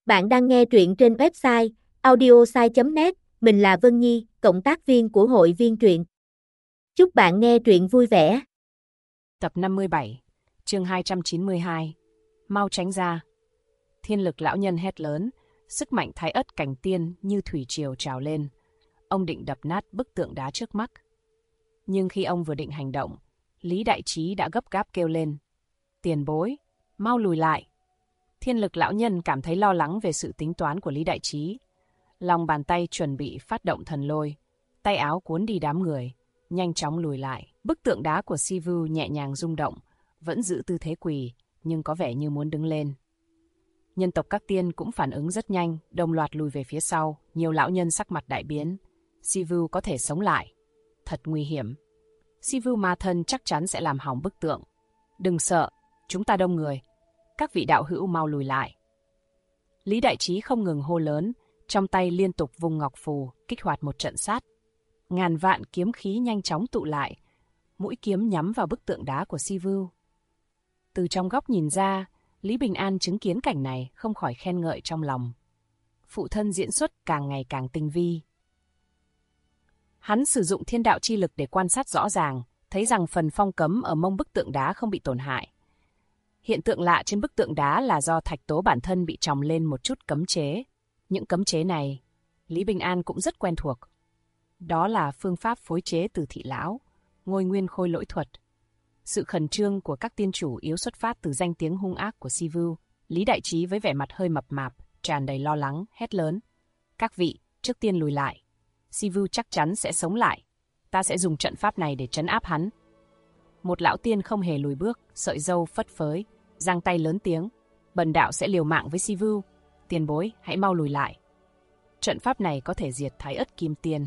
Bạn đang nghe truyện trên website audiosai.net, mình là Vân Nhi, cộng tác viên của hội viên truyện. Chúc bạn nghe truyện vui vẻ. Tập 57, chương 292. Mau tránh ra. Thiên lực lão nhân hét lớn, sức mạnh thái ất cảnh tiên như thủy triều trào lên. Ông định đập nát bức tượng đá trước mắt. Nhưng khi ông vừa định hành động, Lý Đại Trí đã gấp gáp kêu lên. Tiền bối, mau lùi lại. Thiên lực lão nhân cảm thấy lo lắng về sự tính toán của Lý Đại Trí. Lòng bàn tay chuẩn bị phát động thần lôi, tay áo cuốn đi đám người, nhanh chóng lùi lại. Bức tượng đá của Sivu nhẹ nhàng rung động, vẫn giữ tư thế quỳ, nhưng có vẻ như muốn đứng lên. Nhân tộc các tiên cũng phản ứng rất nhanh, đồng loạt lùi về phía sau, nhiều lão nhân sắc mặt đại biến. Sivu có thể sống lại. Thật nguy hiểm. Sivu ma thân chắc chắn sẽ làm hỏng bức tượng. Đừng sợ, chúng ta đông người. Các vị đạo hữu mau lùi lại. Lý Đại Trí không ngừng hô lớn, trong tay liên tục vung ngọc phù, kích hoạt một trận sát. Ngàn vạn kiếm khí nhanh chóng tụ lại, mũi kiếm nhắm vào bức tượng đá của Sivu. Từ trong góc nhìn ra, Lý Bình An chứng kiến cảnh này không khỏi khen ngợi trong lòng. Phụ thân diễn xuất càng ngày càng tinh vi. Hắn sử dụng thiên đạo chi lực để quan sát rõ ràng, thấy rằng phần phong cấm ở mông bức tượng đá không bị tổn hại. Hiện tượng lạ trên bức tượng đá là do thạch tố bản thân bị tròng lên một chút cấm chế. Những cấm chế này, Lý Bình An cũng rất quen thuộc. Đó là phương pháp phối chế từ thị lão, ngôi nguyên khôi lỗi thuật. Sự khẩn trương của các tiên chủ yếu xuất phát từ danh tiếng hung ác của Sivu. Lý Đại Trí với vẻ mặt hơi mập mạp, tràn đầy lo lắng, hét lớn. Các vị, trước tiên lùi lại. Sivu chắc chắn sẽ sống lại. Ta sẽ dùng trận pháp này để trấn áp hắn. Một lão tiên không hề lùi bước, sợi râu phất phới, giang tay lớn tiếng. Bần đạo sẽ liều mạng với Sivu. Tiền bối, hãy mau lùi lại. Trận pháp này có thể diệt thái ất kim tiên.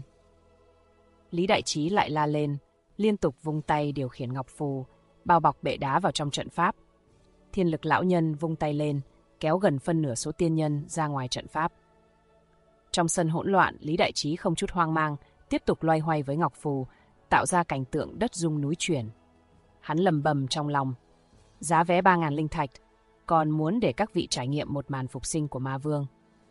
Lý Đại Trí lại la lên, liên tục vung tay điều khiển ngọc phù, bao bọc bệ đá vào trong trận pháp. Thiên lực lão nhân vung tay lên, kéo gần phân nửa số tiên nhân ra ngoài trận pháp. Trong sân hỗn loạn, Lý Đại Trí không chút hoang mang, tiếp tục loay hoay với ngọc phù, tạo ra cảnh tượng đất rung núi chuyển. Hắn lầm bầm trong lòng. Giá vé 3.000 linh thạch, còn muốn để các vị trải nghiệm một màn phục sinh của ma vương.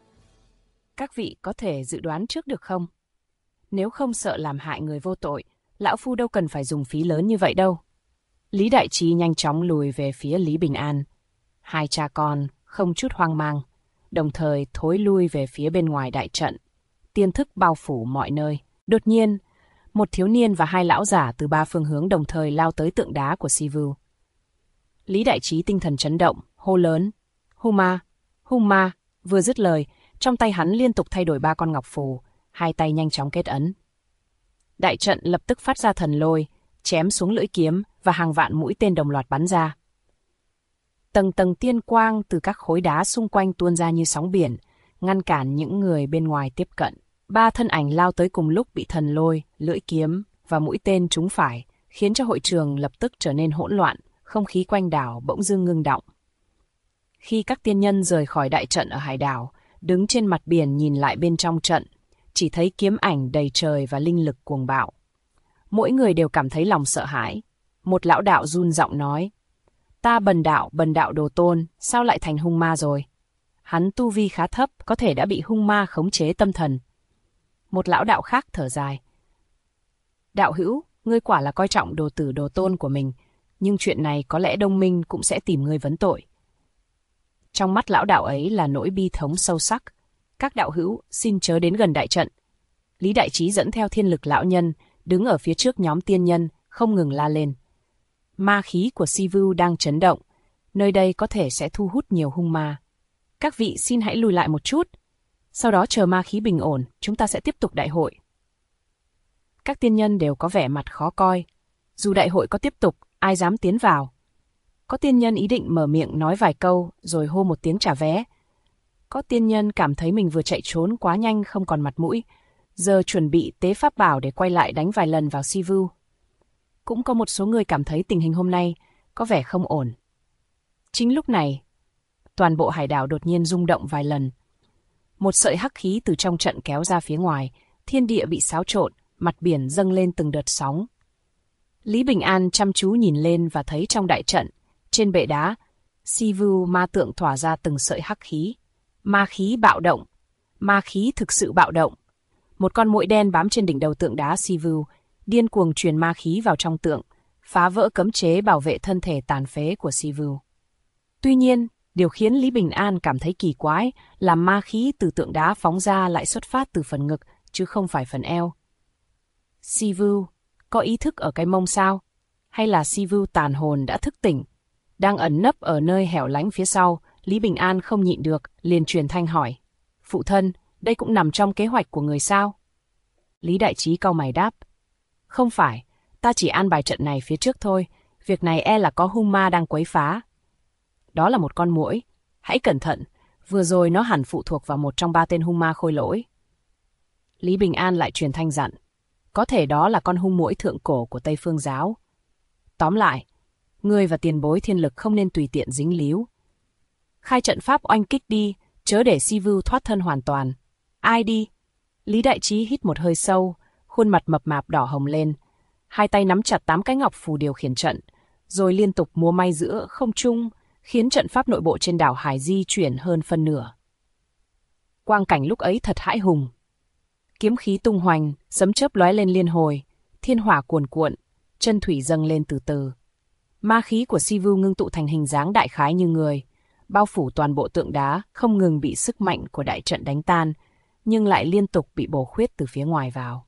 Các vị có thể dự đoán trước được không? Nếu không sợ làm hại người vô tội, lão phu đâu cần phải dùng phí lớn như vậy đâu. Lý Đại Trí nhanh chóng lùi về phía Lý Bình An. Hai cha con không chút hoang mang, đồng thời thối lui về phía bên ngoài đại trận. Tiên thức bao phủ mọi nơi. Đột nhiên, một thiếu niên và hai lão giả từ ba phương hướng đồng thời lao tới tượng đá của Sivu. Lý Đại Trí tinh thần chấn động, hô lớn. Huma, Huma, vừa dứt lời, trong tay hắn liên tục thay đổi ba con ngọc phù, hai tay nhanh chóng kết ấn. Đại trận lập tức phát ra thần lôi, chém xuống lưỡi kiếm và hàng vạn mũi tên đồng loạt bắn ra. Tầng tầng tiên quang từ các khối đá xung quanh tuôn ra như sóng biển, ngăn cản những người bên ngoài tiếp cận. Ba thân ảnh lao tới cùng lúc bị thần lôi, lưỡi kiếm và mũi tên trúng phải, khiến cho hội trường lập tức trở nên hỗn loạn, không khí quanh đảo bỗng dưng ngưng đọng. Khi các tiên nhân rời khỏi đại trận ở hải đảo, đứng trên mặt biển nhìn lại bên trong trận, chỉ thấy kiếm ảnh đầy trời và linh lực cuồng bạo. Mỗi người đều cảm thấy lòng sợ hãi. Một lão đạo run giọng nói, ta bần đạo đồ tôn, sao lại thành hung ma rồi? Hắn tu vi khá thấp, có thể đã bị hung ma khống chế tâm thần. Một lão đạo khác thở dài. Đạo hữu, ngươi quả là coi trọng đồ tử đồ tôn của mình, nhưng chuyện này có lẽ Đông Minh cũng sẽ tìm ngươi vấn tội. Trong mắt lão đạo ấy là nỗi bi thống sâu sắc. Các đạo hữu xin chớ đến gần đại trận. Lý Đại Trí dẫn theo thiên lực lão nhân, đứng ở phía trước nhóm tiên nhân, không ngừng la lên. Ma khí của Sivu đang chấn động, nơi đây có thể sẽ thu hút nhiều hung ma. Các vị xin hãy lùi lại một chút, sau đó chờ ma khí bình ổn, chúng ta sẽ tiếp tục đại hội. Các tiên nhân đều có vẻ mặt khó coi. Dù đại hội có tiếp tục, ai dám tiến vào? Có tiên nhân ý định mở miệng nói vài câu, rồi hô một tiếng trả vé. Có tiên nhân cảm thấy mình vừa chạy trốn quá nhanh không còn mặt mũi, giờ chuẩn bị tế pháp bảo để quay lại đánh vài lần vào Sivu. Cũng có một số người cảm thấy tình hình hôm nay có vẻ không ổn. Chính lúc này, toàn bộ hải đảo đột nhiên rung động vài lần. Một sợi hắc khí từ trong trận kéo ra phía ngoài, thiên địa bị xáo trộn, mặt biển dâng lên từng đợt sóng. Lý Bình An chăm chú nhìn lên và thấy trong đại trận, trên bệ đá, Sivu ma tượng tỏa ra từng sợi hắc khí. Ma khí bạo động. Ma khí thực sự bạo động. Một con muỗi đen bám trên đỉnh đầu tượng đá Sivu, điên cuồng truyền ma khí vào trong tượng, phá vỡ cấm chế bảo vệ thân thể tàn phế của Sivu. Tuy nhiên, điều khiến Lý Bình An cảm thấy kỳ quái là ma khí từ tượng đá phóng ra lại xuất phát từ phần ngực, chứ không phải phần eo. Sivu, có ý thức ở cái mông sao? Hay là Sivu tàn hồn đã thức tỉnh? Đang ẩn nấp ở nơi hẻo lánh phía sau, Lý Bình An không nhịn được, liền truyền thanh hỏi. Phụ thân, đây cũng nằm trong kế hoạch của người sao? Lý Đại Trí cau mày đáp. Không phải, ta chỉ an bài trận này phía trước thôi, việc này e là có hung ma đang quấy phá. Đó là một con muỗi, hãy cẩn thận, vừa rồi nó hẳn phụ thuộc vào một trong 3 tên hung ma khôi lỗi. Lý Bình An lại truyền thanh dặn. Có thể đó là con hung muỗi thượng cổ của Tây Phương Giáo. Tóm lại, ngươi và tiền bối thiên lực không nên tùy tiện dính líu. Khai trận pháp oanh kích đi, chớ để Sivu thoát thân hoàn toàn. Ai đi? Lý Đại Trí hít một hơi sâu, khuôn mặt mập mạp đỏ hồng lên, hai tay nắm chặt 8 cái ngọc phù điều khiển trận, rồi liên tục múa may giữa không trung, khiến trận pháp nội bộ trên đảo Hải di chuyển hơn phân nửa. Quang cảnh lúc ấy thật hãi hùng. Kiếm khí tung hoành, sấm chớp lóe lên liên hồi, thiên hỏa cuồn cuộn, chân thủy dâng lên từ từ. Ma khí của Sivu ngưng tụ thành hình dáng đại khái như người, bao phủ toàn bộ tượng đá, không ngừng bị sức mạnh của đại trận đánh tan, nhưng lại liên tục bị bổ khuyết từ phía ngoài vào.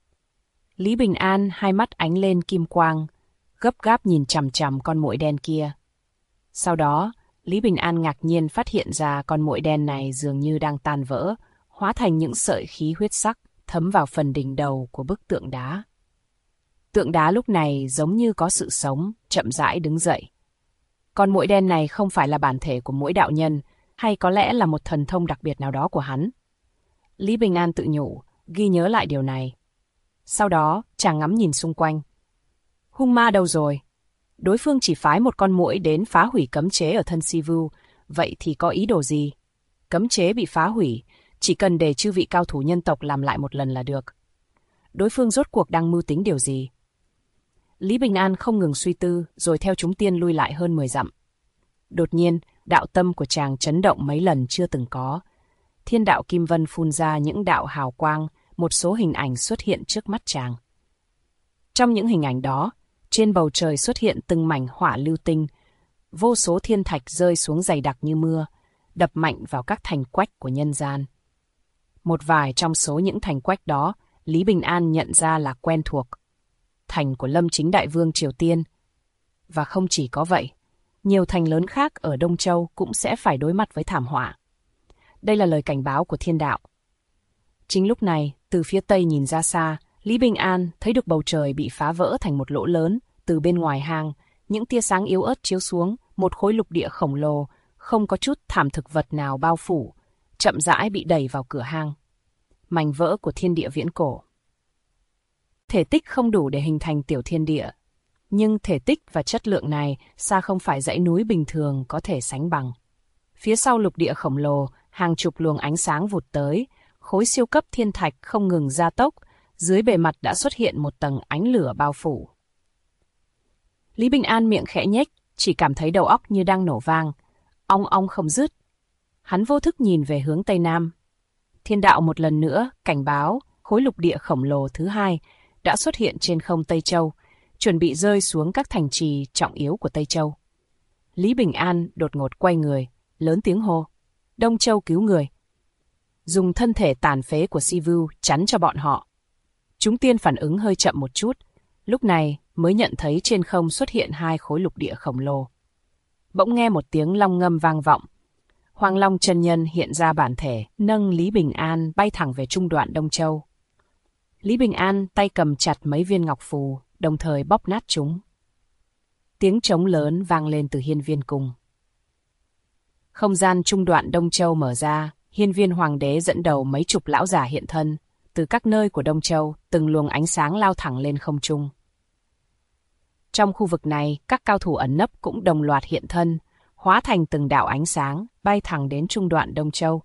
Lý Bình An hai mắt ánh lên kim quang, gấp gáp nhìn chằm chằm con muỗi đen kia. Sau đó, Lý Bình An ngạc nhiên phát hiện ra con muỗi đen này dường như đang tan vỡ, hóa thành những sợi khí huyết sắc thấm vào phần đỉnh đầu của bức tượng đá. Tượng đá lúc này giống như có sự sống, chậm rãi đứng dậy. Con muỗi đen này không phải là bản thể của muỗi đạo nhân, hay có lẽ là một thần thông đặc biệt nào đó của hắn. Lý Bình An tự nhủ, ghi nhớ lại điều này. Sau đó, chàng ngắm nhìn xung quanh. Hung ma đâu rồi? Đối phương chỉ phái một con muỗi đến phá hủy cấm chế ở thân Sivu, vậy thì có ý đồ gì? Cấm chế bị phá hủy, chỉ cần để chư vị cao thủ nhân tộc làm lại một lần là được. Đối phương rốt cuộc đang mưu tính điều gì? Lý Bình An không ngừng suy tư, rồi theo chúng tiên lui lại hơn 10 dặm. Đột nhiên, đạo tâm của chàng chấn động mấy lần chưa từng có. Thiên đạo Kim Vân phun ra những đạo hào quang, một số hình ảnh xuất hiện trước mắt chàng. Trong những hình ảnh đó, trên bầu trời xuất hiện từng mảnh hỏa lưu tinh, vô số thiên thạch rơi xuống dày đặc như mưa, đập mạnh vào các thành quách của nhân gian. Một vài trong số những thành quách đó, Lý Bình An nhận ra là quen thuộc. Thành của Lâm Chính Đại Vương Triều Tiên. Và không chỉ có vậy, nhiều thành lớn khác ở Đông Châu cũng sẽ phải đối mặt với thảm họa. Đây là lời cảnh báo của thiên đạo. Chính lúc này, từ phía tây nhìn ra xa, Lý Bình An thấy được bầu trời bị phá vỡ thành một lỗ lớn, từ bên ngoài hang, những tia sáng yếu ớt chiếu xuống, một khối lục địa khổng lồ, không có chút thảm thực vật nào bao phủ, chậm rãi bị đẩy vào cửa hang. Mảnh vỡ của thiên địa viễn cổ. Thể tích không đủ để hình thành tiểu thiên địa, nhưng thể tích và chất lượng này xa không phải dãy núi bình thường có thể sánh bằng. Phía sau lục địa khổng lồ, hàng chục luồng ánh sáng vụt tới, khối siêu cấp thiên thạch không ngừng gia tốc, dưới bề mặt đã xuất hiện một tầng ánh lửa bao phủ. Lý Bình An miệng khẽ nhếch, chỉ cảm thấy đầu óc như đang nổ vang, ong ong không dứt. Hắn vô thức nhìn về hướng Tây Nam. Thiên đạo một lần nữa cảnh báo khối lục địa khổng lồ thứ hai đã xuất hiện trên không Tây Châu, chuẩn bị rơi xuống các thành trì trọng yếu của Tây Châu. Lý Bình An đột ngột quay người, lớn tiếng hô. Đông Châu cứu người. Dùng thân thể tàn phế của Sivu chắn cho bọn họ. Chúng tiên phản ứng hơi chậm một chút, lúc này mới nhận thấy trên không xuất hiện 2 khối lục địa khổng lồ. Bỗng nghe một tiếng long ngâm vang vọng. Hoàng Long chân nhân hiện ra bản thể, nâng Lý Bình An bay thẳng về trung đoạn Đông Châu. Lý Bình An tay cầm chặt mấy viên ngọc phù, đồng thời bóp nát chúng. Tiếng trống lớn vang lên từ hiên viên cung. Không gian trung đoạn Đông Châu mở ra, hiên viên hoàng đế dẫn đầu mấy chục lão giả hiện thân. Từ các nơi của Đông Châu, từng luồng ánh sáng lao thẳng lên không trung. Trong khu vực này, các cao thủ ẩn nấp cũng đồng loạt hiện thân, hóa thành từng đạo ánh sáng, bay thẳng đến trung đoạn Đông Châu.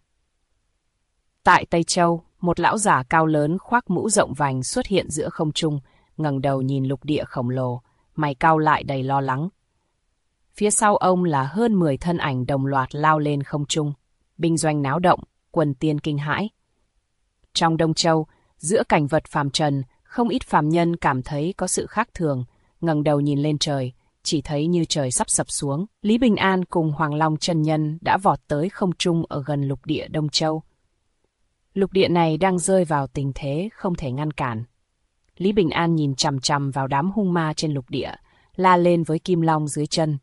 Tại Tây Châu, một lão giả cao lớn khoác mũ rộng vành xuất hiện giữa không trung, ngẩng đầu nhìn lục địa khổng lồ, mày cau lại đầy lo lắng. Phía sau ông là hơn 10 thân ảnh đồng loạt lao lên không trung. binh doanh náo động, quần tiên kinh hãi. Trong Đông Châu, giữa cảnh vật phàm trần, không ít phàm nhân cảm thấy có sự khác thường, ngẩng đầu nhìn lên trời, chỉ thấy như trời sắp sập xuống. Lý Bình An cùng Hoàng Long chân nhân đã vọt tới không trung ở gần lục địa Đông Châu. Lục địa này đang rơi vào tình thế không thể ngăn cản. Lý Bình An nhìn chằm chằm vào đám hung ma trên lục địa, la lên với Kim Long dưới chân.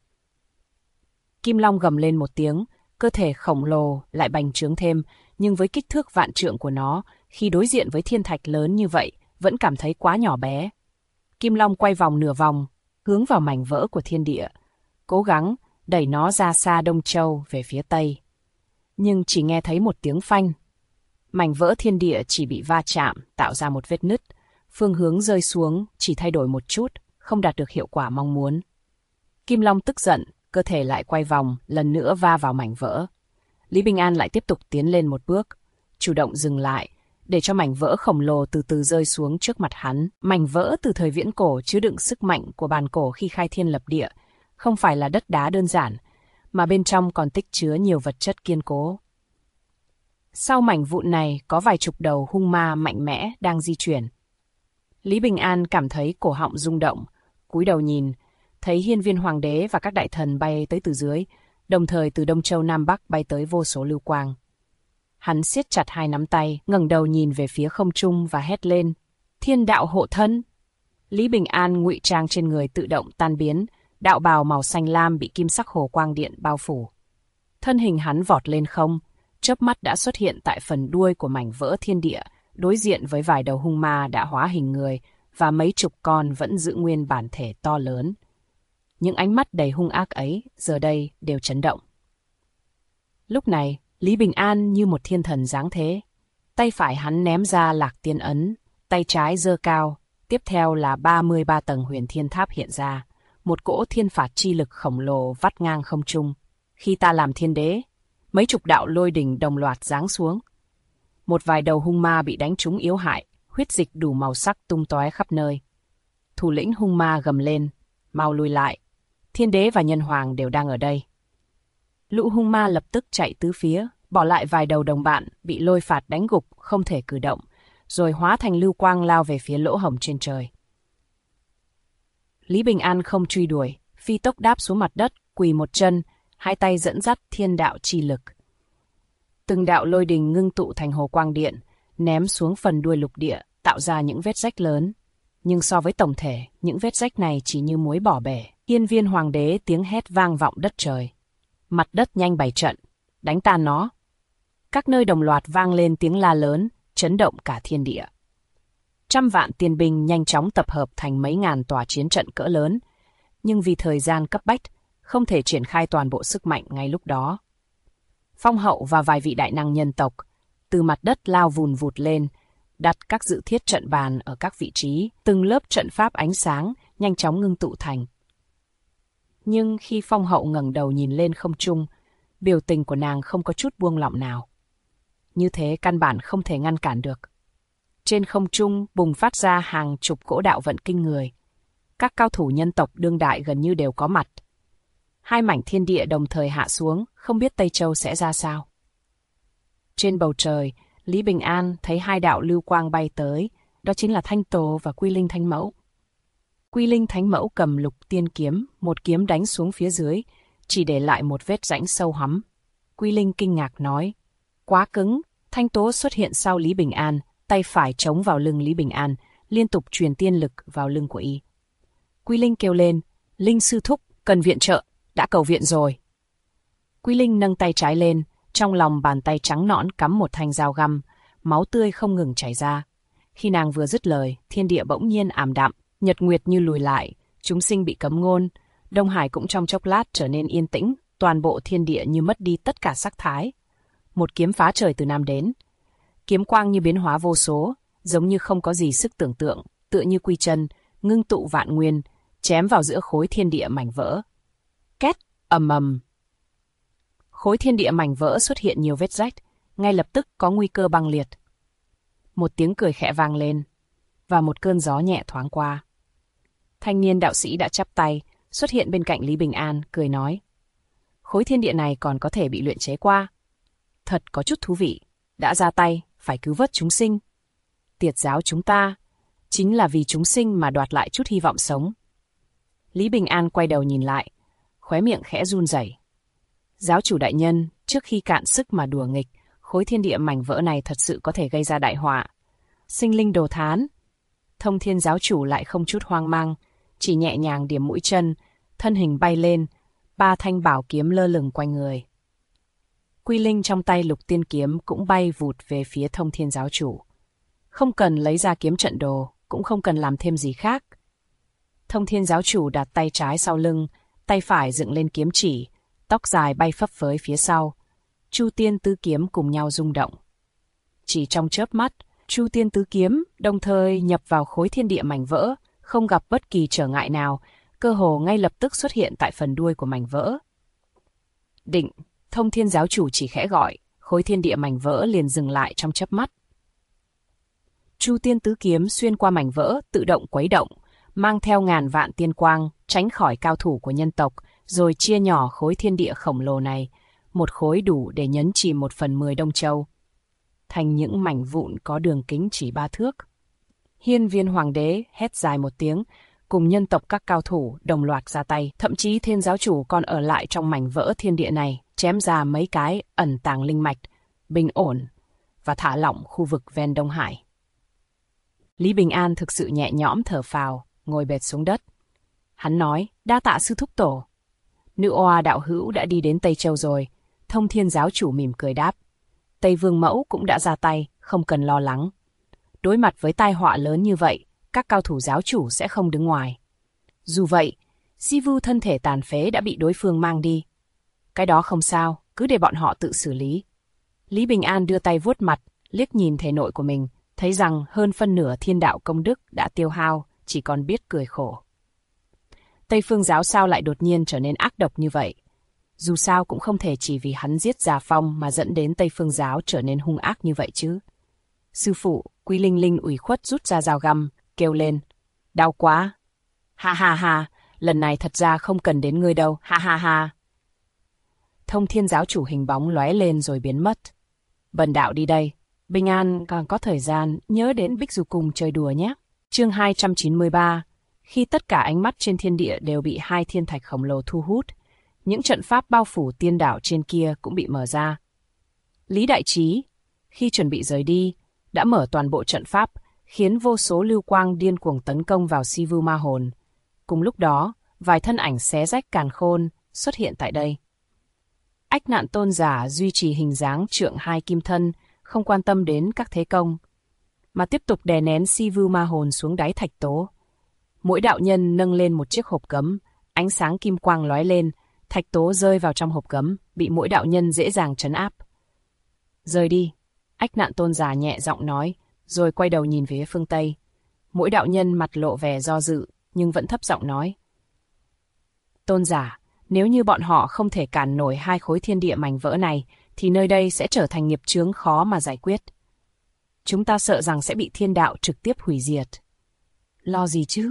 Kim Long gầm lên một tiếng, cơ thể khổng lồ lại bành trướng thêm, nhưng với kích thước vạn trượng của nó, khi đối diện với thiên thạch lớn như vậy, vẫn cảm thấy quá nhỏ bé. Kim Long quay vòng nửa vòng, hướng vào mảnh vỡ của thiên địa, cố gắng đẩy nó ra xa Đông Châu về phía Tây. Nhưng chỉ nghe thấy một tiếng phanh. Mảnh vỡ thiên địa chỉ bị va chạm, tạo ra một vết nứt. Phương hướng rơi xuống chỉ thay đổi một chút, không đạt được hiệu quả mong muốn. Kim Long tức giận, cơ thể lại quay vòng, lần nữa va vào mảnh vỡ. Lý Bình An lại tiếp tục tiến lên một bước, chủ động dừng lại, để cho mảnh vỡ khổng lồ từ từ rơi xuống trước mặt hắn. Mảnh vỡ từ thời viễn cổ chứa đựng sức mạnh của bàn cổ khi khai thiên lập địa, không phải là đất đá đơn giản, mà bên trong còn tích chứa nhiều vật chất kiên cố. Sau mảnh vụn này có vài chục đầu hung ma mạnh mẽ đang di chuyển. Lý Bình An cảm thấy cổ họng rung động, cúi đầu nhìn, thấy hiên viên hoàng đế và các đại thần bay tới từ dưới, đồng thời từ Đông Châu Nam Bắc bay tới vô số lưu quang. Hắn siết chặt hai nắm tay, ngẩng đầu nhìn về phía không trung và hét lên: "Thiên đạo hộ thân!" Lý Bình An ngụy trang trên người tự động tan biến, đạo bào màu xanh lam bị kim sắc hồ quang điện bao phủ. Thân hình hắn vọt lên không, chớp mắt đã xuất hiện tại phần đuôi của mảnh vỡ thiên địa, đối diện với vài đầu hung ma đã hóa hình người và mấy chục con vẫn giữ nguyên bản thể to lớn. Những ánh mắt đầy hung ác ấy giờ đây đều chấn động. Lúc này, Lý Bình An như một thiên thần giáng thế. Tay phải hắn ném ra Lạc Tiên Ấn, tay trái giơ cao, tiếp theo là 33 tầng huyền thiên tháp hiện ra, một cỗ thiên phạt chi lực khổng lồ vắt ngang không trung. Khi ta làm thiên đế, mấy chục đạo lôi đình đồng loạt giáng xuống. Một vài đầu hung ma bị đánh trúng yếu hại, huyết dịch đủ màu sắc tung tóe khắp nơi. Thủ lĩnh hung ma gầm lên: "Mau lùi lại, thiên đế và nhân hoàng đều đang ở đây." Lũ hung ma lập tức chạy tứ phía, bỏ lại vài đầu đồng bạn bị lôi phạt đánh gục không thể cử động, rồi hóa thành lưu quang lao về phía lỗ hổng trên trời. Lý Bình An không truy đuổi, phi tốc đáp xuống mặt đất, quỳ một chân, hai tay dẫn dắt thiên đạo chi lực. Từng đạo lôi đình ngưng tụ thành hồ quang điện, ném xuống phần đuôi lục địa, tạo ra những vết rách lớn. Nhưng so với tổng thể, những vết rách này chỉ như muối bỏ bể. Hiên viên hoàng đế tiếng hét vang vọng đất trời. Mặt đất nhanh bày trận, đánh tan nó. Các nơi đồng loạt vang lên tiếng la lớn, chấn động cả thiên địa. Trăm vạn tiên binh nhanh chóng tập hợp thành mấy ngàn tòa chiến trận cỡ lớn, nhưng vì thời gian cấp bách, không thể triển khai toàn bộ sức mạnh ngay lúc đó. Phong hậu và vài vị đại năng nhân tộc từ mặt đất lao vùn vụt lên, đặt các dự thiết trận bàn ở các vị trí, từng lớp trận pháp ánh sáng nhanh chóng ngưng tụ thành. Nhưng khi phong hậu ngẩng đầu nhìn lên không trung, biểu tình của nàng không có chút buông lỏng nào. Như thế căn bản không thể ngăn cản được. Trên không trung bùng phát ra hàng chục cỗ đạo vận kinh người. Các cao thủ nhân tộc đương đại gần như đều có mặt. Hai mảnh thiên địa đồng thời hạ xuống, không biết Tây Châu sẽ ra sao. Trên bầu trời, Lý Bình An thấy hai đạo lưu quang bay tới, đó chính là Thanh Tổ và Quy Linh Thánh Mẫu. Quy Linh Thánh Mẫu cầm Lục Tiên kiếm, một kiếm đánh xuống phía dưới, chỉ để lại một vết rãnh sâu hắm. Quy Linh kinh ngạc nói: "Quá cứng." Thanh Tố xuất hiện sau Lý Bình An, tay phải chống vào lưng Lý Bình An, liên tục truyền tiên lực vào lưng của y. Quy Linh kêu lên: "Linh sư thúc, cần viện trợ, đã cầu viện rồi." Quy Linh nâng tay trái lên, trong lòng bàn tay trắng nõn cắm một thanh dao găm, máu tươi không ngừng chảy ra. Khi nàng vừa dứt lời, thiên địa bỗng nhiên ảm đạm, nhật nguyệt như lùi lại, chúng sinh bị cấm ngôn, Đông Hải cũng trong chốc lát trở nên yên tĩnh, toàn bộ thiên địa như mất đi tất cả sắc thái. Một kiếm phá trời từ nam đến, kiếm quang như biến hóa vô số, giống như không có gì sức tưởng tượng, tựa như quy chân, ngưng tụ vạn nguyên, chém vào giữa khối thiên địa mảnh vỡ. Két, ầm ầm. Khối thiên địa mảnh vỡ xuất hiện nhiều vết rách, ngay lập tức có nguy cơ băng liệt. Một tiếng cười khẽ vang lên, và một cơn gió nhẹ thoáng qua. Thanh niên đạo sĩ đã chắp tay, xuất hiện bên cạnh Lý Bình An, cười nói: "Khối thiên địa này còn có thể bị luyện chế qua." thật có chút thú vị, đã ra tay, phải cứu vớt chúng sinh. Tiệt giáo chúng ta, chính là vì chúng sinh mà đoạt lại chút hy vọng sống. Lý Bình An quay đầu nhìn lại, khóe miệng khẽ run rẩy. Giáo chủ đại nhân, trước khi cạn sức mà đùa nghịch, khối thiên địa mảnh vỡ này thật sự có thể gây ra đại họa. Sinh linh đồ thán. Thông Thiên giáo chủ lại không chút hoang mang, chỉ nhẹ nhàng điểm mũi chân, thân hình bay lên, 3 thanh bảo kiếm lơ lửng quanh người. Quy linh trong tay Lục Tiên kiếm cũng bay vụt về phía Thông Thiên giáo chủ. Không cần lấy ra kiếm trận đồ, cũng không cần làm thêm gì khác. Thông Thiên giáo chủ đặt tay trái sau lưng, tay phải dựng lên kiếm chỉ, tóc dài bay phấp phới phía sau. Chu Tiên tứ kiếm cùng nhau rung động. Chỉ trong chớp mắt, Chu Tiên tứ kiếm đồng thời nhập vào khối thiên địa mảnh vỡ, không gặp bất kỳ trở ngại nào, cơ hồ ngay lập tức xuất hiện tại phần đuôi của mảnh vỡ. Định, Thông Thiên giáo chủ chỉ khẽ gọi, khối thiên địa mảnh vỡ liền dừng lại trong chớp mắt. Chu Tiên tứ kiếm xuyên qua mảnh vỡ, tự động quấy động, mang theo ngàn vạn tiên quang, tránh khỏi cao thủ của nhân tộc, rồi chia nhỏ khối thiên địa khổng lồ này, một khối đủ để nhấn chìm 1/10 Đông Châu, thành những mảnh vụn có đường kính chỉ 3 thước. Hiên Viên Hoàng đế hét dài một tiếng, cùng nhân tộc các cao thủ đồng loạt ra tay, thậm chí Thiên giáo chủ còn ở lại trong mảnh vỡ thiên địa này, chém ra mấy cái ẩn tàng linh mạch, bình ổn và thả lỏng khu vực ven Đông Hải. Lý Bình An thực sự nhẹ nhõm thở phào, ngồi bệt xuống đất. Hắn nói, đa tạ sư thúc tổ. Nữ oa đạo hữu đã đi đến Tây Châu rồi. Thông Thiên giáo chủ mỉm cười đáp. Tây Vương mẫu cũng đã ra tay, không cần lo lắng. Đối mặt với tai họa lớn như vậy, các cao thủ giáo chủ sẽ không đứng ngoài. Dù vậy, Si Vu thân thể tàn phế đã bị đối phương mang đi. Cái đó không sao, cứ để bọn họ tự xử lý. Lý Bình An đưa tay vuốt mặt, liếc nhìn thể nội của mình, thấy rằng hơn phân nửa thiên đạo công đức đã tiêu hao, chỉ còn biết cười khổ. Tây Phương giáo sao lại đột nhiên trở nên ác độc như vậy? Dù sao cũng không thể chỉ vì hắn giết Già Phong mà dẫn đến Tây Phương giáo trở nên hung ác như vậy chứ. Sư phụ, Quy Linh Linh ủy khuất rút ra dao găm, kêu lên. Đau quá. Ha ha ha, lần này thật ra không cần đến ngươi đâu, ha ha ha. Thông Thiên giáo chủ hình bóng lóe lên rồi biến mất. Bần đạo đi đây. Bình An còn có thời gian, nhớ đến Bích Du Cung chơi đùa nhé. Chương 293. Khi tất cả ánh mắt trên thiên địa đều bị 2 thiên thạch khổng lồ thu hút, những trận pháp bao phủ tiên đảo trên kia cũng bị mở ra. Lý Đại Trí, khi chuẩn bị rời đi, đã mở toàn bộ trận pháp, khiến vô số lưu quang điên cuồng tấn công vào Si Vu ma hồn. Cùng lúc đó, vài thân ảnh xé rách càn khôn xuất hiện tại đây. Ách Nạn tôn giả duy trì hình dáng trượng 2 kim thân, không quan tâm đến các thế công, mà tiếp tục đè nén Si Vu ma hồn xuống đáy thạch tố. Mỗi đạo nhân nâng lên một chiếc hộp gấm, ánh sáng kim quang lóe lên, thạch tố rơi vào trong hộp gấm, bị mỗi đạo nhân dễ dàng trấn áp. Rời đi, Ách Nạn tôn giả nhẹ giọng nói, rồi quay đầu nhìn về phương Tây. Mỗi đạo nhân mặt lộ vẻ do dự, nhưng vẫn thấp giọng nói. Tôn giả, nếu như bọn họ không thể cản nổi 2 khối thiên địa mảnh vỡ này, thì nơi đây sẽ trở thành nghiệp chướng khó mà giải quyết. Chúng ta sợ rằng sẽ bị thiên đạo trực tiếp hủy diệt. Lo gì chứ?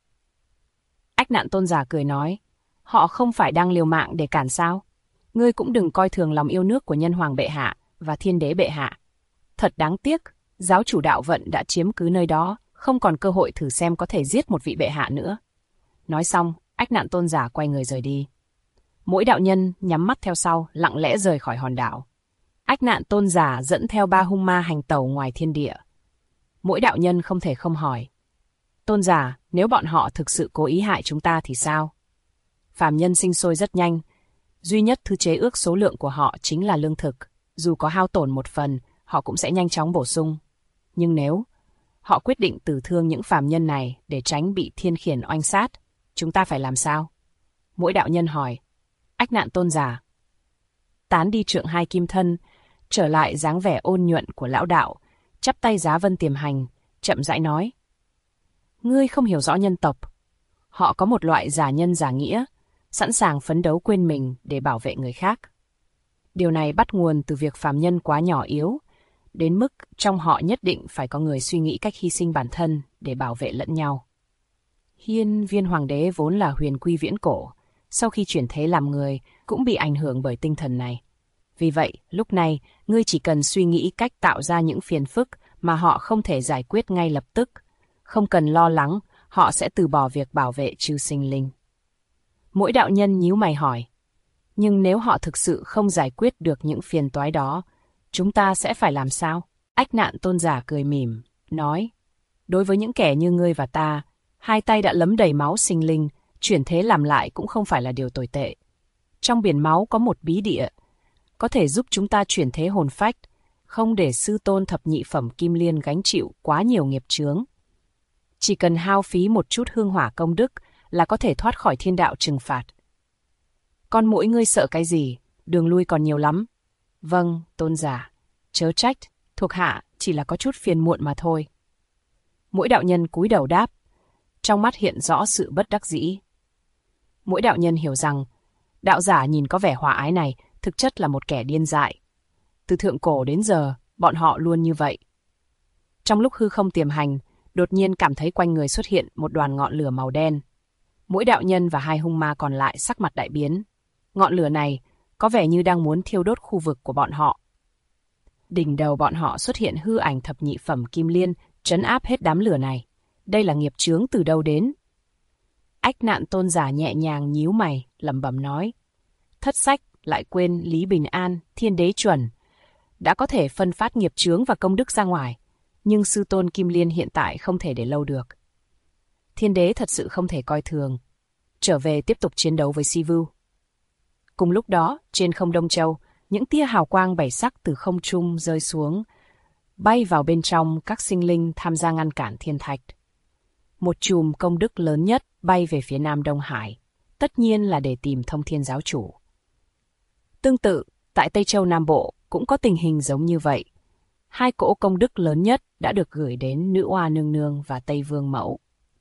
Ách Nạn tôn giả cười nói, họ không phải đang liều mạng để cản sao? Ngươi cũng đừng coi thường lòng yêu nước của nhân hoàng bệ hạ và thiên đế bệ hạ. Thật đáng tiếc, giáo chủ đạo vận đã chiếm cứ nơi đó, không còn cơ hội thử xem có thể giết một vị bệ hạ nữa. Nói xong, Ách Nạn tôn giả quay người rời đi. Mỗi đạo nhân nhắm mắt theo sau, lặng lẽ rời khỏi hòn đảo. Ách Nạn tôn giả dẫn theo 3 hung ma hành tẩu ngoài thiên địa. Mỗi đạo nhân không thể không hỏi. Tôn giả, nếu bọn họ thực sự cố ý hại chúng ta thì sao? Phàm nhân sinh sôi rất nhanh. Duy nhất thứ chế ước số lượng của họ chính là lương thực. Dù có hao tổn một phần, họ cũng sẽ nhanh chóng bổ sung. Nhưng nếu họ quyết định tử thương những phàm nhân này để tránh bị thiên khiển oanh sát, chúng ta phải làm sao? Mỗi đạo nhân hỏi. Ách Nạn tôn giả tán đi trượng 2 kim thân, trở lại dáng vẻ ôn nhuận của lão đạo, chắp tay giá vân tiềm hành, chậm rãi nói. Ngươi không hiểu rõ nhân tộc. Họ có một loại giả nhân giả nghĩa, sẵn sàng phấn đấu quên mình để bảo vệ người khác. Điều này bắt nguồn từ việc phàm nhân quá nhỏ yếu, đến mức trong họ nhất định phải có người suy nghĩ cách hy sinh bản thân để bảo vệ lẫn nhau. Hiên Viên Hoàng đế vốn là huyền quy viễn cổ, sau khi chuyển thế làm người cũng bị ảnh hưởng bởi tinh thần này. Vì vậy, lúc này, ngươi chỉ cần suy nghĩ cách tạo ra những phiền phức mà họ không thể giải quyết ngay lập tức. Không cần lo lắng, họ sẽ từ bỏ việc bảo vệ chư sinh linh. Mỗi đạo nhân nhíu mày hỏi, nhưng nếu họ thực sự không giải quyết được những phiền toái đó, chúng ta sẽ phải làm sao? Ách Nạn Tôn giả cười mỉm, nói, đối với những kẻ như ngươi và ta, hai tay đã lấm đầy máu sinh linh, chuyển thế làm lại cũng không phải là điều tồi tệ. Trong biển máu có một bí địa, có thể giúp chúng ta chuyển thế hồn phách, không để sư tôn thập nhị phẩm Kim Liên gánh chịu quá nhiều nghiệp chướng. Chỉ cần hao phí một chút hương hỏa công đức là có thể thoát khỏi thiên đạo trừng phạt. Con muỗi ngươi sợ cái gì, đường lui còn nhiều lắm. Vâng, tôn giả, chớ trách, thuộc hạ chỉ là có chút phiền muộn mà thôi. Muỗi đạo nhân cúi đầu đáp, trong mắt hiện rõ sự bất đắc dĩ. Muỗi đạo nhân hiểu rằng, đạo giả nhìn có vẻ hòa ái này thực chất là một kẻ điên dại. Từ thượng cổ đến giờ, bọn họ luôn như vậy. Trong lúc hư không tiềm hành, đột nhiên cảm thấy quanh người xuất hiện một đoàn ngọn lửa màu đen. Muỗi đạo nhân và hai hung ma còn lại sắc mặt đại biến. Ngọn lửa này có vẻ như đang muốn thiêu đốt khu vực của bọn họ. Đỉnh đầu bọn họ xuất hiện hư ảnh thập nhị phẩm Kim Liên, trấn áp hết đám lửa này. Đây là nghiệp chướng từ đâu đến? Ách Nạn Tôn giả nhẹ nhàng nhíu mày, lẩm bẩm nói, thất sách lại quên Lý Bình An, thiên đế chuẩn, đã có thể phân phát nghiệp chướng và công đức ra ngoài, nhưng sư tôn Kim Liên hiện tại không thể để lâu được. Thiên đế thật sự không thể coi thường, trở về tiếp tục chiến đấu với Sivu. Cùng lúc đó, trên không Đông Châu, những tia hào quang bảy sắc từ không trung rơi xuống, bay vào bên trong các sinh linh tham gia ngăn cản thiên thạch. Một chùm công đức lớn nhất bay về phía Nam Đông Hải, tất nhiên là để tìm Thông Thiên giáo chủ. Tương tự, tại Tây Châu Nam Bộ cũng có tình hình giống như vậy. Hai cỗ công đức lớn nhất đã được gửi đến Nữ Oa Nương Nương và Tây Vương Mẫu.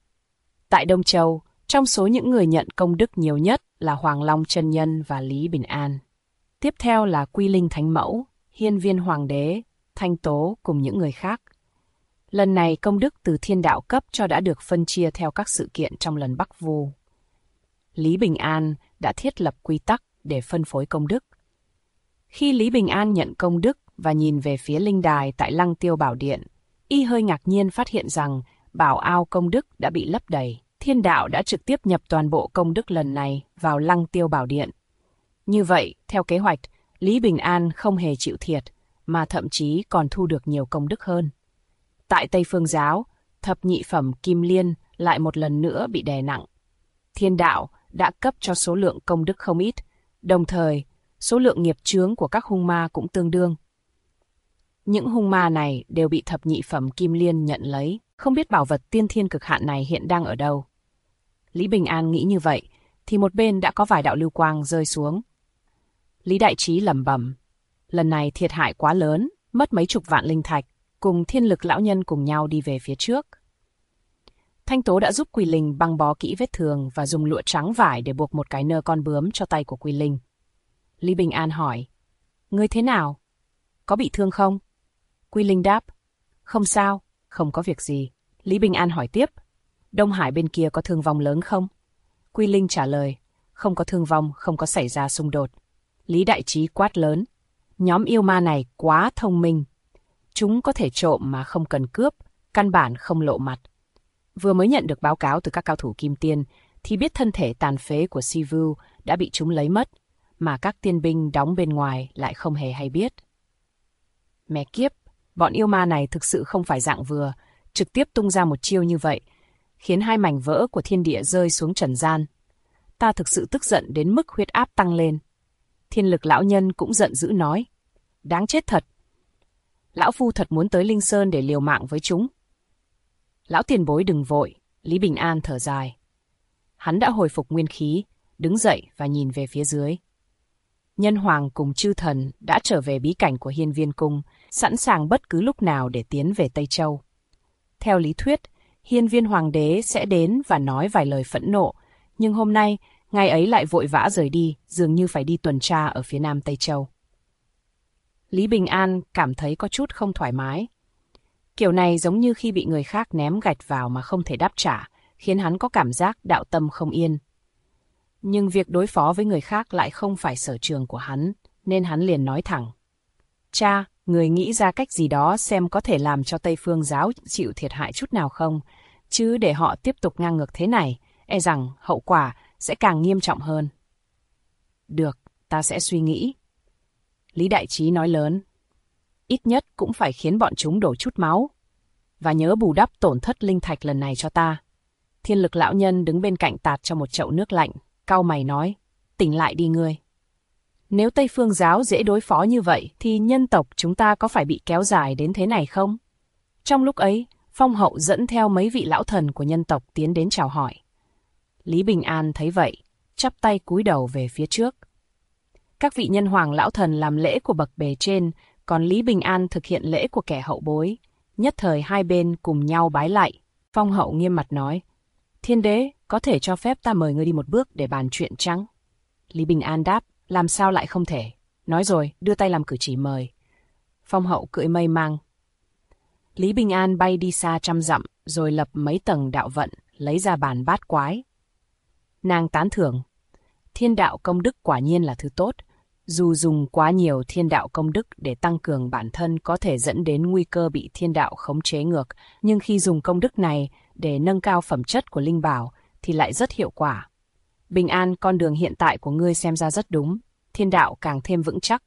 Tại Đông Châu, trong số những người nhận công đức nhiều nhất là Hoàng Long Chân Nhân và Lý Bình An. Tiếp theo là Quy Linh Thánh Mẫu, Hiên Viên Hoàng đế, Thanh Tố cùng những người khác. Lần này công đức từ thiên đạo cấp cho đã được phân chia theo các sự kiện trong lần Bắc Vu. Lý Bình An đã thiết lập quy tắc để phân phối công đức. Khi Lý Bình An nhận công đức và nhìn về phía linh đài tại Lăng Tiêu Bảo Điện, y hơi ngạc nhiên phát hiện rằng bảo ao công đức đã bị lấp đầy. Thiên đạo đã trực tiếp nhập toàn bộ công đức lần này vào Lăng Tiêu Bảo Điện. Như vậy, theo kế hoạch, Lý Bình An không hề chịu thiệt, mà thậm chí còn thu được nhiều công đức hơn. Tại Tây Phương Giáo, thập nhị phẩm Kim Liên lại một lần nữa bị đè nặng. Thiên đạo đã cấp cho số lượng công đức không ít, đồng thời số lượng nghiệp chướng của các hung ma cũng tương đương. Những hung ma này đều bị thập nhị phẩm Kim Liên nhận lấy, không biết bảo vật tiên thiên cực hạn này hiện đang ở đâu. Lý Bình An nghĩ như vậy, thì một bên đã có vài đạo lưu quang rơi xuống. Lý Đại Trí lẩm bẩm, lần này thiệt hại quá lớn, mất mấy chục vạn linh thạch, cùng Thiên Lực lão nhân cùng nhau đi về phía trước. Thanh Tố đã giúp Quy Linh băng bó kỹ vết thương và dùng lụa trắng vải để buộc một cái nơ con bướm cho tay của Quy Linh. Lý Bình An hỏi, ngươi thế nào? Có bị thương không? Quy Linh đáp, không sao, không có việc gì. Lý Bình An hỏi tiếp, Đông Hải bên kia có thương vong lớn không? Quy Linh trả lời, không có thương vong, không có xảy ra xung đột. Lý Đại Trí quát lớn, nhóm yêu ma này quá thông minh. Chúng có thể trộm mà không cần cướp, căn bản không lộ mặt. Vừa mới nhận được báo cáo từ các cao thủ Kim Tiên, thì biết thân thể tàn phế của Sivu đã bị chúng lấy mất, mà các tiên binh đóng bên ngoài lại không hề hay biết. Mẹ kiếp, bọn yêu ma này thực sự không phải dạng vừa, trực tiếp tung ra một chiêu như vậy, khiến hai mảnh vỡ của thiên địa rơi xuống trần gian. Ta thực sự tức giận đến mức huyết áp tăng lên. Thiên Lực lão nhân cũng giận dữ nói, đáng chết thật. Lão phu thật muốn tới Linh Sơn để liều mạng với chúng. Lão tiền bối đừng vội, Lý Bình An thở dài. Hắn đã hồi phục nguyên khí, đứng dậy và nhìn về phía dưới. Nhân Hoàng cùng chư thần đã trở về bí cảnh của Hiên Viên Cung, sẵn sàng bất cứ lúc nào để tiến về Tây Châu. Theo lý thuyết, Hiên Viên Hoàng đế sẽ đến và nói vài lời phẫn nộ, nhưng hôm nay, ngài ấy lại vội vã rời đi, dường như phải đi tuần tra ở phía nam Tây Châu. Lý Bình An cảm thấy có chút không thoải mái. Kiểu này giống như khi bị người khác ném gạch vào mà không thể đáp trả, khiến hắn có cảm giác đạo tâm không yên. Nhưng việc đối phó với người khác lại không phải sở trường của hắn, nên hắn liền nói thẳng. Cha, người nghĩ ra cách gì đó xem có thể làm cho Tây Phương giáo chịu thiệt hại chút nào không? Chứ để họ tiếp tục ngang ngược thế này, e rằng hậu quả sẽ càng nghiêm trọng hơn. Được, ta sẽ suy nghĩ. Lý Đại Trí nói lớn. Ít nhất cũng phải khiến bọn chúng đổ chút máu. Và nhớ bù đắp tổn thất linh thạch lần này cho ta. Thiên Lực lão nhân đứng bên cạnh tạt cho một chậu nước lạnh, cau mày nói, tỉnh lại đi ngươi. Nếu Tây Phương giáo dễ đối phó như vậy, thì nhân tộc chúng ta có phải bị kéo dài đến thế này không? Trong lúc ấy, Phong Hậu dẫn theo mấy vị lão thần của nhân tộc tiến đến chào hỏi. Lý Bình An thấy vậy, chắp tay cúi đầu về phía trước. Các vị nhân hoàng lão thần làm lễ của bậc bề trên, còn Lý Bình An thực hiện lễ của kẻ hậu bối. Nhất thời hai bên cùng nhau bái lạy. Phong Hậu nghiêm mặt nói, Thiên đế, có thể cho phép ta mời ngươi đi một bước để bàn chuyện chăng? Lý Bình An đáp, làm sao lại không thể? Nói rồi, đưa tay làm cử chỉ mời. Phong Hậu cưỡi mây mang. Lý Bình An bay đi xa trăm dặm, rồi lập mấy tầng đạo vận, lấy ra bàn bát quái. Nàng tán thưởng, thiên đạo công đức quả nhiên là thứ tốt. Dù dùng quá nhiều thiên đạo công đức để tăng cường bản thân có thể dẫn đến nguy cơ bị thiên đạo khống chế ngược, nhưng khi dùng công đức này để nâng cao phẩm chất của linh bảo thì lại rất hiệu quả. Bình An, con đường hiện tại của ngươi xem ra rất đúng, thiên đạo càng thêm vững chắc.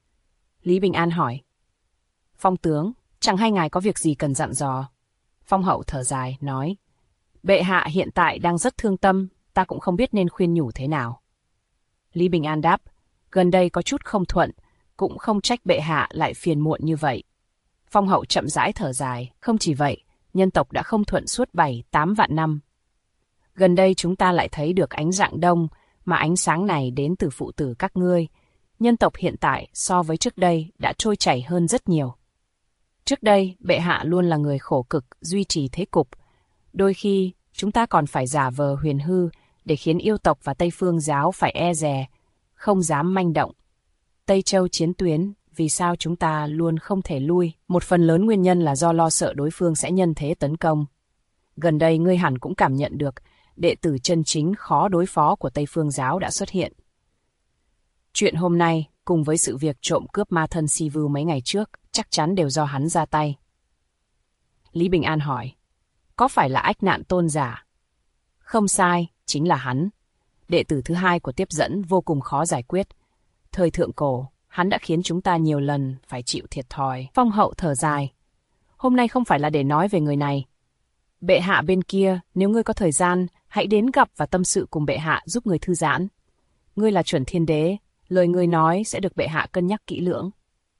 Lý Bình An hỏi, Phong tướng, chẳng hay ngài có việc gì cần dặn dò? Phong Hậu thở dài, nói, bệ hạ hiện tại đang rất thương tâm, ta cũng không biết nên khuyên nhủ thế nào. Lý Bình An đáp, gần đây có chút không thuận, cũng không trách bệ hạ lại phiền muộn như vậy. Phong Hậu chậm rãi thở dài, không chỉ vậy, nhân tộc đã không thuận suốt 7-8 vạn năm. Gần đây chúng ta lại thấy được ánh rạng đông, mà ánh sáng này đến từ phụ tử các ngươi. Nhân tộc hiện tại so với trước đây đã trôi chảy hơn rất nhiều. Trước đây, bệ hạ luôn là người khổ cực duy trì thế cục. Đôi khi, chúng ta còn phải giả vờ huyền hư để khiến yêu tộc và Tây Phương giáo phải e dè, không dám manh động. Tây Châu chiến tuyến, vì sao chúng ta luôn không thể lui? Một phần lớn nguyên nhân là do lo sợ đối phương sẽ nhân thế tấn công. Gần đây ngươi hẳn cũng cảm nhận được, đệ tử chân chính khó đối phó của Tây Phương giáo đã xuất hiện. Chuyện hôm nay, cùng với sự việc trộm cướp ma thân Si Vưu mấy ngày trước, chắc chắn đều do hắn ra tay. Lý Bình An hỏi, có phải là ách nạn tôn giả? Không sai, chính là hắn. Đệ tử thứ hai của tiếp dẫn vô cùng khó giải quyết. Thời thượng cổ, hắn đã khiến chúng ta nhiều lần phải chịu thiệt thòi. Phong Hậu thở dài. Hôm nay không phải là để nói về người này. Bệ hạ bên kia, nếu ngươi có thời gian, hãy đến gặp và tâm sự cùng bệ hạ giúp người thư giãn. Ngươi là chuẩn thiên đế, lời ngươi nói sẽ được bệ hạ cân nhắc kỹ lưỡng.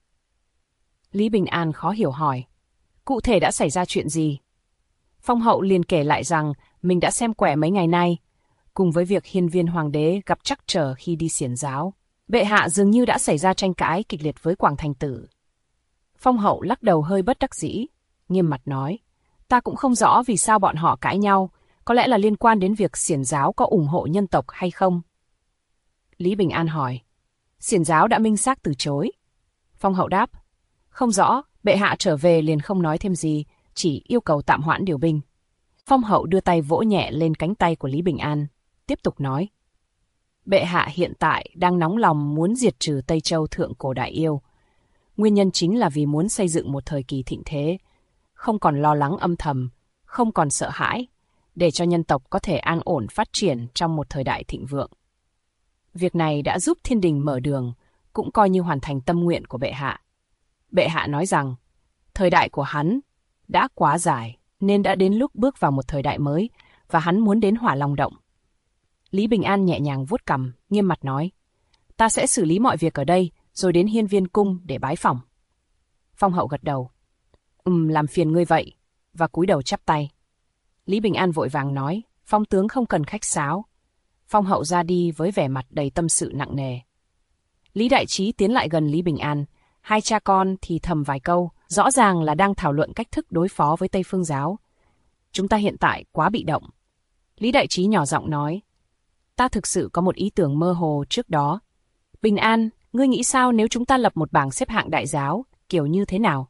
Lý Bình An khó hiểu hỏi, cụ thể đã xảy ra chuyện gì? Phong Hậu liền kể lại rằng mình đã xem quẻ mấy ngày nay, cùng với việc hiên viên hoàng đế gặp trắc trở khi đi xiển giáo. Bệ hạ dường như đã xảy ra tranh cãi kịch liệt với Quảng Thành Tử. Phong Hậu lắc đầu hơi bất đắc dĩ, nghiêm mặt nói, ta cũng không rõ vì sao bọn họ cãi nhau, có lẽ là liên quan đến việc xiển giáo có ủng hộ nhân tộc hay không. Lý Bình An hỏi, xiển giáo đã minh xác từ chối. Phong Hậu đáp, không rõ, bệ hạ trở về liền không nói thêm gì, chỉ yêu cầu tạm hoãn điều binh. Phong Hậu đưa tay vỗ nhẹ lên cánh tay của Lý Bình An, tiếp tục nói, bệ hạ hiện tại đang nóng lòng muốn diệt trừ Tây Châu thượng cổ đại yêu. Nguyên nhân chính là vì muốn xây dựng một thời kỳ thịnh thế, không còn lo lắng âm thầm, không còn sợ hãi, để cho nhân tộc có thể an ổn phát triển trong một thời đại thịnh vượng. Việc này đã giúp thiên đình mở đường, cũng coi như hoàn thành tâm nguyện của bệ hạ. Bệ hạ nói rằng, thời đại của hắn đã quá dài, nên đã đến lúc bước vào một thời đại mới, và hắn muốn đến Hỏa Long Động. Lý Bình An nhẹ nhàng vuốt cằm, nghiêm mặt nói, ta sẽ xử lý mọi việc ở đây, rồi đến Hiên Viên Cung để bái phỏng. Phong Hậu gật đầu, làm phiền ngươi vậy, và cúi đầu chắp tay. Lý Bình An vội vàng nói, Phong tướng không cần khách sáo. Phong Hậu ra đi với vẻ mặt đầy tâm sự nặng nề. Lý Đại Trí tiến lại gần Lý Bình An, hai cha con thì thầm vài câu, rõ ràng là đang thảo luận cách thức đối phó với Tây Phương giáo. Chúng ta hiện tại quá bị động. Lý Đại Trí nhỏ giọng nói, ta thực sự có một ý tưởng mơ hồ trước đó. Bình An, ngươi nghĩ sao nếu chúng ta lập một bảng xếp hạng đại giáo, kiểu như thế nào?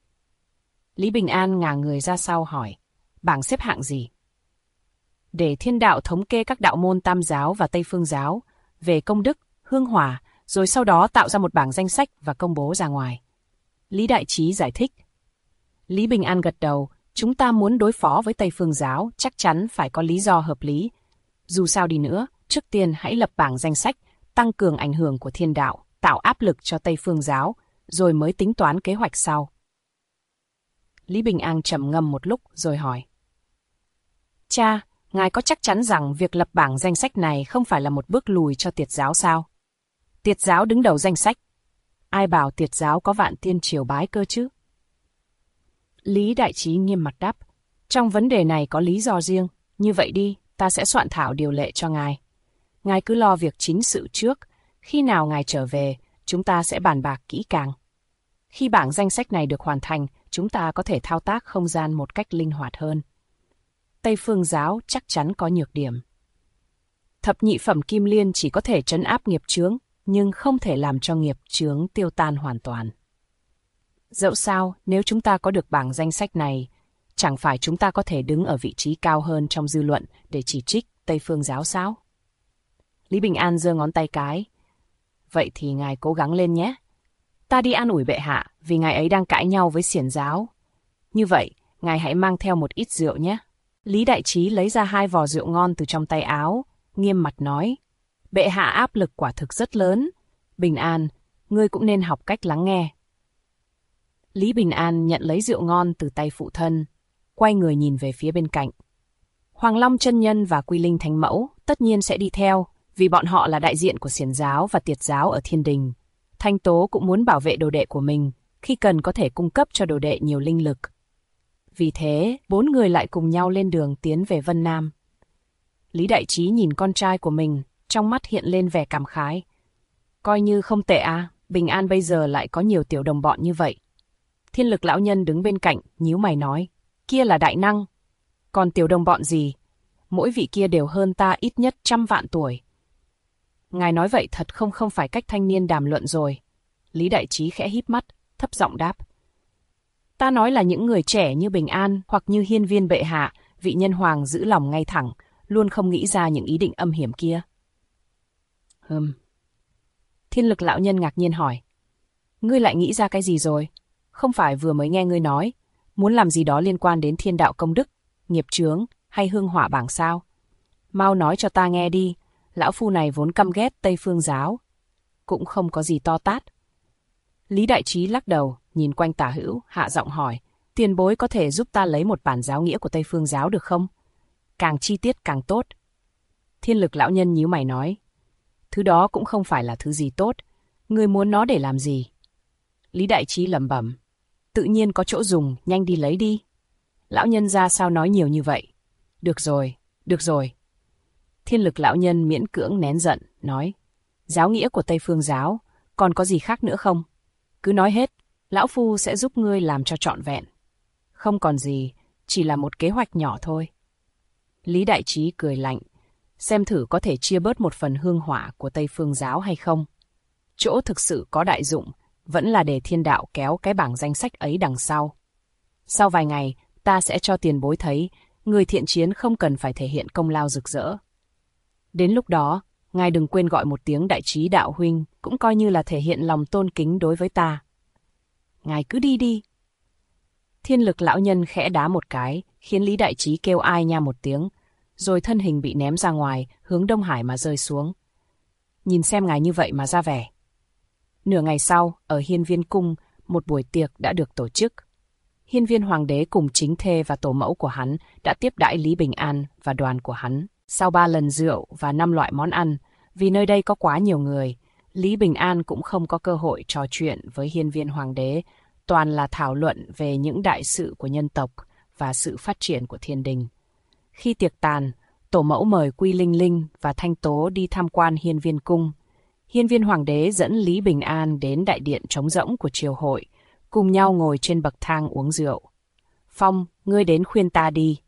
Lý Bình An ngả người ra sau hỏi, bảng xếp hạng gì? Để thiên đạo thống kê các đạo môn Tam giáo và Tây Phương giáo, về công đức, hương hỏa, rồi sau đó tạo ra một bảng danh sách và công bố ra ngoài. Lý Đại Trí giải thích. Lý Bình An gật đầu, chúng ta muốn đối phó với Tây Phương giáo, chắc chắn phải có lý do hợp lý. Dù sao đi nữa, trước tiên hãy lập bảng danh sách, tăng cường ảnh hưởng của thiên đạo, tạo áp lực cho Tây Phương giáo, rồi mới tính toán kế hoạch sau. Lý Bình An trầm ngâm một lúc rồi hỏi. Cha, ngài có chắc chắn rằng việc lập bảng danh sách này không phải là một bước lùi cho Tiệt giáo sao? Tiệt giáo đứng đầu danh sách. Ai bảo Tiệt giáo có vạn tiên triều bái cơ chứ? Lý Đại Trí nghiêm mặt đáp. Trong vấn đề này có lý do riêng. Như vậy đi, ta sẽ soạn thảo điều lệ cho ngài. Ngài cứ lo việc chính sự trước. Khi nào ngài trở về, chúng ta sẽ bàn bạc kỹ càng. Khi bảng danh sách này được hoàn thành, chúng ta có thể thao tác không gian một cách linh hoạt hơn. Tây Phương giáo chắc chắn có nhược điểm. Thập nhị phẩm kim liên chỉ có thể trấn áp nghiệp chướng, nhưng không thể làm cho nghiệp chướng tiêu tan hoàn toàn. Dẫu sao, nếu chúng ta có được bảng danh sách này, chẳng phải chúng ta có thể đứng ở vị trí cao hơn trong dư luận để chỉ trích Tây Phương giáo sao? Lý Bình An giơ ngón tay cái. Vậy thì ngài cố gắng lên nhé. Ta đi an ủi bệ hạ vì ngài ấy đang cãi nhau với xiển giáo. Như vậy, ngài hãy mang theo một ít rượu nhé. Lý Đại Trí lấy ra 2 vò rượu ngon từ trong tay áo, nghiêm mặt nói. Bệ hạ áp lực quả thực rất lớn. Bình An, ngươi cũng nên học cách lắng nghe. Lý Bình An nhận lấy rượu ngon từ tay phụ thân, quay người nhìn về phía bên cạnh. Hoàng Long chân nhân và Quy Linh Thánh Mẫu tất nhiên sẽ đi theo, vì bọn họ là đại diện của xiển giáo và Tiệt giáo ở Thiên Đình. Thanh Tố cũng muốn bảo vệ đồ đệ của mình, khi cần có thể cung cấp cho đồ đệ nhiều linh lực. Vì thế, 4 người lại cùng nhau lên đường tiến về Vân Nam. Lý Đại Trí nhìn con trai của mình, trong mắt hiện lên vẻ cảm khái. Coi như không tệ à, Bình An bây giờ lại có nhiều tiểu đồng bọn như vậy. Thiên Lực lão nhân đứng bên cạnh, nhíu mày nói, kia là đại năng. Còn tiểu đồng bọn gì? Mỗi vị kia đều hơn ta ít nhất 100 vạn tuổi. Ngài nói vậy thật không phải cách thanh niên đàm luận rồi. Lý Đại Trí khẽ híp mắt, thấp giọng đáp. Ta nói là những người trẻ như Bình An hoặc như Hiên Viên bệ hạ, vị nhân hoàng giữ lòng ngay thẳng, luôn không nghĩ ra những ý định âm hiểm kia. Thiên Lực lão nhân ngạc nhiên hỏi. Ngươi lại nghĩ ra cái gì rồi? Không phải vừa mới nghe ngươi nói, muốn làm gì đó liên quan đến thiên đạo công đức, nghiệp chướng hay hương hỏa bảng sao? Mau nói cho ta nghe đi, lão phu này vốn căm ghét Tây Phương giáo. Cũng không có gì to tát. Lý Đại Trí lắc đầu, nhìn quanh tả hữu, hạ giọng hỏi, tiền bối có thể giúp ta lấy một bản giáo nghĩa của Tây Phương giáo được không? Càng chi tiết càng tốt. Thiên Lực lão nhân nhíu mày nói, thứ đó cũng không phải là thứ gì tốt, ngươi muốn nó để làm gì? Lý Đại Trí lẩm bẩm, tự nhiên có chỗ dùng, nhanh đi lấy đi. Lão nhân ra sao nói nhiều như vậy? Được rồi. Thiên Lực lão nhân miễn cưỡng nén giận, nói, giáo nghĩa của Tây Phương giáo, còn có gì khác nữa không? Cứ nói hết, lão phu sẽ giúp ngươi làm cho trọn vẹn. Không còn gì, chỉ là một kế hoạch nhỏ thôi. Lý Đại Trí cười lạnh, xem thử có thể chia bớt một phần hương hỏa của Tây Phương giáo hay không. Chỗ thực sự có đại dụng, vẫn là để thiên đạo kéo cái bảng danh sách ấy đằng sau. Sau vài ngày, ta sẽ cho tiền bối thấy, người thiện chiến không cần phải thể hiện công lao rực rỡ. Đến lúc đó, ngài đừng quên gọi một tiếng Đại Trí đạo huynh, cũng coi như là thể hiện lòng tôn kính đối với ta. Ngài cứ đi đi. Thiên Lực lão nhân khẽ đá một cái, khiến Lý Đại Trí kêu ai nha một tiếng, rồi thân hình bị ném ra ngoài, hướng Đông Hải mà rơi xuống. Nhìn xem ngài như vậy mà ra vẻ. Nửa ngày sau, ở Hiên Viên cung, một buổi tiệc đã được tổ chức. Hiên Viên hoàng đế cùng chính thê và tổ mẫu của hắn đã tiếp đãi Lý Bình An và đoàn của hắn. Sau 3 lần rượu và 5 loại món ăn, vì nơi đây có quá nhiều người, Lý Bình An cũng không có cơ hội trò chuyện với Hiên Viên hoàng đế, toàn là thảo luận về những đại sự của nhân tộc và sự phát triển của thiên đình. Khi tiệc tàn, tổ mẫu mời Quy Linh Linh và Thanh Tố đi tham quan Hiên Viên cung. Hiên Viên hoàng đế dẫn Lý Bình An đến đại điện trống rỗng của triều hội, cùng nhau ngồi trên bậc thang uống rượu. Phong, ngươi đến khuyên ta đi.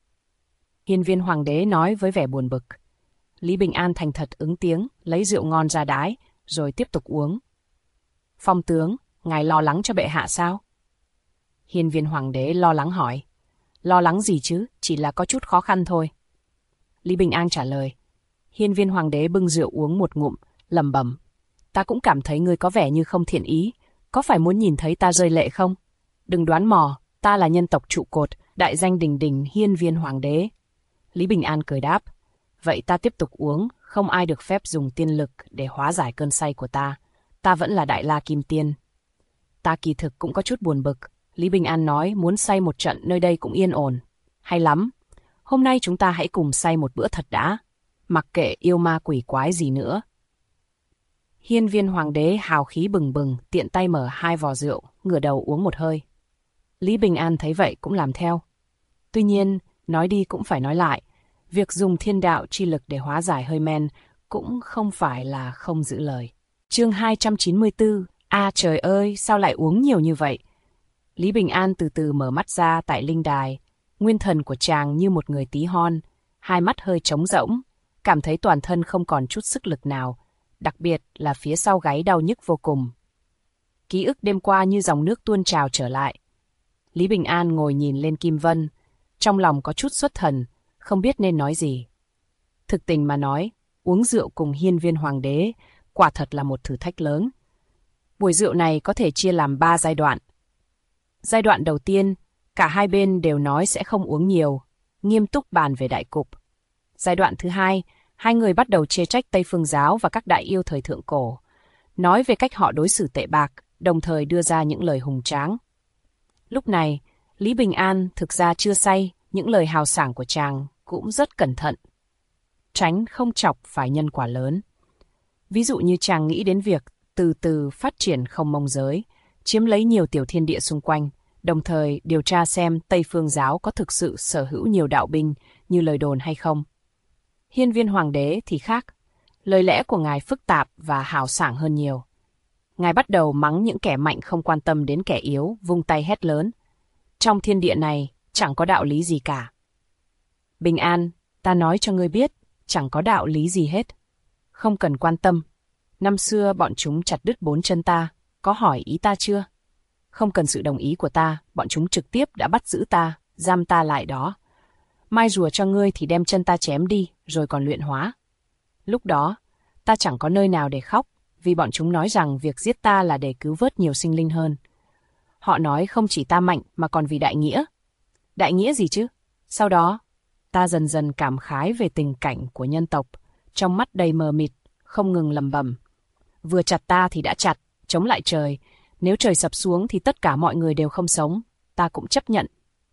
Hiên Viên hoàng đế nói với vẻ buồn bực. Lý Bình An thành thật ứng tiếng, lấy rượu ngon ra đái, rồi tiếp tục uống. Phong tướng, ngài lo lắng cho bệ hạ sao? Hiên Viên hoàng đế lo lắng hỏi. Lo lắng gì chứ, chỉ là có chút khó khăn thôi. Lý Bình An trả lời. Hiên Viên hoàng đế bưng rượu uống một ngụm, lẩm bẩm. ta cũng cảm thấy ngươi có vẻ như không thiện ý. Có phải muốn nhìn thấy ta rơi lệ không? Đừng đoán mò, ta là nhân tộc trụ cột, đại danh đình đình hiên viên hoàng đế. Lý Bình An cười đáp. Vậy ta tiếp tục uống, không ai được phép dùng tiên lực để hóa giải cơn say của ta. Ta vẫn là Đại La Kim Tiên. Ta kỳ thực cũng có chút buồn bực. Lý Bình An nói muốn say một trận nơi đây cũng yên ổn. Hay lắm. Hôm nay chúng ta hãy cùng say một bữa thật đã. Mặc kệ yêu ma quỷ quái gì nữa. Hiên viên hoàng đế hào khí bừng bừng, tiện tay mở 2 vò rượu, ngửa đầu uống một hơi. Lý Bình An thấy vậy cũng làm theo. Tuy nhiên, nói đi cũng phải nói lại. Việc dùng thiên đạo chi lực để hóa giải hơi men cũng không phải là không giữ lời. Chương 294. Trời ơi, sao lại uống nhiều như vậy? Lý Bình An từ từ mở mắt ra tại linh đài. Nguyên thần của chàng như một người tí hon, 2 mắt hơi trống rỗng, cảm thấy toàn thân không còn chút sức lực nào, đặc biệt là phía sau gáy đau nhức vô cùng. Ký ức đêm qua như dòng nước tuôn trào trở lại. Lý Bình An ngồi nhìn lên Kim Vân, trong lòng có chút xuất thần, không biết nên nói gì. Thực tình mà nói, uống rượu cùng hiên viên hoàng đế quả thật là một thử thách lớn. Buổi rượu này có thể chia làm 3 giai đoạn. Giai đoạn đầu tiên, cả hai bên đều nói sẽ không uống nhiều, nghiêm túc bàn về đại cục. Giai đoạn thứ hai, hai người bắt đầu chê trách Tây Phương giáo và các đại yêu thời thượng cổ, nói về cách họ đối xử tệ bạc, đồng thời đưa ra những lời hùng tráng. Lúc này, Lý Bình An thực ra chưa say, những lời hào sảng của chàng cũng rất cẩn thận. Tránh không chọc phải nhân quả lớn. Ví dụ như chàng nghĩ đến việc từ từ phát triển không mông giới, chiếm lấy nhiều tiểu thiên địa xung quanh, đồng thời điều tra xem Tây Phương giáo có thực sự sở hữu nhiều đạo binh như lời đồn hay không. Hiên viên hoàng đế thì khác, lời lẽ của ngài phức tạp và hào sảng hơn nhiều. Ngài bắt đầu mắng những kẻ mạnh không quan tâm đến kẻ yếu, vung tay hét lớn. Trong thiên địa này, chẳng có đạo lý gì cả. Bình An, ta nói cho ngươi biết, chẳng có đạo lý gì hết. Không cần quan tâm. Năm xưa bọn chúng chặt đứt 4 chân ta, có hỏi ý ta chưa? Không cần sự đồng ý của ta, bọn chúng trực tiếp đã bắt giữ ta, giam ta lại đó. Mai rùa cho ngươi thì đem chân ta chém đi, rồi còn luyện hóa. Lúc đó, ta chẳng có nơi nào để khóc, vì bọn chúng nói rằng việc giết ta là để cứu vớt nhiều sinh linh hơn. Họ nói không chỉ ta mạnh mà còn vì đại nghĩa. Đại nghĩa gì chứ? Sau đó, ta dần dần cảm khái về tình cảnh của nhân tộc, trong mắt đầy mờ mịt, không ngừng lẩm bẩm. Vừa chặt ta thì đã chặt, chống lại trời. Nếu trời sập xuống thì tất cả mọi người đều không sống, ta cũng chấp nhận.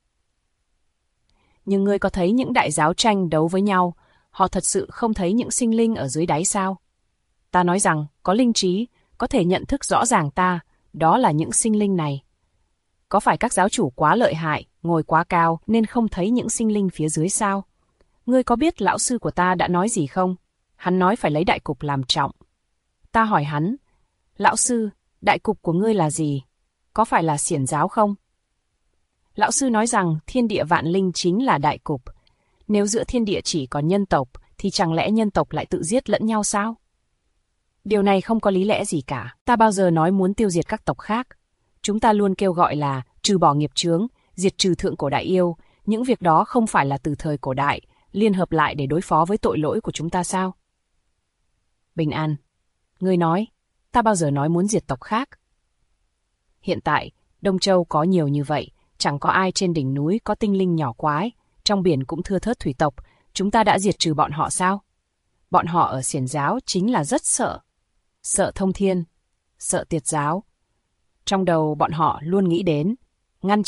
Nhưng ngươi có thấy những đại giáo tranh đấu với nhau, họ thật sự không thấy những sinh linh ở dưới đáy sao? Ta nói rằng, có linh trí, có thể nhận thức rõ ràng ta, đó là những sinh linh này. Có phải các giáo chủ quá lợi hại, ngồi quá cao nên không thấy những sinh linh phía dưới sao? Ngươi có biết lão sư của ta đã nói gì không? Hắn nói phải lấy đại cục làm trọng. Ta hỏi hắn, lão sư, đại cục của ngươi là gì? Có phải là xiển giáo không? Lão sư nói rằng thiên địa vạn linh chính là đại cục. Nếu giữa thiên địa chỉ còn nhân tộc, thì chẳng lẽ nhân tộc lại tự giết lẫn nhau sao? Điều này không có lý lẽ gì cả. Ta bao giờ nói muốn tiêu diệt các tộc khác. Chúng ta luôn kêu gọi là trừ bỏ nghiệp chướng, diệt trừ thượng cổ đại yêu. Những việc đó không phải là từ thời cổ đại, liên hợp lại để đối phó với tội lỗi của chúng ta sao? Bình An, ngươi nói, ta bao giờ nói muốn diệt tộc khác. Hiện tại, Đông Châu có nhiều như vậy, chẳng có ai trên đỉnh núi có tinh linh nhỏ quái, trong biển cũng thưa thớt thủy tộc, chúng ta đã diệt trừ bọn họ sao? Bọn họ ở xiển giáo chính là rất sợ. Sợ thông thiên, sợ tiệt giáo. Trong đầu bọn họ luôn nghĩ đến, ngăn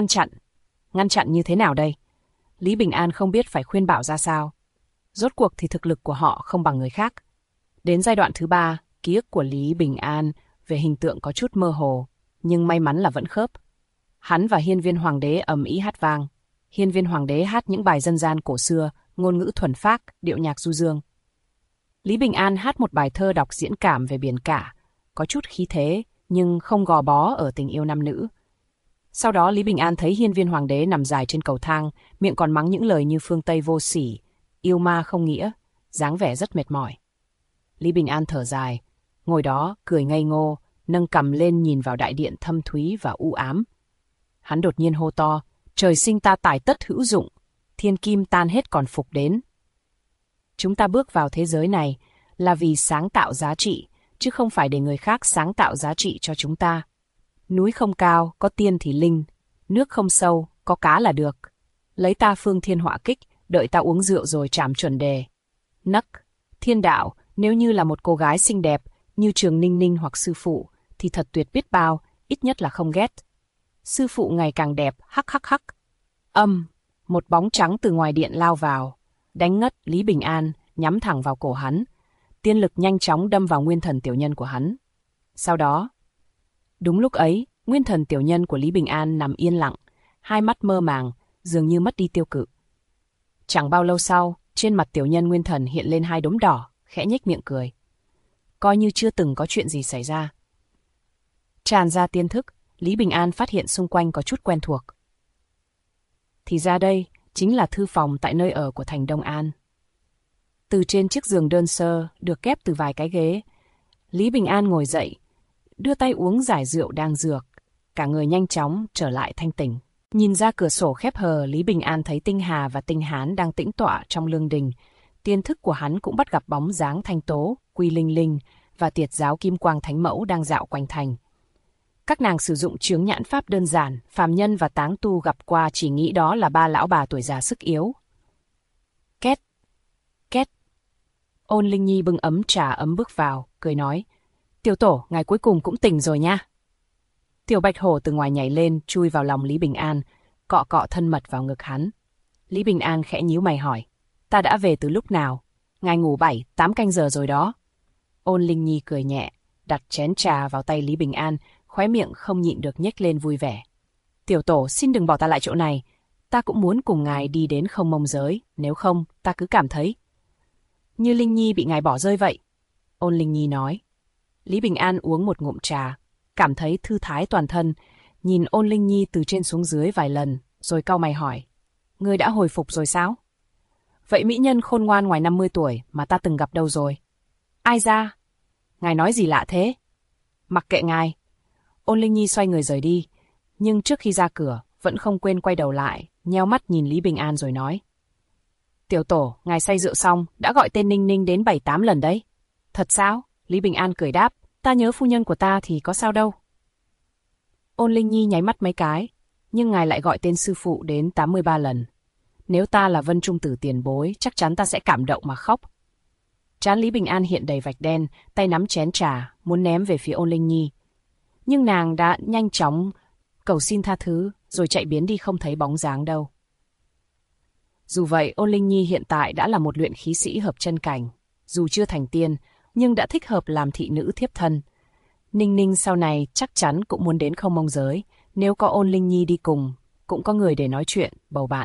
chặn như thế nào đây? Lý Bình An không biết phải khuyên bảo ra sao. Rốt cuộc thì thực lực của họ không bằng người khác. Đến giai đoạn thứ 3, ký ức của Lý Bình An về hình tượng có chút mơ hồ, nhưng may mắn là vẫn khớp. Hắn và hiên viên hoàng đế ầm ĩ hát vang. Hiên viên hoàng đế hát những bài dân gian cổ xưa, ngôn ngữ thuần phác, điệu nhạc du dương. Lý Bình An hát một bài thơ đọc diễn cảm về biển cả, có chút khí thế, nhưng không gò bó ở tình yêu nam nữ. Sau đó Lý Bình An thấy hiên viên hoàng đế nằm dài trên cầu thang, miệng còn mắng những lời như phương Tây vô sỉ, yêu ma không nghĩa, dáng vẻ rất mệt mỏi. Lý Bình An thở dài, ngồi đó cười ngây ngô, nâng cằm lên nhìn vào đại điện thâm thúy và u ám. Hắn đột nhiên hô to, trời sinh ta tài tất hữu dụng, thiên kim tan hết còn phục đến. Chúng ta bước vào thế giới này là vì sáng tạo giá trị, chứ không phải để người khác sáng tạo giá trị cho chúng ta. Núi không cao, có tiên thì linh, nước không sâu, có cá là được. Lấy ta phương thiên họa kích, đợi ta uống rượu rồi chạm chuẩn đề. Nấc, thiên đạo, nếu như là một cô gái xinh đẹp, như Trường Ninh Ninh hoặc sư phụ, thì thật tuyệt biết bao, ít nhất là không ghét. Sư phụ ngày càng đẹp, hắc hắc hắc. Một bóng trắng từ ngoài điện lao vào, đánh ngất Lý Bình An, nhắm thẳng vào cổ hắn. Tiên lực nhanh chóng đâm vào nguyên thần tiểu nhân của hắn. Sau đó, đúng lúc ấy, nguyên thần tiểu nhân của Lý Bình An nằm yên lặng, hai mắt mơ màng, dường như mất đi tiêu cự. Chẳng bao lâu sau, trên mặt tiểu nhân nguyên thần hiện lên hai đốm đỏ, khẽ nhếch miệng cười. Coi như chưa từng có chuyện gì xảy ra. Tràn ra tiên thức, Lý Bình An phát hiện xung quanh có chút quen thuộc. Thì ra đây chính là thư phòng tại nơi ở của thành Đông An. Từ trên chiếc giường đơn sơ, được kép từ vài cái ghế, Lý Bình An ngồi dậy, đưa tay uống giải rượu đang dược, cả người nhanh chóng trở lại thanh tỉnh. Nhìn ra cửa sổ khép hờ, Lý Bình An thấy Tinh Hà và Tinh Hán đang tĩnh tọa trong lương đình. Tiên thức của hắn cũng bắt gặp bóng dáng Thanh Tố, Quy Linh Linh và Tiệt giáo Kim Quang Thánh Mẫu đang dạo quanh thành. Các nàng sử dụng chướng nhãn pháp đơn giản, phàm nhân và táng tu gặp qua chỉ nghĩ đó là ba lão bà tuổi già sức yếu. Két, két. Ôn Linh Nhi bưng ấm trà ấm bước vào, cười nói, tiểu tổ, ngài cuối cùng cũng tỉnh rồi nha. Tiểu Bạch Hổ từ ngoài nhảy lên, chui vào lòng Lý Bình An, cọ cọ thân mật vào ngực hắn. Lý Bình An khẽ nhíu mày hỏi, ta đã về từ lúc nào? Ngài ngủ 7-8 canh giờ rồi đó. Ôn Linh Nhi cười nhẹ, đặt chén trà vào tay Lý Bình An, khóe miệng không nhịn được nhếch lên vui vẻ. Tiểu tổ, xin đừng bỏ ta lại chỗ này, ta cũng muốn cùng ngài đi đến Không Mông giới, nếu không, ta cứ cảm thấy như Linh Nhi bị ngài bỏ rơi vậy. Ôn Linh Nhi nói. Lý Bình An uống một ngụm trà, cảm thấy thư thái toàn thân, nhìn Ôn Linh Nhi từ trên xuống dưới vài lần, rồi cau mày hỏi, ngươi đã hồi phục rồi sao? Vậy mỹ nhân khôn ngoan ngoài 50 tuổi mà ta từng gặp đâu rồi? Ai ra? Ngài nói gì lạ thế? Mặc kệ ngài. Ôn Linh Nhi xoay người rời đi, nhưng trước khi ra cửa, vẫn không quên quay đầu lại, nheo mắt nhìn Lý Bình An rồi nói. Tiểu tổ, ngài say rượu xong, đã gọi tên Ninh Ninh đến 7-8 lần đấy. Thật sao? Lý Bình An cười đáp, ta nhớ phu nhân của ta thì có sao đâu. Ôn Linh Nhi nháy mắt mấy cái, nhưng ngài lại gọi tên sư phụ đến 83 lần. Nếu ta là Vân Trung Tử tiền bối, chắc chắn ta sẽ cảm động mà khóc. Trán Lý Bình An hiện đầy vạch đen, tay nắm chén trà, muốn ném về phía Ôn Linh Nhi. Nhưng nàng đã nhanh chóng cầu xin tha thứ, rồi chạy biến đi không thấy bóng dáng đâu. Dù vậy, Ôn Linh Nhi hiện tại đã là một luyện khí sĩ hợp chân cảnh. Dù chưa thành tiên, nhưng đã thích hợp làm thị nữ thiếp thân. Ninh Ninh sau này chắc chắn cũng muốn đến Không Mông giới, nếu có Ôn Linh Nhi đi cùng, cũng có người để nói chuyện, bầu bạn.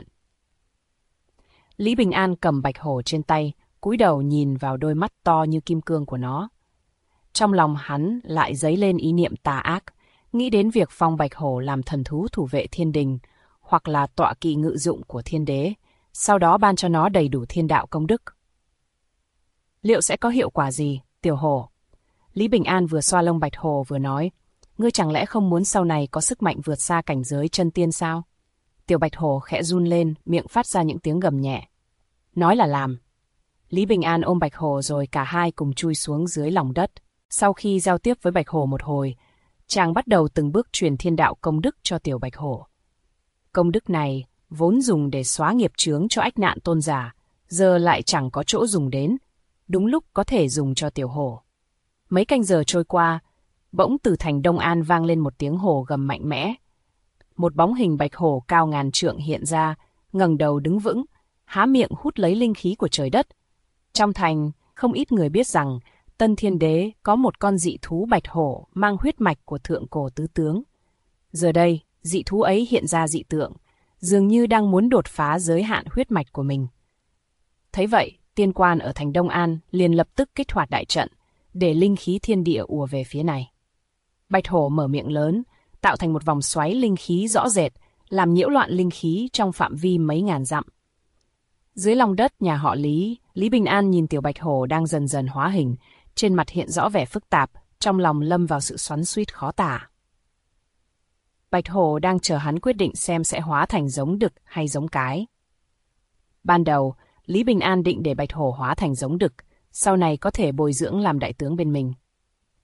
Lý Bình An cầm Bạch Hổ trên tay, cúi đầu nhìn vào đôi mắt to như kim cương của nó. Trong lòng hắn lại dấy lên ý niệm tà ác, nghĩ đến việc phong Bạch Hổ làm thần thú thủ vệ thiên đình, hoặc là tọa kỵ ngự dụng của thiên đế, sau đó ban cho nó đầy đủ thiên đạo công đức. Liệu sẽ có hiệu quả gì, tiểu hổ? Lý Bình An vừa xoa lông Bạch Hổ vừa nói, ngươi chẳng lẽ không muốn sau này có sức mạnh vượt xa cảnh giới chân tiên sao? Tiểu Bạch Hổ khẽ run lên, miệng phát ra những tiếng gầm nhẹ. Nói là làm. Lý Bình An ôm Bạch Hổ rồi cả hai cùng chui xuống dưới lòng đất. Sau khi giao tiếp với Bạch Hổ một hồi, chàng bắt đầu từng bước truyền thiên đạo công đức cho tiểu Bạch Hổ. Công đức này vốn dùng để xóa nghiệp chướng cho ách nạn tôn giả, giờ lại chẳng có chỗ dùng đến, đúng lúc có thể dùng cho tiểu hổ. Mấy canh giờ trôi qua, bỗng từ thành Đông An vang lên một tiếng hổ gầm mạnh mẽ. Một bóng hình Bạch Hổ cao ngàn trượng hiện ra, ngẩng đầu đứng vững, há miệng hút lấy linh khí của trời đất. Trong thành, không ít người biết rằng Tân Thiên Đế có một con dị thú Bạch Hổ mang huyết mạch của thượng cổ tứ tướng. Giờ đây, dị thú ấy hiện ra dị tượng, dường như đang muốn đột phá giới hạn huyết mạch của mình. Thấy vậy, tiên quan ở thành Đông An liền lập tức kích hoạt đại trận, để linh khí thiên địa ùa về phía này. Bạch Hổ mở miệng lớn, tạo thành một vòng xoáy linh khí rõ rệt, làm nhiễu loạn linh khí trong phạm vi mấy ngàn dặm. Dưới lòng đất nhà họ Lý, Lý Bình An nhìn tiểu Bạch Hổ đang dần dần hóa hình, trên mặt hiện rõ vẻ phức tạp, trong lòng lâm vào sự xoắn xuýt khó tả. Bạch Hổ đang chờ hắn quyết định xem sẽ hóa thành giống đực hay giống cái. Ban đầu, Lý Bình An định để Bạch Hổ hóa thành giống đực, sau này có thể bồi dưỡng làm đại tướng bên mình.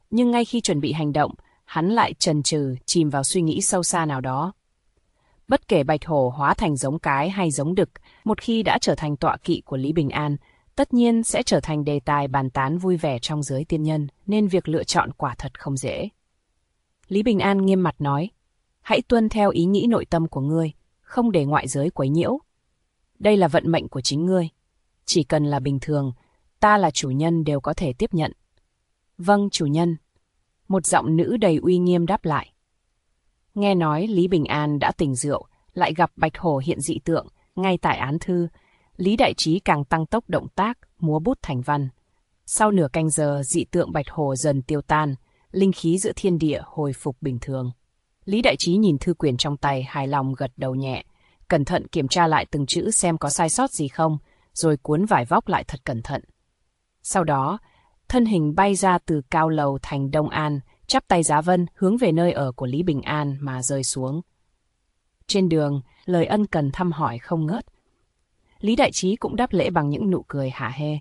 Nhưng ngay khi chuẩn bị hành động, hắn lại chần chừ, chìm vào suy nghĩ sâu xa nào đó. Bất kể bạch hổ hóa thành giống cái hay giống đực, một khi đã trở thành tọa kỵ của Lý Bình An, tất nhiên sẽ trở thành đề tài bàn tán vui vẻ trong giới tiên nhân, nên việc lựa chọn quả thật không dễ. Lý Bình An nghiêm mặt nói, hãy tuân theo ý nghĩ nội tâm của ngươi, không để ngoại giới quấy nhiễu. Đây là vận mệnh của chính ngươi. Chỉ cần là bình thường, ta là chủ nhân đều có thể tiếp nhận. Vâng, chủ nhân. Một giọng nữ đầy uy nghiêm đáp lại. Nghe nói Lý Bình An đã tỉnh rượu, lại gặp bạch hổ hiện dị tượng, ngay tại án thư, Lý Đại Trí càng tăng tốc động tác, múa bút thành văn. Sau nửa canh giờ, dị tượng bạch hổ dần tiêu tan, linh khí giữa thiên địa hồi phục bình thường. Lý Đại Trí nhìn thư quyển trong tay, hài lòng gật đầu nhẹ, cẩn thận kiểm tra lại từng chữ xem có sai sót gì không, rồi cuốn vải vóc lại thật cẩn thận. Sau đó, thân hình bay ra từ cao lầu thành Đông An, chắp tay giá vân hướng về nơi ở của Lý Bình An mà rơi xuống. Trên đường, lời ân cần thăm hỏi không ngớt. Lý Đại Trí cũng đáp lễ bằng những nụ cười hả hê.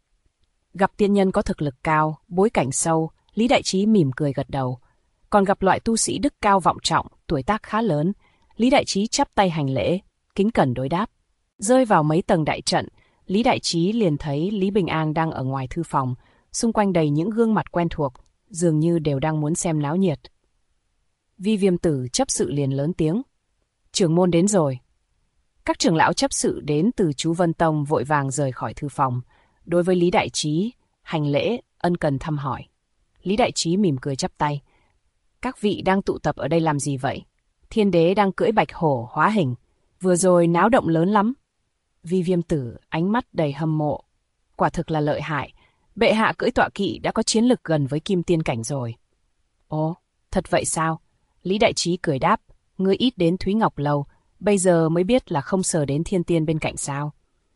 Gặp tiên nhân có thực lực cao, bối cảnh sâu, Lý Đại Trí mỉm cười gật đầu. Còn gặp loại tu sĩ đức cao vọng trọng, tuổi tác khá lớn, Lý Đại Trí chắp tay hành lễ, kính cẩn đối đáp. Rơi vào mấy tầng đại trận, Lý Đại Trí liền thấy Lý Bình An đang ở ngoài thư phòng, xung quanh đầy những gương mặt quen thuộc, dường như đều đang muốn xem náo nhiệt. Vi Viêm Tử chấp sự liền lớn tiếng. Trưởng môn đến rồi. Các trưởng lão chấp sự đến từ chú Vân Tông vội vàng rời khỏi thư phòng. Đối với Lý Đại Trí, hành lễ, ân cần thăm hỏi. Lý Đại Trí mỉm cười chắp tay. Các vị đang tụ tập ở đây làm gì vậy? Thiên đế đang cưỡi bạch hổ hóa hình. Vừa rồi náo động lớn lắm. Vi Viêm Tử ánh mắt đầy hâm mộ. Quả thực là lợi hại. Bệ hạ cưỡi tọa kỵ đã có chiến lực gần với kim tiên cảnh rồi. Ồ, thật vậy sao? Lý Đại Trí cười đáp. Ngươi ít đến Thúy Ngọc Lâu, bây giờ mới biết là không sờ đến thiên tiên bên cạnh sao?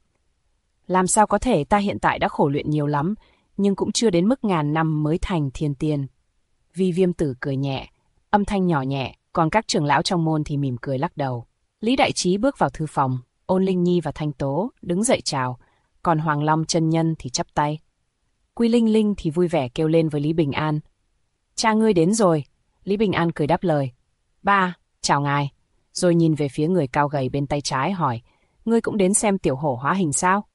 Làm sao có thể, ta hiện tại đã khổ luyện nhiều lắm, nhưng cũng chưa đến mức ngàn năm mới thành thiên tiên. Vi Viêm Tử cười nhẹ, âm thanh nhỏ nhẹ, còn các trưởng lão trong môn thì mỉm cười lắc đầu. Lý Đại Trí bước vào thư phòng, Ôn Linh Nhi và Thanh Tố đứng dậy chào, còn Hoàng Long chân nhân thì chắp tay. Quy Linh Linh thì vui vẻ kêu lên với Lý Bình An. Cha ngươi đến rồi. Lý Bình An cười đáp lời. Ba, chào ngài. Rồi nhìn về phía người cao gầy bên tay trái hỏi, ngươi cũng đến xem tiểu hổ hóa hình sao?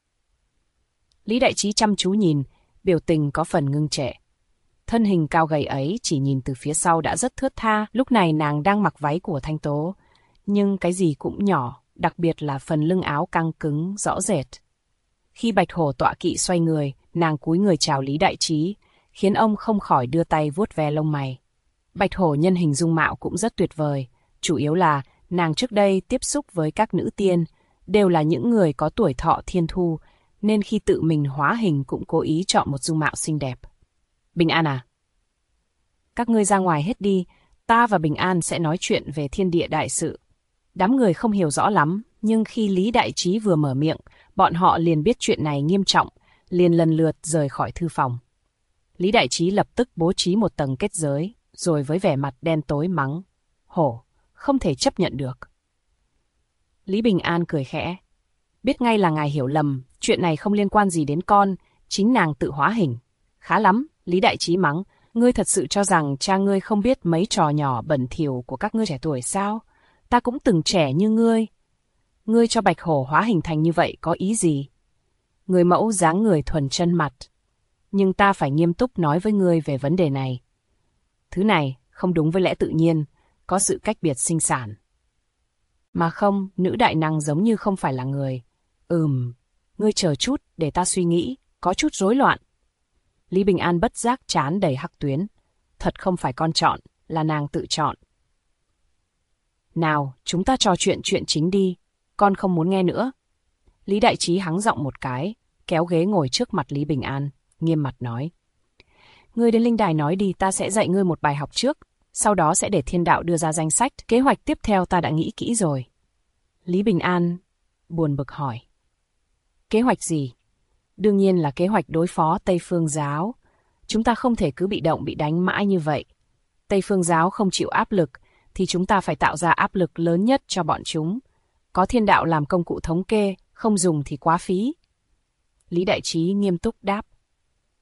Lý Đại Trí chăm chú nhìn, biểu tình có phần ngưng trệ. Thân hình cao gầy ấy chỉ nhìn từ phía sau đã rất thướt tha, lúc này nàng đang mặc váy của Thanh Tố. Nhưng cái gì cũng nhỏ, đặc biệt là phần lưng áo căng cứng, rõ rệt. Khi bạch hổ tọa kỵ xoay người, nàng cúi người chào Lý Đại Trí, khiến ông không khỏi đưa tay vuốt ve lông mày. Bạch hổ nhân hình dung mạo cũng rất tuyệt vời, chủ yếu là nàng trước đây tiếp xúc với các nữ tiên, đều là những người có tuổi thọ thiên thu, nên khi tự mình hóa hình cũng cố ý chọn một dung mạo xinh đẹp. Bình An à? Các ngươi ra ngoài hết đi, ta và Bình An sẽ nói chuyện về thiên địa đại sự. Đám người không hiểu rõ lắm, nhưng khi Lý Đại Trí vừa mở miệng, bọn họ liền biết chuyện này nghiêm trọng, liền lần lượt rời khỏi thư phòng. Lý Đại Trí lập tức bố trí một tầng kết giới, rồi với vẻ mặt đen tối mắng. Hổ, không thể chấp nhận được. Lý Bình An cười khẽ. Biết ngay là ngài hiểu lầm, chuyện này không liên quan gì đến con, chính nàng tự hóa hình. Khá lắm, Lý Đại Trí mắng, ngươi thật sự cho rằng cha ngươi không biết mấy trò nhỏ bẩn thỉu của các ngươi trẻ tuổi sao? Ta cũng từng trẻ như ngươi. Ngươi cho bạch hổ hóa hình thành như vậy có ý gì? Người mẫu dáng người thuần chân mặt. Nhưng ta phải nghiêm túc nói với ngươi về vấn đề này. Thứ này không đúng với lẽ tự nhiên, có sự cách biệt sinh sản. Mà không, nữ đại năng giống như không phải là người. Ngươi chờ chút để ta suy nghĩ, có chút rối loạn. Lý Bình An bất giác trán đầy hắc tuyến. Thật không phải con chọn, là nàng tự chọn. Nào, chúng ta trò chuyện chính đi, con không muốn nghe nữa. Lý Đại Trí hắng giọng một cái, kéo ghế ngồi trước mặt Lý Bình An, nghiêm mặt nói. Ngươi đến linh đài nói đi, ta sẽ dạy ngươi một bài học trước, sau đó sẽ để thiên đạo đưa ra danh sách, kế hoạch tiếp theo ta đã nghĩ kỹ rồi. Lý Bình An buồn bực hỏi. Kế hoạch gì? Đương nhiên là kế hoạch đối phó Tây Phương Giáo. Chúng ta không thể cứ bị động bị đánh mãi như vậy. Tây Phương Giáo không chịu áp lực, thì chúng ta phải tạo ra áp lực lớn nhất cho bọn chúng. Có thiên đạo làm công cụ thống kê, không dùng thì quá phí. Lý Đại Trí nghiêm túc đáp.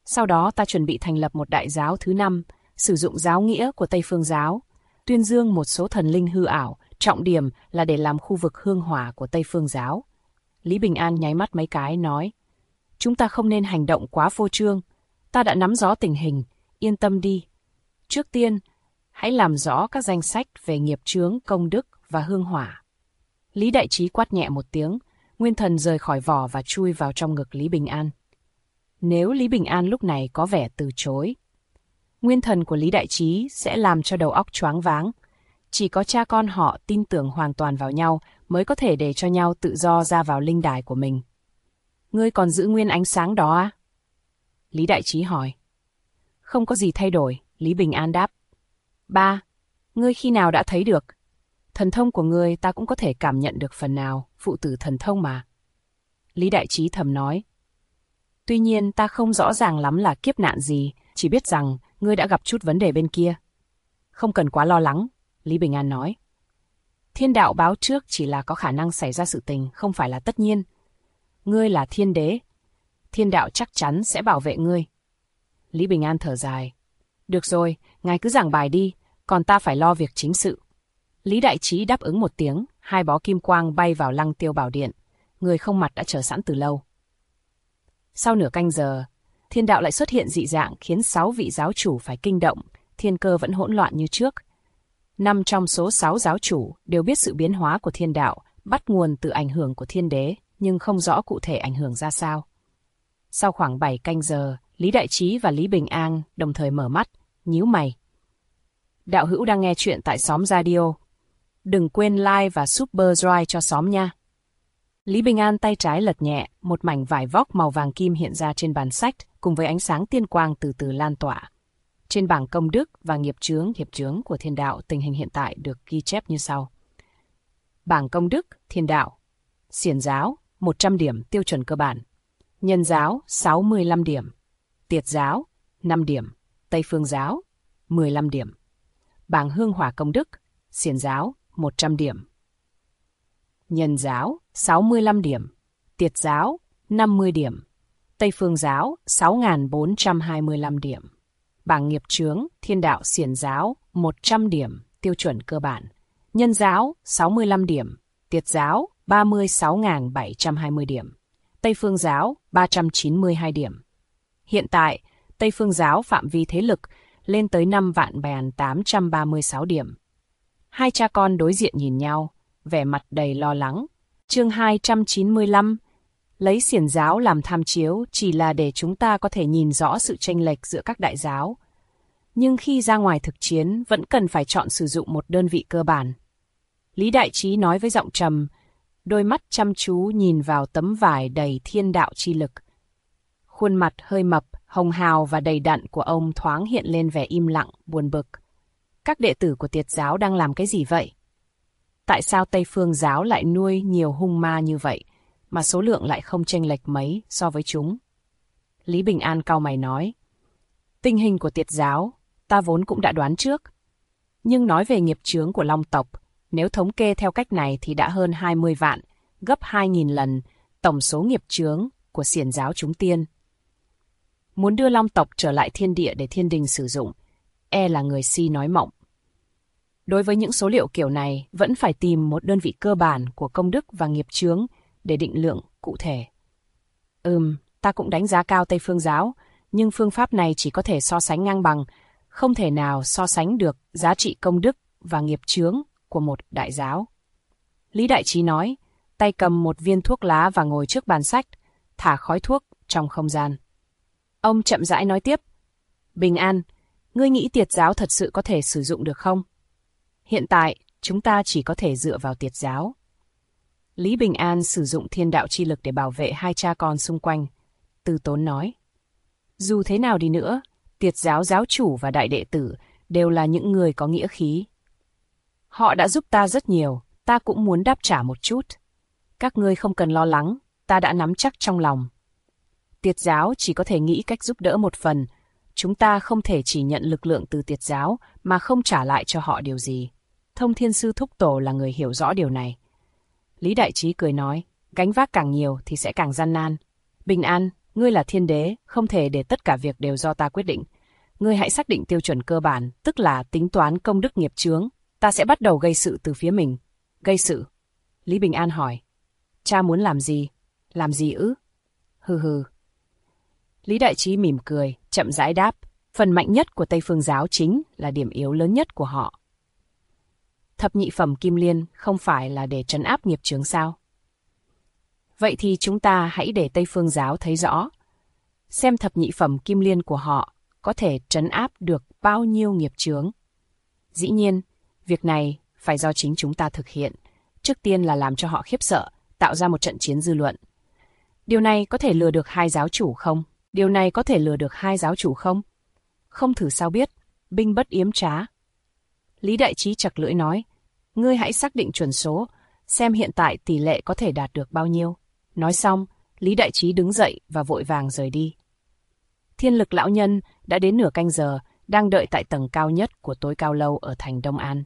Sau đó ta chuẩn bị thành lập một đại giáo thứ 5, sử dụng giáo nghĩa của Tây Phương giáo, tuyên dương một số thần linh hư ảo, trọng điểm là để làm khu vực hương hỏa của Tây Phương giáo. Lý Bình An nháy mắt mấy cái nói, chúng ta không nên hành động quá phô trương, ta đã nắm rõ tình hình, yên tâm đi. Trước tiên, hãy làm rõ các danh sách về nghiệp chướng, công đức và hương hỏa. Lý Đại Trí quát nhẹ một tiếng, nguyên thần rời khỏi vỏ và chui vào trong ngực Lý Bình An. Nếu Lý Bình An lúc này có vẻ từ chối, nguyên thần của Lý Đại Trí sẽ làm cho đầu óc choáng váng. Chỉ có cha con họ tin tưởng hoàn toàn vào nhau mới có thể để cho nhau tự do ra vào linh đài của mình. Ngươi còn giữ nguyên ánh sáng đó à? Lý Đại Trí hỏi. Không có gì thay đổi, Lý Bình An đáp. Ba, ngươi khi nào đã thấy được? Thần thông của ngươi ta cũng có thể cảm nhận được phần nào, phụ tử thần thông mà. Lý Đại Trí thầm nói. Tuy nhiên ta không rõ ràng lắm là kiếp nạn gì, chỉ biết rằng ngươi đã gặp chút vấn đề bên kia. Không cần quá lo lắng, Lý Bình An nói. Thiên đạo báo trước chỉ là có khả năng xảy ra sự tình, không phải là tất nhiên. Ngươi là thiên đế, thiên đạo chắc chắn sẽ bảo vệ ngươi. Lý Bình An thở dài. Được rồi, ngài cứ giảng bài đi, còn ta phải lo việc chính sự. Lý Đại Trí đáp ứng một tiếng, 2 bó kim quang bay vào Lăng Tiêu Bảo Điện. Người không mặt đã chờ sẵn từ lâu. Sau nửa canh giờ, thiên đạo lại xuất hiện dị dạng khiến 6 vị giáo chủ phải kinh động, thiên cơ vẫn hỗn loạn như trước. 5 trong số 6 giáo chủ đều biết sự biến hóa của thiên đạo, bắt nguồn từ ảnh hưởng của thiên đế, nhưng không rõ cụ thể ảnh hưởng ra sao. Sau khoảng 7 canh giờ, Lý Đại Trí và Lý Bình An đồng thời mở mắt, nhíu mày. Đạo hữu đang nghe chuyện tại Xóm Radio. Đừng quên like và subscribe cho xóm nha. Lý Bình An tay trái lật nhẹ, một mảnh vải vóc màu vàng kim hiện ra trên bàn sách, cùng với ánh sáng tiên quang từ từ lan tỏa. Trên bảng công đức và nghiệp chướng của thiên đạo, tình hình hiện tại được ghi chép như sau. Bảng công đức, thiên đạo. Xiển giáo, 100 điểm tiêu chuẩn cơ bản. Nhân giáo, 65 điểm. Tiệt giáo, 5 điểm. Tây Phương giáo, 15 điểm. Bảng hương hỏa công đức, xiển giáo, 100 điểm. Nhân giáo, 65 điểm. Tiệt giáo, 50 điểm. Tây Phương giáo, 6.425 điểm. Bảng nghiệp chướng, thiên đạo xiển giáo, 100 điểm, tiêu chuẩn cơ bản. Nhân giáo, 65 điểm. Tiệt giáo, 36.720 điểm. Tây Phương giáo, 392 điểm. Hiện tại, Tây Phương giáo phạm vi thế lực lên tới 5.836 điểm. Hai cha con đối diện nhìn nhau, vẻ mặt đầy lo lắng. Chương 295. Lấy xiển giáo làm tham chiếu chỉ là để chúng ta có thể nhìn rõ sự chênh lệch giữa các đại giáo. Nhưng khi ra ngoài thực chiến vẫn cần phải chọn sử dụng một đơn vị cơ bản. Lý Đại Trí nói với giọng trầm, đôi mắt chăm chú nhìn vào tấm vải đầy thiên đạo chi lực. Khuôn mặt hơi mập, hồng hào và đầy đặn của ông thoáng hiện lên vẻ im lặng, buồn bực. Các đệ tử của Tiệt giáo đang làm cái gì vậy? Tại sao Tây Phương giáo lại nuôi nhiều hung ma như vậy, mà số lượng lại không chênh lệch mấy so với chúng? Lý Bình An cau mày nói, tình hình của Tiệt giáo, ta vốn cũng đã đoán trước. Nhưng nói về nghiệp chướng của Long tộc, nếu thống kê theo cách này thì đã hơn 20 vạn, gấp 2.000 lần tổng số nghiệp chướng của xiển giáo chúng tiên. Muốn đưa Long tộc trở lại thiên địa để thiên đình sử dụng, e là người si nói mộng. Đối với những số liệu kiểu này, vẫn phải tìm một đơn vị cơ bản của công đức và nghiệp chướng để định lượng cụ thể. Ta cũng đánh giá cao Tây Phương giáo, nhưng phương pháp này chỉ có thể so sánh ngang bằng, không thể nào so sánh được giá trị công đức và nghiệp chướng của một đại giáo. Lý Đại Trí nói, tay cầm một viên thuốc lá và ngồi trước bàn sách, thả khói thuốc trong không gian. Ông chậm rãi nói tiếp, Bình An, ngươi nghĩ Tiệt giáo thật sự có thể sử dụng được không? Hiện tại, chúng ta chỉ có thể dựa vào Tiệt giáo. Lý Bình An sử dụng thiên đạo chi lực để bảo vệ hai cha con xung quanh. Từ Tốn nói, dù thế nào đi nữa, Tiệt giáo giáo chủ và đại đệ tử đều là những người có nghĩa khí. Họ đã giúp ta rất nhiều, ta cũng muốn đáp trả một chút. Các ngươi không cần lo lắng, ta đã nắm chắc trong lòng. Tiệt giáo chỉ có thể nghĩ cách giúp đỡ một phần. Chúng ta không thể chỉ nhận lực lượng từ Tiệt giáo mà không trả lại cho họ điều gì. Thông Thiên Sư Thúc Tổ là người hiểu rõ điều này. Lý Đại Trí cười nói, gánh vác càng nhiều thì sẽ càng gian nan. Bình An, Ngươi là thiên đế, không thể để tất cả việc đều do ta quyết định. Ngươi hãy xác định tiêu chuẩn cơ bản, tức là tính toán công đức nghiệp chướng. Ta sẽ bắt đầu gây sự từ phía mình. Gây sự? Lý Bình An hỏi. Cha muốn làm gì? Làm gì ư? Hừ hừ. Lý Đại Trí mỉm cười, chậm rãi đáp. Phần mạnh nhất của Tây Phương giáo chính là điểm yếu lớn nhất của họ. Thập nhị phẩm kim liên không phải là để trấn áp nghiệp chướng sao? Vậy thì chúng ta hãy để Tây Phương giáo thấy rõ. Xem thập nhị phẩm kim liên của họ có thể trấn áp được bao nhiêu nghiệp chướng. Dĩ nhiên, việc này phải do chính chúng ta thực hiện. Trước tiên là làm cho họ khiếp sợ, tạo ra một trận chiến dư luận. Điều này có thể lừa được hai giáo chủ không? Không thử sao biết, binh bất yếm trá. Lý Đại Trí chặt lưỡi nói, ngươi hãy xác định chuẩn số, xem hiện tại tỷ lệ có thể đạt được bao nhiêu. Nói xong, Lý Đại Trí đứng dậy và vội vàng rời đi. Thiên Lực lão nhân đã đến nửa canh giờ, đang đợi tại tầng cao nhất của tối cao lâu ở thành Đông An.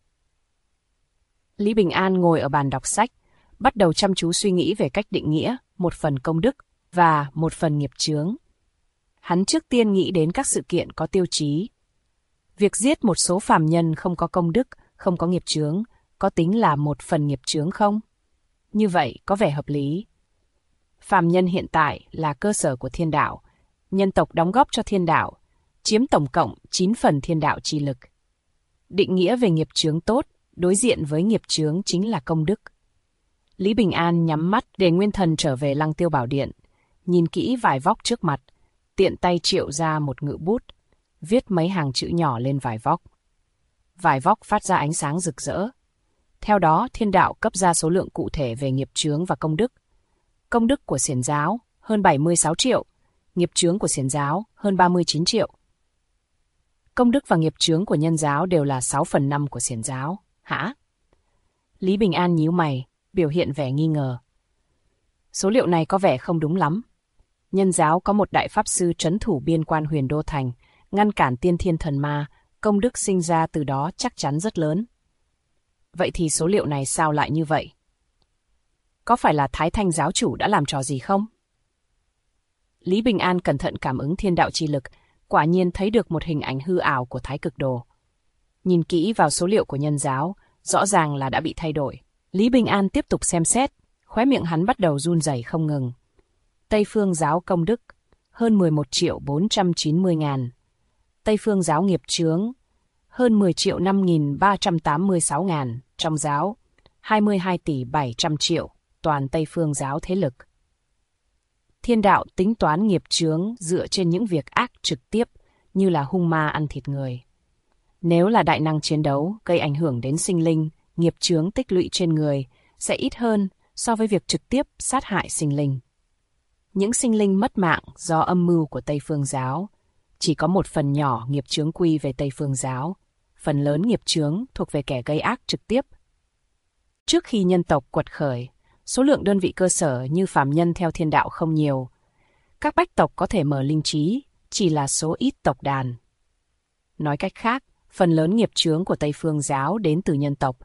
Lý Bình An ngồi ở bàn đọc sách, bắt đầu chăm chú suy nghĩ về cách định nghĩa một phần công đức và một phần nghiệp chướng. Hắn trước tiên nghĩ đến các sự kiện có tiêu chí. Việc giết một số phàm nhân không có công đức, không có nghiệp chướng, có tính là một phần nghiệp chướng không? Như vậy có vẻ hợp lý. Phàm nhân hiện tại là cơ sở của thiên đạo, nhân tộc đóng góp cho thiên đạo, chiếm tổng cộng 9 phần thiên đạo chi lực. Định nghĩa về nghiệp chướng tốt, đối diện với nghiệp chướng chính là công đức. Lý Bình An nhắm mắt để nguyên thần trở về Lăng Tiêu Bảo Điện, nhìn kỹ vải vóc trước mặt, tiện tay triệu ra một ngự bút, viết mấy hàng chữ nhỏ lên vải vóc. Vải vóc phát ra ánh sáng rực rỡ. Theo đó, thiên đạo cấp ra số lượng cụ thể về nghiệp chướng và công đức. Công đức của Xiển giáo hơn 76 triệu, nghiệp chướng của Xiển giáo hơn 39 triệu. Công đức và nghiệp chướng của Nhân giáo đều là 6/5 của Xiển giáo. Hả? Lý Bình An nhíu mày, biểu hiện vẻ nghi ngờ. Số liệu này có vẻ không đúng lắm. Nhân giáo có một đại pháp sư trấn thủ biên quan Huyền Đô Thành, ngăn cản tiên thiên thần ma, công đức sinh ra từ đó chắc chắn rất lớn. Vậy thì số liệu này sao lại như vậy? Có phải là Thái Thanh giáo chủ đã làm trò gì không? Lý Bình An cẩn thận cảm ứng thiên đạo chi lực, quả nhiên thấy được một hình ảnh hư ảo của Thái Cực Đồ. Nhìn kỹ vào số liệu của Nhân giáo, rõ ràng là đã bị thay đổi. Lý Bình An tiếp tục xem xét, khóe miệng hắn bắt đầu run rẩy không ngừng. Tây Phương giáo công đức, hơn 11.490.000. Tây Phương giáo nghiệp chướng, hơn 10.5.386.000. Trong giáo, 22.700.000.000, toàn Tây Phương giáo thế lực. Thiên đạo tính toán nghiệp chướng dựa trên những việc ác trực tiếp như là hung ma ăn thịt người. Nếu là đại năng chiến đấu gây ảnh hưởng đến sinh linh, nghiệp chướng tích lũy trên người sẽ ít hơn so với việc trực tiếp sát hại sinh linh. Những sinh linh mất mạng do âm mưu của Tây Phương giáo, chỉ có một phần nhỏ nghiệp chướng quy về Tây Phương giáo, phần lớn nghiệp chướng thuộc về kẻ gây ác trực tiếp. Trước khi nhân tộc quật khởi, số lượng đơn vị cơ sở như phàm nhân theo thiên đạo không nhiều. Các bách tộc có thể mở linh trí, chỉ là số ít tộc đàn. Nói cách khác, phần lớn nghiệp chướng của Tây Phương giáo đến từ nhân tộc.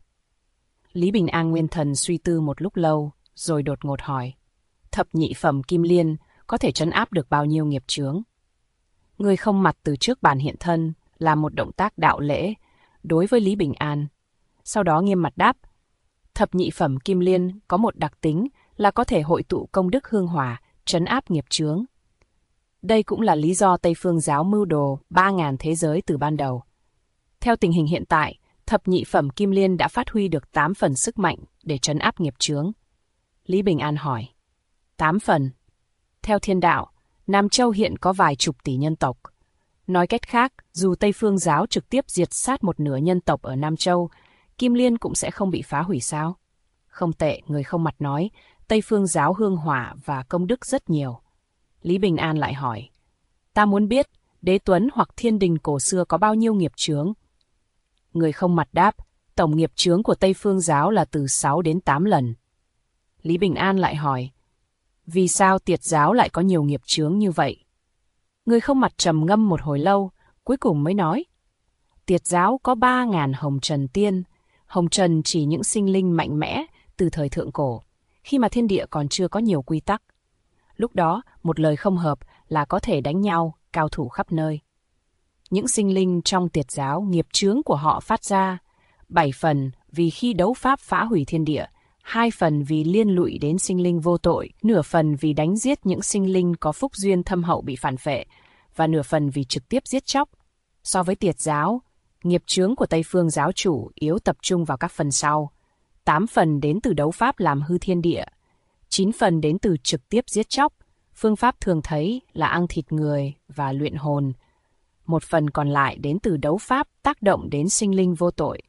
Lý Bình An nguyên thần suy tư một lúc lâu, rồi đột ngột hỏi. Thập nhị phẩm kim liên có thể trấn áp được bao nhiêu nghiệp chướng? Người không mặt từ trước bàn hiện thân, làm một động tác đạo lễ đối với Lý Bình An. Sau đó nghiêm mặt đáp. Thập nhị phẩm kim liên có một đặc tính là có thể hội tụ công đức hương hỏa, trấn áp nghiệp chướng. Đây cũng là lý do Tây Phương giáo mưu đồ 3.000 thế giới từ ban đầu. Theo tình hình hiện tại, thập nhị phẩm kim liên đã phát huy được 8 phần sức mạnh để trấn áp nghiệp chướng. Lý Bình An hỏi. 8 phần. Theo thiên đạo, Nam Châu hiện có vài chục tỷ nhân tộc. Nói cách khác, dù Tây Phương giáo trực tiếp diệt sát một nửa nhân tộc ở Nam Châu, Kim Liên cũng sẽ không bị phá hủy sao? Không tệ, người không mặt nói, Tây Phương giáo hương hỏa và công đức rất nhiều. Lý Bình An lại hỏi. Ta muốn biết, Đế Tuấn hoặc Thiên Đình cổ xưa có bao nhiêu nghiệp chướng? Người không mặt đáp, tổng nghiệp chướng của Tây Phương giáo là từ 6 đến 8 lần. Lý Bình An lại hỏi. Vì sao Tiệt giáo lại có nhiều nghiệp chướng như vậy? Người không mặt trầm ngâm một hồi lâu, cuối cùng mới nói. Tiệt giáo có 3.000 hồng trần tiên. Hồng trần chỉ những sinh linh mạnh mẽ từ thời thượng cổ, khi mà thiên địa còn chưa có nhiều quy tắc. Lúc đó, một lời không hợp là có thể đánh nhau, cao thủ khắp nơi. Những sinh linh trong tiệt giáo nghiệp chướng của họ phát ra 7 phần vì khi đấu pháp phá hủy thiên địa, 2 phần vì liên lụy đến sinh linh vô tội, nửa phần vì đánh giết những sinh linh có phúc duyên thâm hậu bị phản phệ, và nửa phần vì trực tiếp giết chóc. So với tiệt giáo, nghiệp chướng của Tây Phương giáo chủ yếu tập trung vào các phần sau. 8 phần đến từ đấu pháp làm hư thiên địa, 9 phần đến từ trực tiếp giết chóc, phương pháp thường thấy là ăn thịt người và luyện hồn. 1 phần còn lại đến từ đấu pháp tác động đến sinh linh vô tội.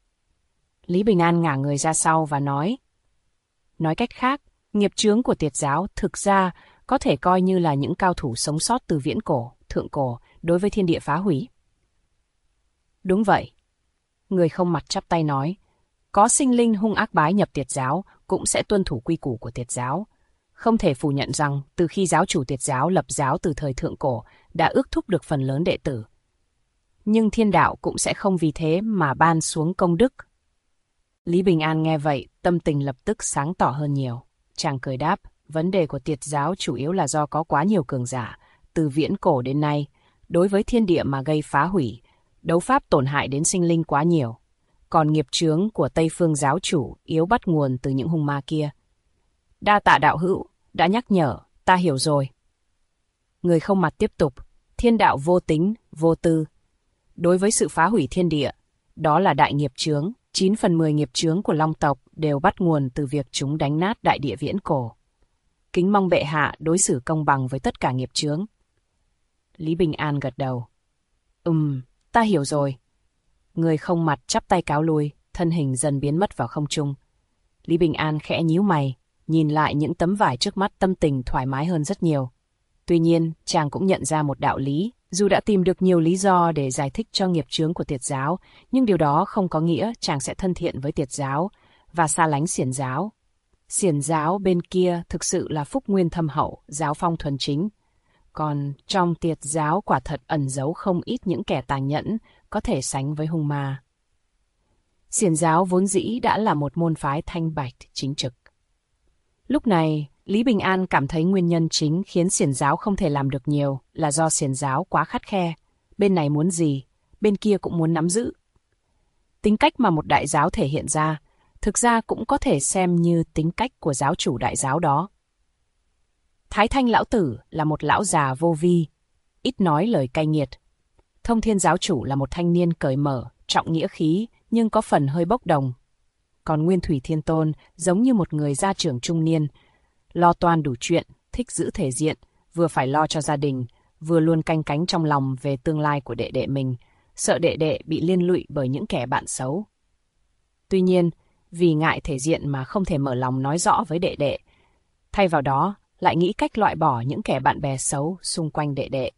Lý Bình An ngả người ra sau và nói cách khác, nghiệp chướng của tiệt giáo thực ra có thể coi như là những cao thủ sống sót từ viễn cổ, thượng cổ đối với thiên địa phá hủy. Đúng vậy. Người không mặt chắp tay nói, có sinh linh hung ác bái nhập tiệt giáo cũng sẽ tuân thủ quy củ của tiệt giáo. Không thể phủ nhận rằng từ khi giáo chủ tiệt giáo lập giáo từ thời thượng cổ đã ước thúc được phần lớn đệ tử. Nhưng thiên đạo cũng sẽ không vì thế mà ban xuống công đức. Lý Bình An nghe vậy, tâm tình lập tức sáng tỏ hơn nhiều. Chàng cười đáp, vấn đề của tiệt giáo chủ yếu là do có quá nhiều cường giả, từ viễn cổ đến nay, đối với thiên địa mà gây phá hủy, đấu pháp tổn hại đến sinh linh quá nhiều. Còn nghiệp chướng của Tây Phương giáo chủ yếu bắt nguồn từ những hung ma kia. Đa tạ đạo hữu, đã nhắc nhở, ta hiểu rồi. Người không mặt tiếp tục, thiên đạo vô tính, vô tư. Đối với sự phá hủy thiên địa, đó là đại nghiệp chướng. 9 phần 10 nghiệp chướng của Long tộc đều bắt nguồn từ việc chúng đánh nát đại địa viễn cổ. Kính mong bệ hạ đối xử công bằng với tất cả nghiệp chướng. Lý Bình An gật đầu. Ta hiểu rồi. Người không mặt chắp tay cáo lui, thân hình dần biến mất vào không trung. Lý Bình An khẽ nhíu mày, nhìn lại những tấm vải trước mắt, tâm tình thoải mái hơn rất nhiều. Tuy nhiên, chàng cũng nhận ra một đạo lý. Dù đã tìm được nhiều lý do để giải thích cho nghiệp chướng của tiệt giáo, nhưng điều đó không có nghĩa chàng sẽ thân thiện với tiệt giáo và xa lánh xiển giáo. Xiển giáo bên kia thực sự là phúc nguyên thâm hậu, giáo phong thuần chính. Còn trong tiệt giáo quả thật ẩn giấu không ít những kẻ tàn nhẫn, có thể sánh với hung ma. Xiển giáo vốn dĩ đã là một môn phái thanh bạch, chính trực. Lúc này, Lý Bình An cảm thấy nguyên nhân chính khiến xiển giáo không thể làm được nhiều là do xiển giáo quá khắt khe. Bên này muốn gì, bên kia cũng muốn nắm giữ. Tính cách mà một đại giáo thể hiện ra, thực ra cũng có thể xem như tính cách của giáo chủ đại giáo đó. Thái Thanh lão tử là một lão già vô vi, ít nói lời cay nghiệt. Thông Thiên giáo chủ là một thanh niên cởi mở, trọng nghĩa khí, nhưng có phần hơi bốc đồng. Còn Nguyên Thủy Thiên Tôn giống như một người gia trưởng trung niên, lo toan đủ chuyện, thích giữ thể diện, vừa phải lo cho gia đình, vừa luôn canh cánh trong lòng về tương lai của đệ đệ mình, sợ đệ đệ bị liên lụy bởi những kẻ bạn xấu. Tuy nhiên, vì ngại thể diện mà không thể mở lòng nói rõ với đệ đệ, thay vào đó lại nghĩ cách loại bỏ những kẻ bạn bè xấu xung quanh đệ đệ.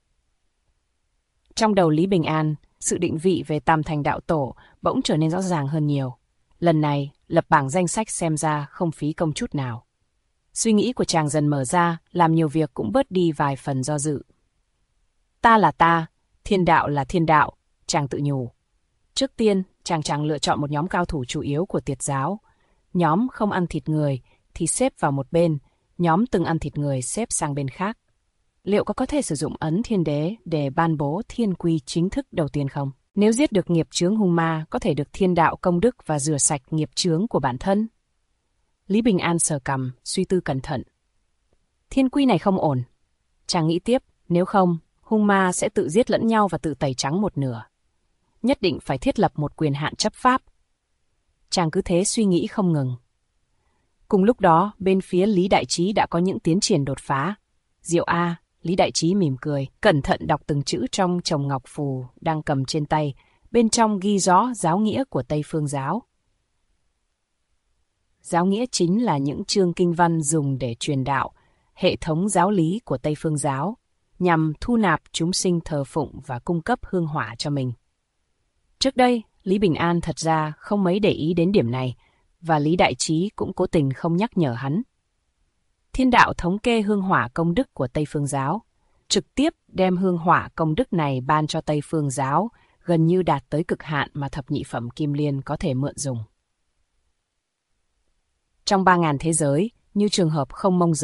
Trong đầu Lý Bình An, sự định vị về Tam Thành đạo tổ bỗng trở nên rõ ràng hơn nhiều. Lần này, lập bảng danh sách xem ra không phí công chút nào. Suy nghĩ của chàng dần mở ra, làm nhiều việc cũng bớt đi vài phần do dự. Ta là ta, thiên đạo là thiên đạo, chàng tự nhủ. Trước tiên, chàng lựa chọn một nhóm cao thủ chủ yếu của tiệt giáo. Nhóm không ăn thịt người thì xếp vào một bên, nhóm từng ăn thịt người xếp sang bên khác. Liệu có thể sử dụng ấn thiên đế để ban bố thiên quy chính thức đầu tiên không? Nếu giết được nghiệp chướng hung ma, có thể được thiên đạo công đức và rửa sạch nghiệp chướng của bản thân. Lý Bình An sờ cằm, suy tư cẩn thận. Thiên quy này không ổn. Chàng nghĩ tiếp, nếu không, hung ma sẽ tự giết lẫn nhau và tự tẩy trắng một nửa. Nhất định phải thiết lập một quyền hạn chấp pháp. Chàng cứ thế suy nghĩ không ngừng. Cùng lúc đó, bên phía Lý Đại Trí đã có những tiến triển đột phá. Diệu a, Lý Đại Trí mỉm cười, cẩn thận đọc từng chữ trong chồng ngọc phù đang cầm trên tay, bên trong ghi rõ giáo nghĩa của Tây Phương giáo. Giáo nghĩa chính là những chương kinh văn dùng để truyền đạo, hệ thống giáo lý của Tây Phương giáo, nhằm thu nạp chúng sinh thờ phụng và cung cấp hương hỏa cho mình. Trước đây, Lý Bình An thật ra không mấy để ý đến điểm này, và Lý Đại Trí cũng cố tình không nhắc nhở hắn. Thiên đạo thống kê hương hỏa công đức của Tây Phương giáo, trực tiếp đem hương hỏa công đức này ban cho Tây Phương giáo, gần như đạt tới cực hạn mà thập nhị phẩm Kim Liên có thể mượn dùng. Trong 3.000 thế giới, như trường hợp không mông giới,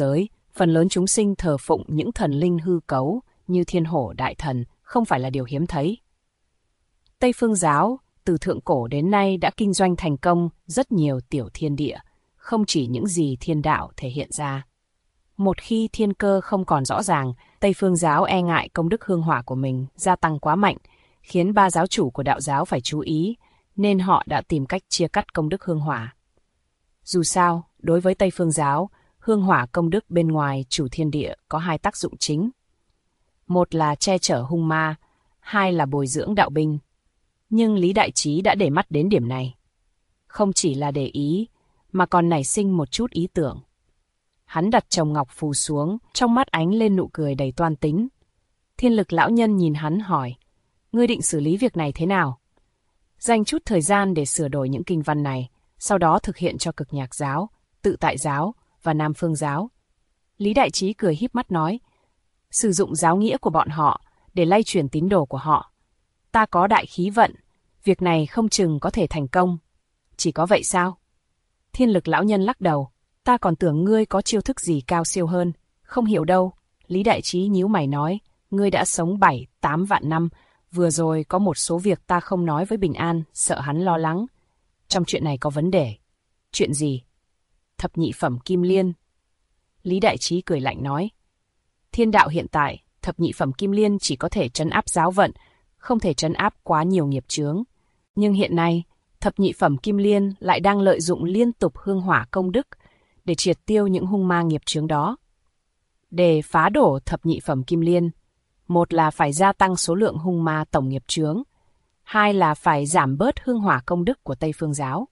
Phần lớn chúng sinh thờ phụng những thần linh hư cấu như thiên hổ đại thần không phải là điều hiếm thấy. Tây Phương giáo từ thượng cổ đến nay đã kinh doanh thành công rất nhiều tiểu thiên địa, không chỉ những gì thiên đạo thể hiện ra. Một khi thiên cơ không còn rõ ràng, Tây Phương giáo e ngại công đức hương hỏa của mình gia tăng quá mạnh, khiến ba giáo chủ của đạo giáo phải chú ý, nên họ đã tìm cách chia cắt công đức hương hỏa. Dù sao, đối với Tây Phương giáo, hương hỏa công đức bên ngoài chủ thiên địa có hai tác dụng chính. Một là che chở hung ma, hai là bồi dưỡng đạo binh. Nhưng Lý Đại Trí đã để mắt đến điểm này. Không chỉ là để ý, mà còn nảy sinh một chút ý tưởng. Hắn đặt chồng ngọc phù xuống, trong mắt ánh lên nụ cười đầy toan tính. Thiên Lực lão nhân nhìn hắn hỏi, ngươi định xử lý việc này thế nào? Dành chút thời gian để sửa đổi những kinh văn này, sau đó thực hiện cho Cực Nhạc giáo, Tự Tại giáo và Nam Phương giáo. Lý Đại Trí cười híp mắt nói, sử dụng giáo nghĩa của bọn họ để lay chuyển tín đồ của họ. Ta có đại khí vận, việc này không chừng có thể thành công. Chỉ có vậy sao? Thiên Lực lão nhân lắc đầu, ta còn tưởng ngươi có chiêu thức gì cao siêu hơn. Không hiểu đâu. Lý Đại Trí nhíu mày nói, ngươi đã sống 7-8 vạn năm, vừa rồi có một số việc ta không nói với Bình An, sợ hắn lo lắng. Trong chuyện này có vấn đề. Chuyện gì? Thập nhị phẩm kim liên. Lý Đại Trí cười lạnh nói, thiên đạo hiện tại, thập nhị phẩm kim liên chỉ có thể trấn áp giáo vận, không thể trấn áp quá nhiều nghiệp chướng. Nhưng hiện nay, thập nhị phẩm kim liên lại đang lợi dụng liên tục hương hỏa công đức để triệt tiêu những hung ma nghiệp chướng đó. Để phá đổ thập nhị phẩm kim liên, một là phải gia tăng số lượng hung ma tổng nghiệp chướng, hai là phải giảm bớt hương hỏa công đức của Tây Phương giáo.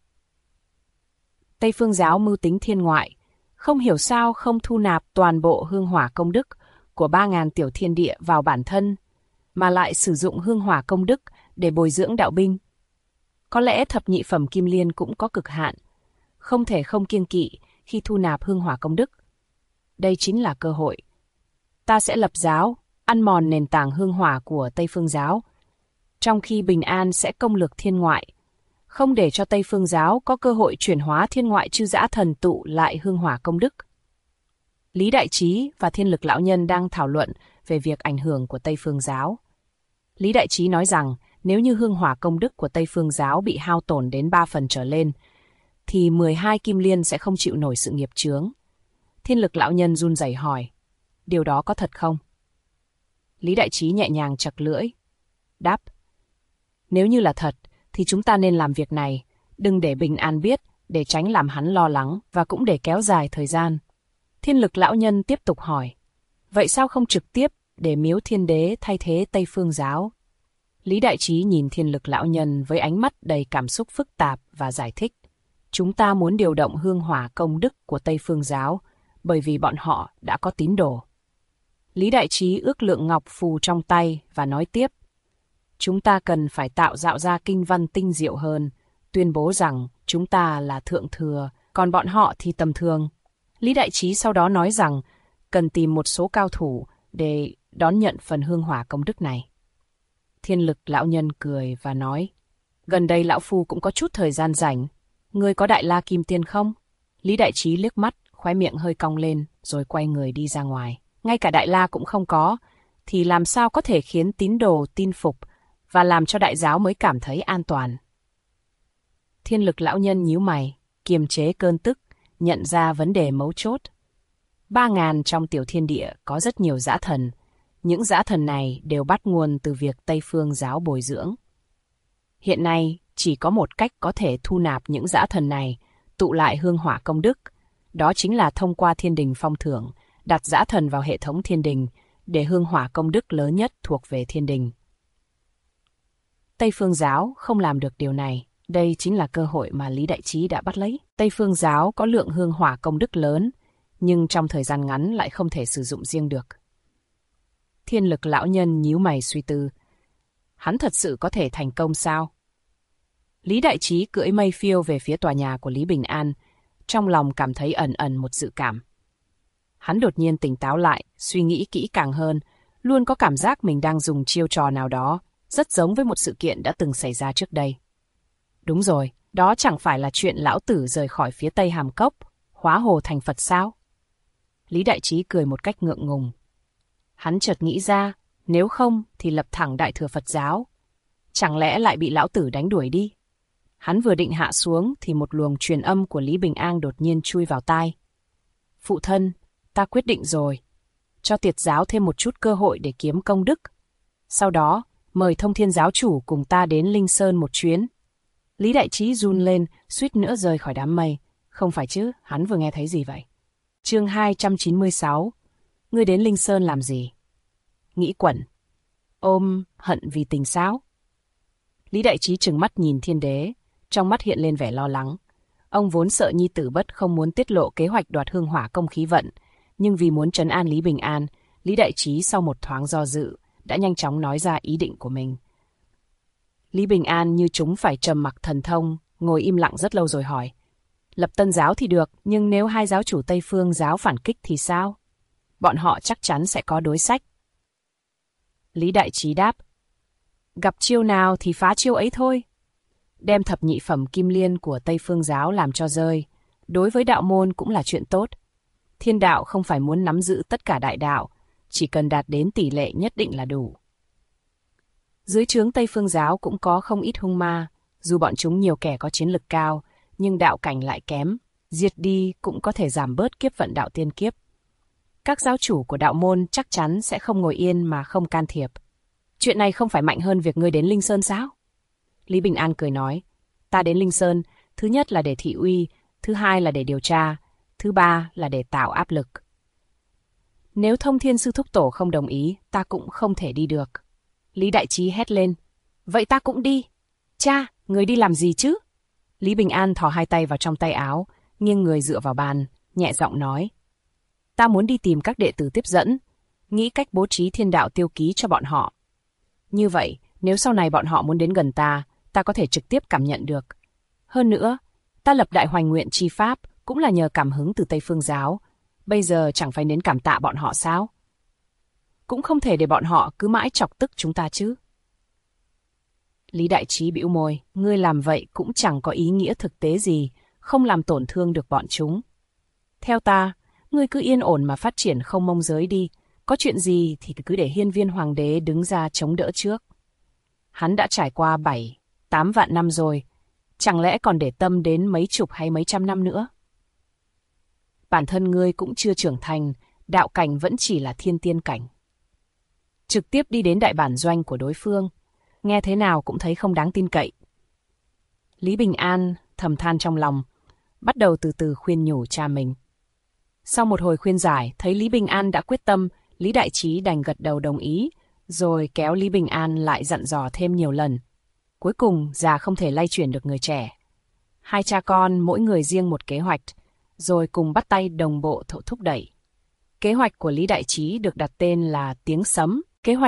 Tây Phương giáo mưu tính thiên ngoại, không hiểu sao không thu nạp toàn bộ hương hỏa công đức của 3.000 tiểu thiên địa vào bản thân, mà lại sử dụng hương hỏa công đức để bồi dưỡng đạo binh. Có lẽ thập nhị phẩm kim liên cũng có cực hạn, không thể không kiêng kỵ khi thu nạp hương hỏa công đức. Đây chính là cơ hội. Ta sẽ lập giáo, ăn mòn nền tảng hương hỏa của Tây Phương giáo, trong khi Bình An sẽ công lược thiên ngoại, không để cho Tây Phương giáo có cơ hội chuyển hóa thiên ngoại chư dã thần tụ lại hương hỏa công đức. Lý Đại Trí và Thiên Lực lão nhân đang thảo luận về việc ảnh hưởng của Tây Phương giáo. Lý Đại Trí nói rằng nếu như hương hỏa công đức của Tây Phương giáo bị hao tổn đến 3 phần trở lên, thì 12 kim liên sẽ không chịu nổi sự nghiệp chướng. Thiên Lực lão nhân run rẩy hỏi, điều đó có thật không? Lý Đại Trí nhẹ nhàng chặt lưỡi, đáp, nếu như là thật, thì chúng ta nên làm việc này, đừng để Bình An biết, để tránh làm hắn lo lắng và cũng để kéo dài thời gian. Thiên Lực lão nhân tiếp tục hỏi, vậy sao không trực tiếp để Miếu Thiên Đế thay thế Tây Phương giáo? Lý Đại Trí nhìn Thiên Lực lão nhân với ánh mắt đầy cảm xúc phức tạp và giải thích, chúng ta muốn điều động hương hỏa công đức của Tây Phương giáo, bởi vì bọn họ đã có tín đồ. Lý Đại Trí ước lượng ngọc phù trong tay và nói tiếp, chúng ta cần phải tạo ra kinh văn tinh diệu hơn, tuyên bố rằng chúng ta là thượng thừa, còn bọn họ thì tầm thường. Lý Đại Trí sau đó nói rằng cần tìm một số cao thủ để đón nhận phần hương hỏa công đức này. Thiên Lực lão nhân cười và nói, gần đây lão phu cũng có chút thời gian rảnh, ngươi có Đại La Kim Tiên không? Lý Đại Trí liếc mắt, khóe miệng hơi cong lên, rồi quay người đi ra ngoài. Ngay cả Đại La cũng không có, thì làm sao có thể khiến tín đồ tin phục và làm cho đại giáo mới cảm thấy an toàn? Thiên Lực lão nhân nhíu mày, kiềm chế cơn tức, nhận ra vấn đề mấu chốt. 3.000 trong tiểu thiên địa có rất nhiều dã thần. Những dã thần này đều bắt nguồn từ việc Tây Phương giáo bồi dưỡng. Hiện nay, chỉ có một cách có thể thu nạp những dã thần này, tụ lại hương hỏa công đức. Đó chính là thông qua thiên đình phong thưởng, đặt dã thần vào hệ thống thiên đình, để hương hỏa công đức lớn nhất thuộc về thiên đình. Tây Phương giáo không làm được điều này. Đây chính là cơ hội mà Lý Đại Trí đã bắt lấy. Tây Phương giáo có lượng hương hỏa công đức lớn, nhưng trong thời gian ngắn lại không thể sử dụng riêng được. Thiên Lực lão nhân nhíu mày suy tư. Hắn thật sự có thể thành công sao? Lý Đại Trí cưỡi mây phiêu về phía tòa nhà của Lý Bình An, trong lòng cảm thấy ẩn ẩn một dự cảm. Hắn đột nhiên tỉnh táo lại, suy nghĩ kỹ càng hơn, luôn có cảm giác mình đang dùng chiêu trò nào đó, rất giống với một sự kiện đã từng xảy ra trước đây. Đúng rồi, đó chẳng phải là chuyện lão tử rời khỏi phía Tây Hàm Cốc, hóa hồ thành Phật sao? Lý Đại Trí cười một cách ngượng ngùng. Hắn chợt nghĩ ra, nếu không thì lập thẳng Đại Thừa Phật giáo. Chẳng lẽ lại bị lão tử đánh đuổi đi? Hắn vừa định hạ xuống thì một luồng truyền âm của Lý Bình An đột nhiên chui vào tai. Phụ thân, ta quyết định rồi. Cho Tiệt giáo thêm một chút cơ hội để kiếm công đức. Sau đó, mời Thông Thiên giáo chủ cùng ta đến Linh Sơn một chuyến. Lý Đại Trí run lên, suýt nữa rơi khỏi đám mây. Không phải chứ, hắn vừa nghe thấy gì vậy? Chương 296. Ngươi đến Linh Sơn làm gì? Nghĩ quẩn. Ôm hận vì tình sao? Lý Đại Trí trừng mắt nhìn Thiên Đế, trong mắt hiện lên vẻ lo lắng. Ông vốn sợ nhi tử bất không muốn tiết lộ kế hoạch đoạt hương hỏa công khí vận, nhưng vì muốn trấn an Lý Bình An, Lý Đại Trí sau một thoáng do dự, đã nhanh chóng nói ra ý định của mình. Lý Bình An như chúng phải trầm mặc thần thông, ngồi im lặng rất lâu rồi hỏi. Lập Tân giáo thì được, nhưng nếu hai giáo chủ Tây Phương giáo phản kích thì sao? Bọn họ chắc chắn sẽ có đối sách. Lý Đại Trí đáp. Gặp chiêu nào thì phá chiêu ấy thôi. Đem thập nhị phẩm kim liên của Tây Phương giáo làm cho rơi, đối với đạo môn cũng là chuyện tốt. Thiên đạo không phải muốn nắm giữ tất cả đại đạo, chỉ cần đạt đến tỷ lệ nhất định là đủ. Dưới trướng Tây Phương giáo cũng có không ít hung ma, dù bọn chúng nhiều kẻ có chiến lực cao, nhưng đạo cảnh lại kém, diệt đi cũng có thể giảm bớt kiếp vận đạo tiên kiếp. Các giáo chủ của đạo môn chắc chắn sẽ không ngồi yên mà không can thiệp. Chuyện này không phải mạnh hơn việc ngươi đến Linh Sơn sao? Lý Bình An cười nói, ta đến Linh Sơn, thứ nhất là để thị uy, thứ hai là để điều tra, thứ ba là để tạo áp lực. Nếu Thông Thiên sư thúc tổ không đồng ý, ta cũng không thể đi được. Lý Đại Trí hét lên, vậy ta cũng đi. Cha, người đi làm gì chứ? Lý Bình An thò hai tay vào trong tay áo, nghiêng người dựa vào bàn, nhẹ giọng nói. Ta muốn đi tìm các đệ tử tiếp dẫn, nghĩ cách bố trí thiên đạo tiêu ký cho bọn họ. Như vậy, nếu sau này bọn họ muốn đến gần ta, ta có thể trực tiếp cảm nhận được. Hơn nữa, ta lập Đại Hoành Nguyện chi pháp cũng là nhờ cảm hứng từ Tây Phương giáo. Bây giờ chẳng phải đến cảm tạ bọn họ sao? Cũng không thể để bọn họ cứ mãi chọc tức chúng ta chứ. Lý Đại Trí bĩu môi, ngươi làm vậy cũng chẳng có ý nghĩa thực tế gì, không làm tổn thương được bọn chúng. Theo ta, ngươi cứ yên ổn mà phát triển Không Mông giới đi, có chuyện gì thì cứ để Hiên Viên Hoàng đế đứng ra chống đỡ trước. Hắn đã trải qua 7-8 vạn năm rồi, chẳng lẽ còn để tâm đến mấy chục hay mấy trăm năm nữa? Bản thân ngươi cũng chưa trưởng thành, đạo cảnh vẫn chỉ là thiên tiên cảnh. Trực tiếp đi đến đại bản doanh của đối phương, nghe thế nào cũng thấy không đáng tin cậy. Lý Bình An thầm than trong lòng, bắt đầu từ từ khuyên nhủ cha mình. Sau một hồi khuyên giải, thấy Lý Bình An đã quyết tâm, Lý Đại Trí đành gật đầu đồng ý, rồi kéo Lý Bình An lại dặn dò thêm nhiều lần. Cuối cùng, già không thể lay chuyển được người trẻ. Hai cha con mỗi người riêng một kế hoạch, rồi cùng bắt tay đồng bộ thúc đẩy. Kế hoạch của Lý Đại Trí được đặt tên là Tiếng Sấm.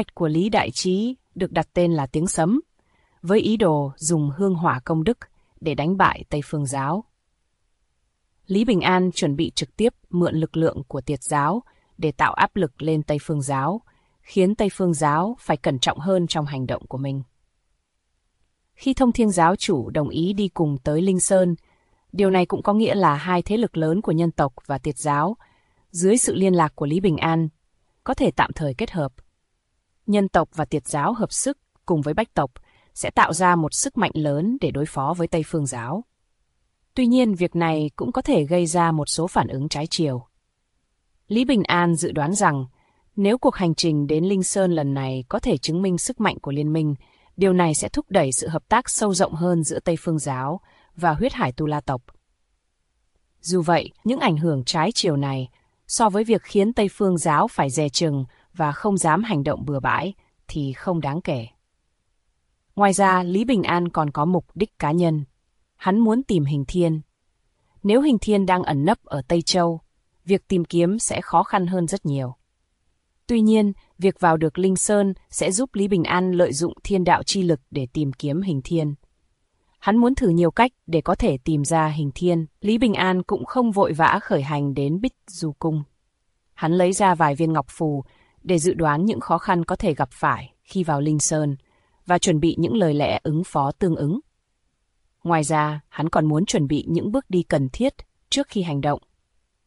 Với ý đồ dùng hương hỏa công đức để đánh bại Tây Phương giáo. Lý Bình An chuẩn bị trực tiếp mượn lực lượng của Tiệt giáo để tạo áp lực lên Tây Phương giáo, khiến Tây Phương giáo phải cẩn trọng hơn trong hành động của mình. Khi Thông Thiên giáo chủ đồng ý đi cùng tới Linh Sơn, điều này cũng có nghĩa là hai thế lực lớn của nhân tộc và Tiệt giáo, dưới sự liên lạc của Lý Bình An, có thể tạm thời kết hợp. Nhân tộc và Tiệt giáo hợp sức cùng với Bách tộc sẽ tạo ra một sức mạnh lớn để đối phó với Tây Phương giáo. Tuy nhiên, việc này cũng có thể gây ra một số phản ứng trái chiều. Lý Bình An dự đoán rằng, nếu cuộc hành trình đến Linh Sơn lần này có thể chứng minh sức mạnh của liên minh, điều này sẽ thúc đẩy sự hợp tác sâu rộng hơn giữa Tây Phương giáo và Huyết Hải Tu La tộc. Dù vậy, những ảnh hưởng trái chiều này, so với việc khiến Tây Phương giáo phải dè chừng và không dám hành động bừa bãi, thì không đáng kể. Ngoài ra, Lý Bình An còn có mục đích cá nhân. Hắn muốn tìm Hình Thiên. Nếu Hình Thiên đang ẩn nấp ở Tây Châu, việc tìm kiếm sẽ khó khăn hơn rất nhiều. Tuy nhiên, việc vào được Linh Sơn sẽ giúp Lý Bình An lợi dụng thiên đạo chi lực để tìm kiếm Hình Thiên. Hắn muốn thử nhiều cách để có thể tìm ra Hình Thiên. Lý Bình An cũng không vội vã khởi hành đến Bích Du Cung. Hắn lấy ra vài viên ngọc phù để dự đoán những khó khăn có thể gặp phải khi vào Linh Sơn và chuẩn bị những lời lẽ ứng phó tương ứng. Ngoài ra, hắn còn muốn chuẩn bị những bước đi cần thiết trước khi hành động.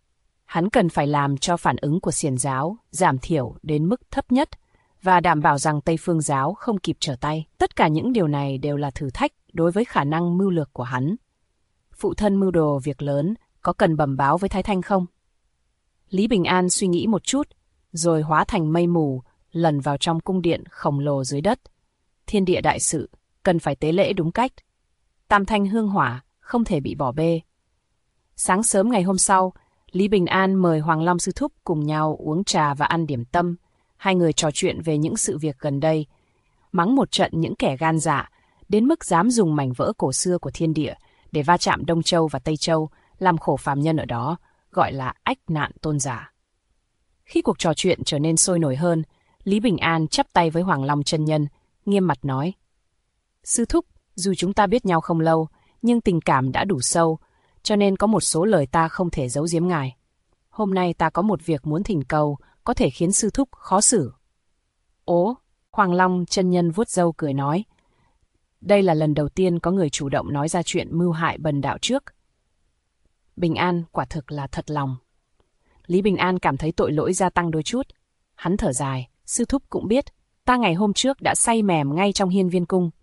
Hắn cần phải làm cho phản ứng của xiển giáo giảm thiểu đến mức thấp nhất và đảm bảo rằng Tây Phương giáo không kịp trở tay. Tất cả những điều này đều là thử thách đối với khả năng mưu lược của hắn. Phụ thân mưu đồ việc lớn, có cần bẩm báo với Thái Thanh không? Lý Bình An suy nghĩ một chút, rồi hóa thành mây mù, lần vào trong cung điện khổng lồ dưới đất. Thiên địa đại sự, cần phải tế lễ đúng cách. Tam thanh hương hỏa, không thể bị bỏ bê. Sáng sớm ngày hôm sau, Lý Bình An mời Hoàng Long sư thúc cùng nhau uống trà và ăn điểm tâm. Hai người trò chuyện về những sự việc gần đây, mắng một trận những kẻ gan dạ, đến mức dám dùng mảnh vỡ cổ xưa của thiên địa để va chạm Đông Châu và Tây Châu, làm khổ phàm nhân ở đó, gọi là ách nạn tôn giả. Khi cuộc trò chuyện trở nên sôi nổi hơn, Lý Bình An chắp tay với Hoàng Long chân nhân, nghiêm mặt nói: Sư thúc, dù chúng ta biết nhau không lâu, nhưng tình cảm đã đủ sâu, cho nên có một số lời ta không thể giấu giếm ngài. Hôm nay ta có một việc muốn thỉnh cầu, có thể khiến sư thúc khó xử. Ố, Hoàng Long chân nhân vuốt râu cười nói: Đây là lần đầu tiên có người chủ động nói ra chuyện mưu hại bần đạo trước. Bình An quả thực là thật lòng. Lý Bình An cảm thấy tội lỗi gia tăng đôi chút. Hắn thở dài: Sư thúc cũng biết, ta ngày hôm trước đã say mềm ngay trong Hiên Viên cung.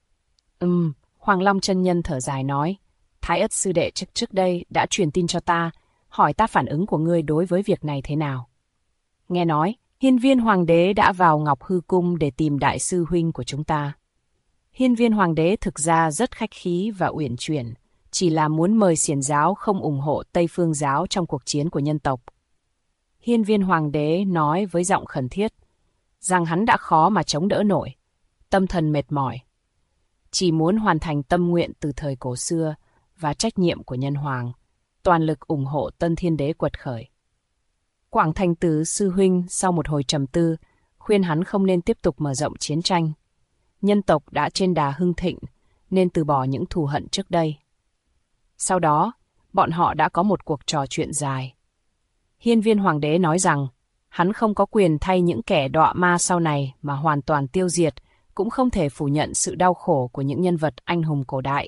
Hoàng Long chân nhân thở dài nói: Thái Ất sư đệ trước đây đã truyền tin cho ta, hỏi ta phản ứng của ngươi đối với việc này thế nào. Nghe nói, Hiên Viên Hoàng đế đã vào Ngọc Hư Cung để tìm đại sư huynh của chúng ta. Hiên Viên Hoàng đế thực ra rất khách khí và uyển chuyển, chỉ là muốn mời xiển giáo không ủng hộ Tây Phương giáo trong cuộc chiến của nhân tộc. Hiên Viên Hoàng đế nói với giọng khẩn thiết, rằng hắn đã khó mà chống đỡ nổi, tâm thần mệt mỏi. Chỉ muốn hoàn thành tâm nguyện từ thời cổ xưa và trách nhiệm của nhân hoàng, toàn lực ủng hộ Tân Thiên Đế quật khởi. Quảng Thành Tử sư huynh sau một hồi trầm tư, khuyên hắn không nên tiếp tục mở rộng chiến tranh. Nhân tộc đã trên đà hưng thịnh, nên từ bỏ những thù hận trước đây. Sau đó, bọn họ đã có một cuộc trò chuyện dài. Hiên Viên Hoàng đế nói rằng, hắn không có quyền thay những kẻ đọa ma sau này mà hoàn toàn tiêu diệt, cũng không thể phủ nhận sự đau khổ của những nhân vật anh hùng cổ đại.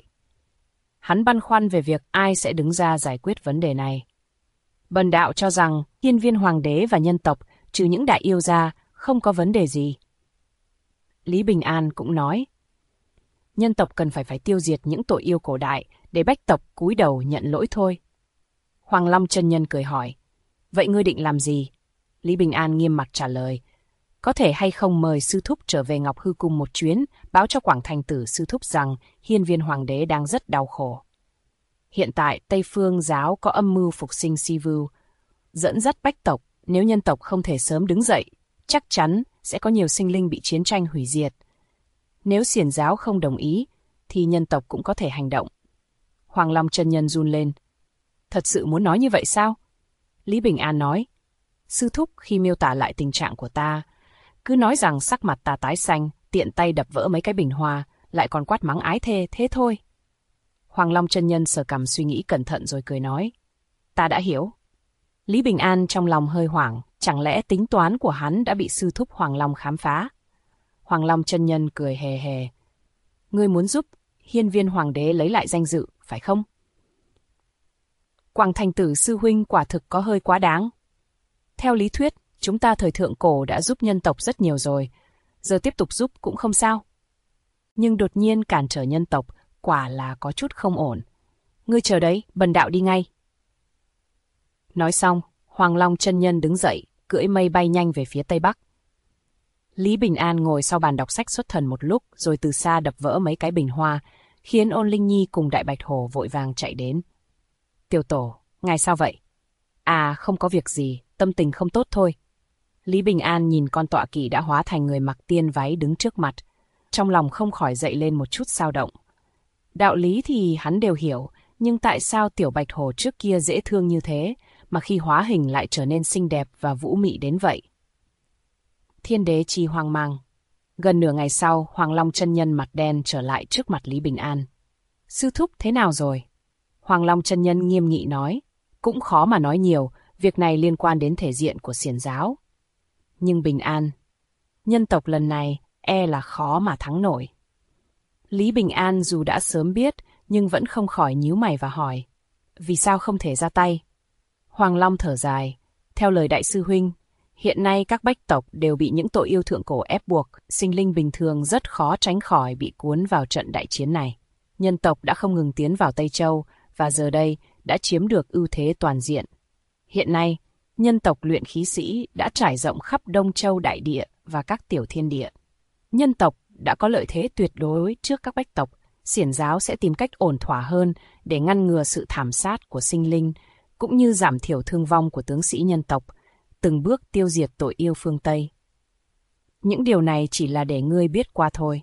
Hắn băn khoăn về việc ai sẽ đứng ra giải quyết vấn đề này. Bần đạo cho rằng Hiên Viên Hoàng đế và nhân tộc, trừ những đại yêu ra, không có vấn đề gì. Lý Bình An cũng nói, nhân tộc cần phải tiêu diệt những tội yêu cổ đại để bách tộc cúi đầu nhận lỗi thôi. Hoàng Long chân nhân cười hỏi, vậy ngươi định làm gì? Lý Bình An nghiêm mặt trả lời, có thể hay không mời sư thúc trở về Ngọc Hư Cung một chuyến, báo cho Quảng Thành Tử sư thúc rằng Hiên Viên Hoàng đế đang rất đau khổ. Hiện tại Tây Phương giáo có âm mưu phục sinh Si Vưu, dẫn dắt bách tộc, nếu nhân tộc không thể sớm đứng dậy, chắc chắn sẽ có nhiều sinh linh bị chiến tranh hủy diệt. Nếu xiển giáo không đồng ý, thì nhân tộc cũng có thể hành động. Hoàng Long chân nhân run lên. Thật sự muốn nói như vậy sao? Lý Bình An nói, sư thúc khi miêu tả lại tình trạng của ta, cứ nói rằng sắc mặt ta tái xanh, tiện tay đập vỡ mấy cái bình hoa, lại còn quát mắng ái thê, thế thôi. Hoàng Long chân nhân sờ cằm suy nghĩ cẩn thận rồi cười nói, ta đã hiểu. Lý Bình An trong lòng hơi hoảng, chẳng lẽ tính toán của hắn đã bị sư thúc Hoàng Long khám phá? Hoàng Long chân nhân cười hề hề. Ngươi muốn giúp Hiên Viên Hoàng đế lấy lại danh dự, phải không? Quảng Thành Tử sư huynh quả thực có hơi quá đáng. Theo lý thuyết, chúng ta thời thượng cổ đã giúp nhân tộc rất nhiều rồi, giờ tiếp tục giúp cũng không sao. Nhưng đột nhiên cản trở nhân tộc, quả là có chút không ổn. Ngươi chờ đấy, bần đạo đi ngay. Nói xong, Hoàng Long chân nhân đứng dậy, cưỡi mây bay nhanh về phía tây bắc. Lý Bình An ngồi sau bàn đọc sách xuất thần một lúc, rồi từ xa đập vỡ mấy cái bình hoa, khiến Ôn Linh Nhi cùng Đại Bạch Hổ vội vàng chạy đến. Tiểu tổ, ngài sao vậy? À, không có việc gì, tâm tình không tốt thôi. Lý Bình An nhìn con tọa kỵ đã hóa thành người mặc tiên váy đứng trước mặt, trong lòng không khỏi dậy lên một chút dao động. Đạo lý thì hắn đều hiểu, nhưng tại sao Tiểu Bạch Hổ trước kia dễ thương như thế, mà khi hóa hình lại trở nên xinh đẹp và vũ mị đến vậy? Thiên đế chi hoang mang. Gần nửa ngày sau, Hoàng Long chân nhân mặt đen trở lại trước mặt Lý Bình An. Sư thúc thế nào rồi? Hoàng Long chân nhân nghiêm nghị nói, cũng khó mà nói nhiều, việc này liên quan đến thể diện của xiển giáo. Nhưng Bình An, nhân tộc lần này e là khó mà thắng nổi. Lý Bình An dù đã sớm biết, nhưng vẫn không khỏi nhíu mày và hỏi, vì sao không thể ra tay? Hoàng Long thở dài. Theo lời đại sư huynh, hiện nay các bách tộc đều bị những tội yêu thượng cổ ép buộc, sinh linh bình thường rất khó tránh khỏi bị cuốn vào trận đại chiến này. Nhân tộc đã không ngừng tiến vào Tây Châu, và giờ đây đã chiếm được ưu thế toàn diện. Hiện nay, nhân tộc luyện khí sĩ đã trải rộng khắp Đông Châu đại địa và các tiểu thiên địa. Nhân tộc đã có lợi thế tuyệt đối trước các bách tộc. Xiển giáo sẽ tìm cách ổn thỏa hơn để ngăn ngừa sự thảm sát của sinh linh, cũng như giảm thiểu thương vong của tướng sĩ nhân tộc, từng bước tiêu diệt tội yêu phương Tây. Những điều này chỉ là để ngươi biết qua thôi.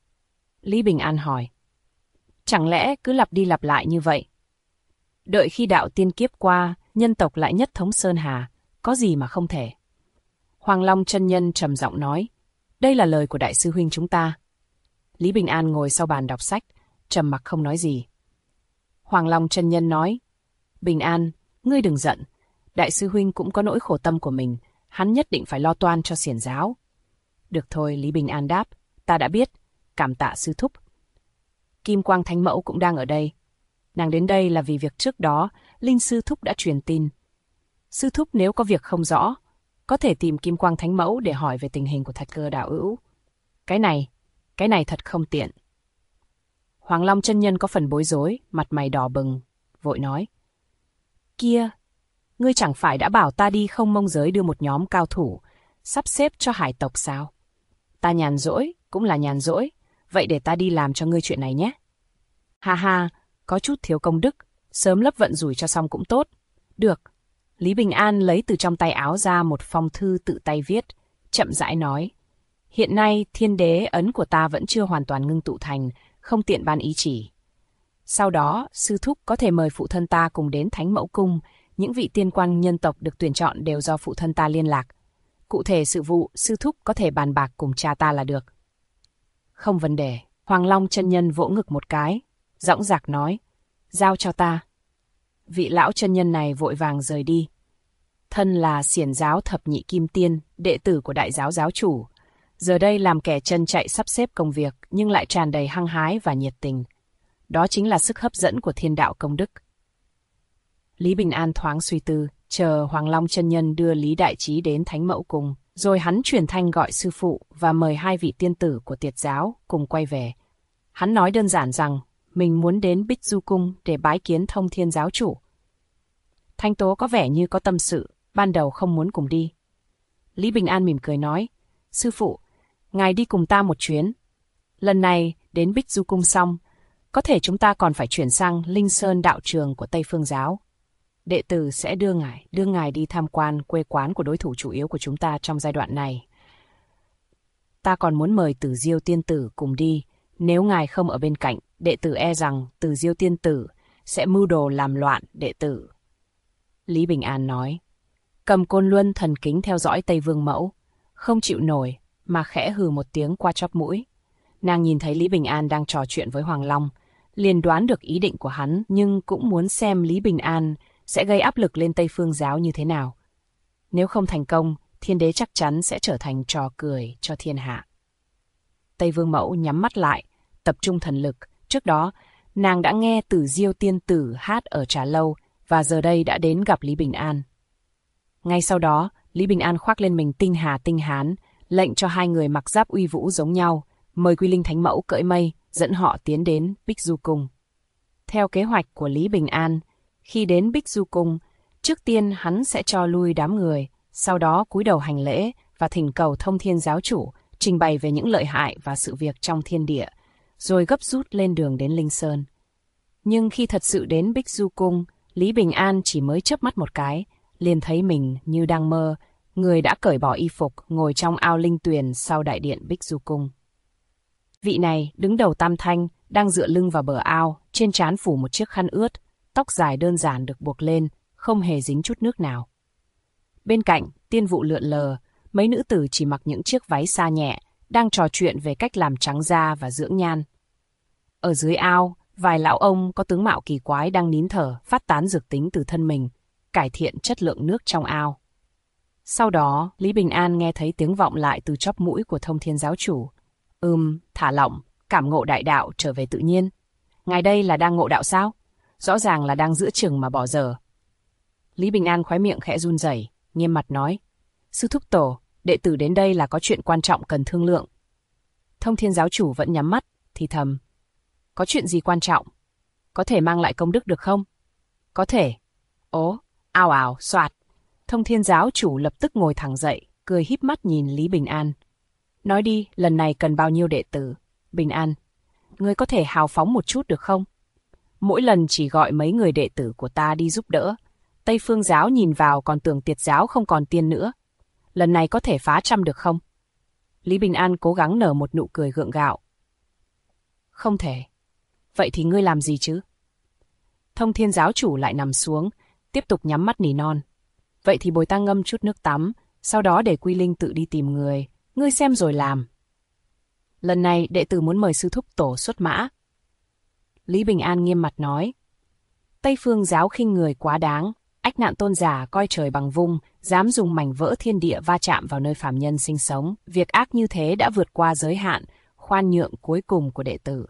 Lý Bình An hỏi. Chẳng lẽ cứ lặp đi lặp lại như vậy? Đợi khi đạo tiên kiếp qua, nhân tộc lại nhất thống Sơn Hà, có gì mà không thể? Hoàng Long chân nhân trầm giọng nói. Đây là lời của đại sư huynh chúng ta. Lý Bình An ngồi sau bàn đọc sách, trầm mặc không nói gì. Hoàng Long chân nhân nói. Bình An, ngươi đừng giận. Đại sư huynh cũng có nỗi khổ tâm của mình, hắn nhất định phải lo toan cho xiển giáo. Được thôi, Lý Bình An đáp. Ta đã biết, cảm tạ sư thúc. Kim Quang Thánh Mẫu cũng đang ở đây. Nàng đến đây là vì việc trước đó, Linh sư thúc đã truyền tin. Sư thúc nếu có việc không rõ, có thể tìm Kim Quang Thánh Mẫu để hỏi về tình hình của Thạch Cơ đạo hữu. Cái này thật không tiện. Hoàng Long chân nhân có phần bối rối, mặt mày đỏ bừng, vội nói. Kia, ngươi chẳng phải đã bảo ta đi Không Mông giới đưa một nhóm cao thủ, sắp xếp cho hải tộc sao? Ta nhàn rỗi, cũng là nhàn rỗi, vậy để ta đi làm cho ngươi chuyện này nhé. Ha ha, có chút thiếu công đức, sớm lấp vận rủi cho xong cũng tốt. Được. Lý Bình An lấy từ trong tay áo ra một phong thư tự tay viết, chậm rãi nói. Hiện nay thiên đế ấn của ta vẫn chưa hoàn toàn ngưng tụ thành, không tiện ban ý chỉ. Sau đó, sư thúc có thể mời phụ thân ta cùng đến Thánh Mẫu Cung, những vị tiên quan nhân tộc được tuyển chọn đều do phụ thân ta liên lạc. Cụ thể sự vụ, sư thúc có thể bàn bạc cùng cha ta là được. Không vấn đề. Hoàng Long chân nhân vỗ ngực một cái, dõng dạc nói, giao cho ta. Vị lão chân nhân này vội vàng rời đi. Thân là xiển giáo thập nhị kim tiên, đệ tử của đại giáo giáo chủ. Giờ đây làm kẻ chân chạy sắp xếp công việc, nhưng lại tràn đầy hăng hái và nhiệt tình. Đó chính là sức hấp dẫn của thiên đạo công đức. Lý Bình An thoáng suy tư, chờ Hoàng Long chân nhân đưa Lý Đại Trí đến Thánh Mẫu Cung, rồi hắn truyền thanh gọi sư phụ và mời hai vị tiên tử của Tiệt giáo cùng quay về. Hắn nói đơn giản rằng mình muốn đến Bích Du Cung để bái kiến Thông Thiên giáo chủ. Thanh Tố có vẻ như có tâm sự, ban đầu không muốn cùng đi. Lý Bình An mỉm cười nói, sư phụ, ngài đi cùng ta một chuyến. Lần này đến Bích Du Cung xong, có thể chúng ta còn phải chuyển sang Linh Sơn đạo trường của Tây Phương giáo. Đệ tử sẽ đưa ngài đi tham quan quê quán của đối thủ chủ yếu của chúng ta trong giai đoạn này. Ta còn muốn mời Tử Diêu tiên tử cùng đi. Nếu ngài không ở bên cạnh, đệ tử e rằng Tử Diêu tiên tử sẽ mưu đồ làm loạn đệ tử. Lý Bình An nói. Cầm Côn Luân thần kính theo dõi Tây Vương Mẫu, không chịu nổi mà khẽ hừ một tiếng qua chóp mũi. Nàng nhìn thấy Lý Bình An đang trò chuyện với Hoàng Long, liền đoán được ý định của hắn, nhưng cũng muốn xem Lý Bình An sẽ gây áp lực lên Tây Phương giáo như thế nào. Nếu không thành công, thiên đế chắc chắn sẽ trở thành trò cười cho thiên hạ. Tây Vương Mẫu nhắm mắt lại, tập trung thần lực. Trước đó, nàng đã nghe Tử Diêu tiên tử hát ở trà lâu và giờ đây đã đến gặp Lý Bình An. Ngay sau đó, Lý Bình An khoác lên mình tinh hà tinh hán, lệnh cho hai người mặc giáp uy vũ giống nhau, mời Quy Linh Thánh Mẫu cưỡi mây, dẫn họ tiến đến Bích Du Cung. Theo kế hoạch của Lý Bình An, khi đến Bích Du Cung, trước tiên hắn sẽ cho lui đám người, sau đó cúi đầu hành lễ và thỉnh cầu Thông Thiên giáo chủ trình bày về những lợi hại và sự việc trong thiên địa, rồi gấp rút lên đường đến Linh Sơn. Nhưng khi thật sự đến Bích Du Cung, Lý Bình An chỉ mới chớp mắt một cái, liền thấy mình như đang mơ, người đã cởi bỏ y phục ngồi trong ao linh tuyền sau đại điện Bích Du Cung. Vị này đứng đầu tam thanh, đang dựa lưng vào bờ ao, trên trán phủ một chiếc khăn ướt, tóc dài đơn giản được buộc lên, không hề dính chút nước nào. Bên cạnh, tiên vụ lượn lờ, mấy nữ tử chỉ mặc những chiếc váy sa nhẹ, đang trò chuyện về cách làm trắng da và dưỡng nhan. Ở dưới ao, vài lão ông có tướng mạo kỳ quái đang nín thở, phát tán dược tính từ thân mình, cải thiện chất lượng nước trong ao. Sau đó, Lý Bình An nghe thấy tiếng vọng lại từ chóp mũi của Thông Thiên giáo chủ. Thả lỏng, cảm ngộ đại đạo trở về tự nhiên. Ngài đây là đang ngộ đạo sao? Rõ ràng là đang giữa chừng mà bỏ dở. Lý Bình An khóe miệng khẽ run rẩy, nghiêm mặt nói, sư thúc tổ, đệ tử đến đây là có chuyện quan trọng cần thương lượng. Thông Thiên giáo chủ vẫn nhắm mắt, thì thầm, có chuyện gì quan trọng? Có thể mang lại công đức được không? Có thể. Ố, ào ào, soạt. Thông Thiên giáo chủ lập tức ngồi thẳng dậy, cười híp mắt nhìn Lý Bình An. Nói đi, lần này cần bao nhiêu đệ tử? Bình An, ngươi có thể hào phóng một chút được không? Mỗi lần chỉ gọi mấy người đệ tử của ta đi giúp đỡ. Tây Phương giáo nhìn vào còn tưởng Tiệt giáo không còn tiên nữa. Lần này có thể phá 100 được không? Lý Bình An cố gắng nở một nụ cười gượng gạo. Không thể. Vậy thì ngươi làm gì chứ? Thông Thiên giáo chủ lại nằm xuống, tiếp tục nhắm mắt nỉ non. Vậy thì bồi ta ngâm chút nước tắm, sau đó để Quy Linh tự đi tìm người. Ngươi xem rồi làm. Lần này đệ tử muốn mời sư thúc tổ xuất mã. Lý Bình An nghiêm mặt nói. Tây Phương giáo khinh người quá đáng. Ách Nạn tôn giả coi trời bằng vung, dám dùng mảnh vỡ thiên địa va chạm vào nơi phàm nhân sinh sống. Việc ác như thế đã vượt qua giới hạn, khoan nhượng cuối cùng của đệ tử.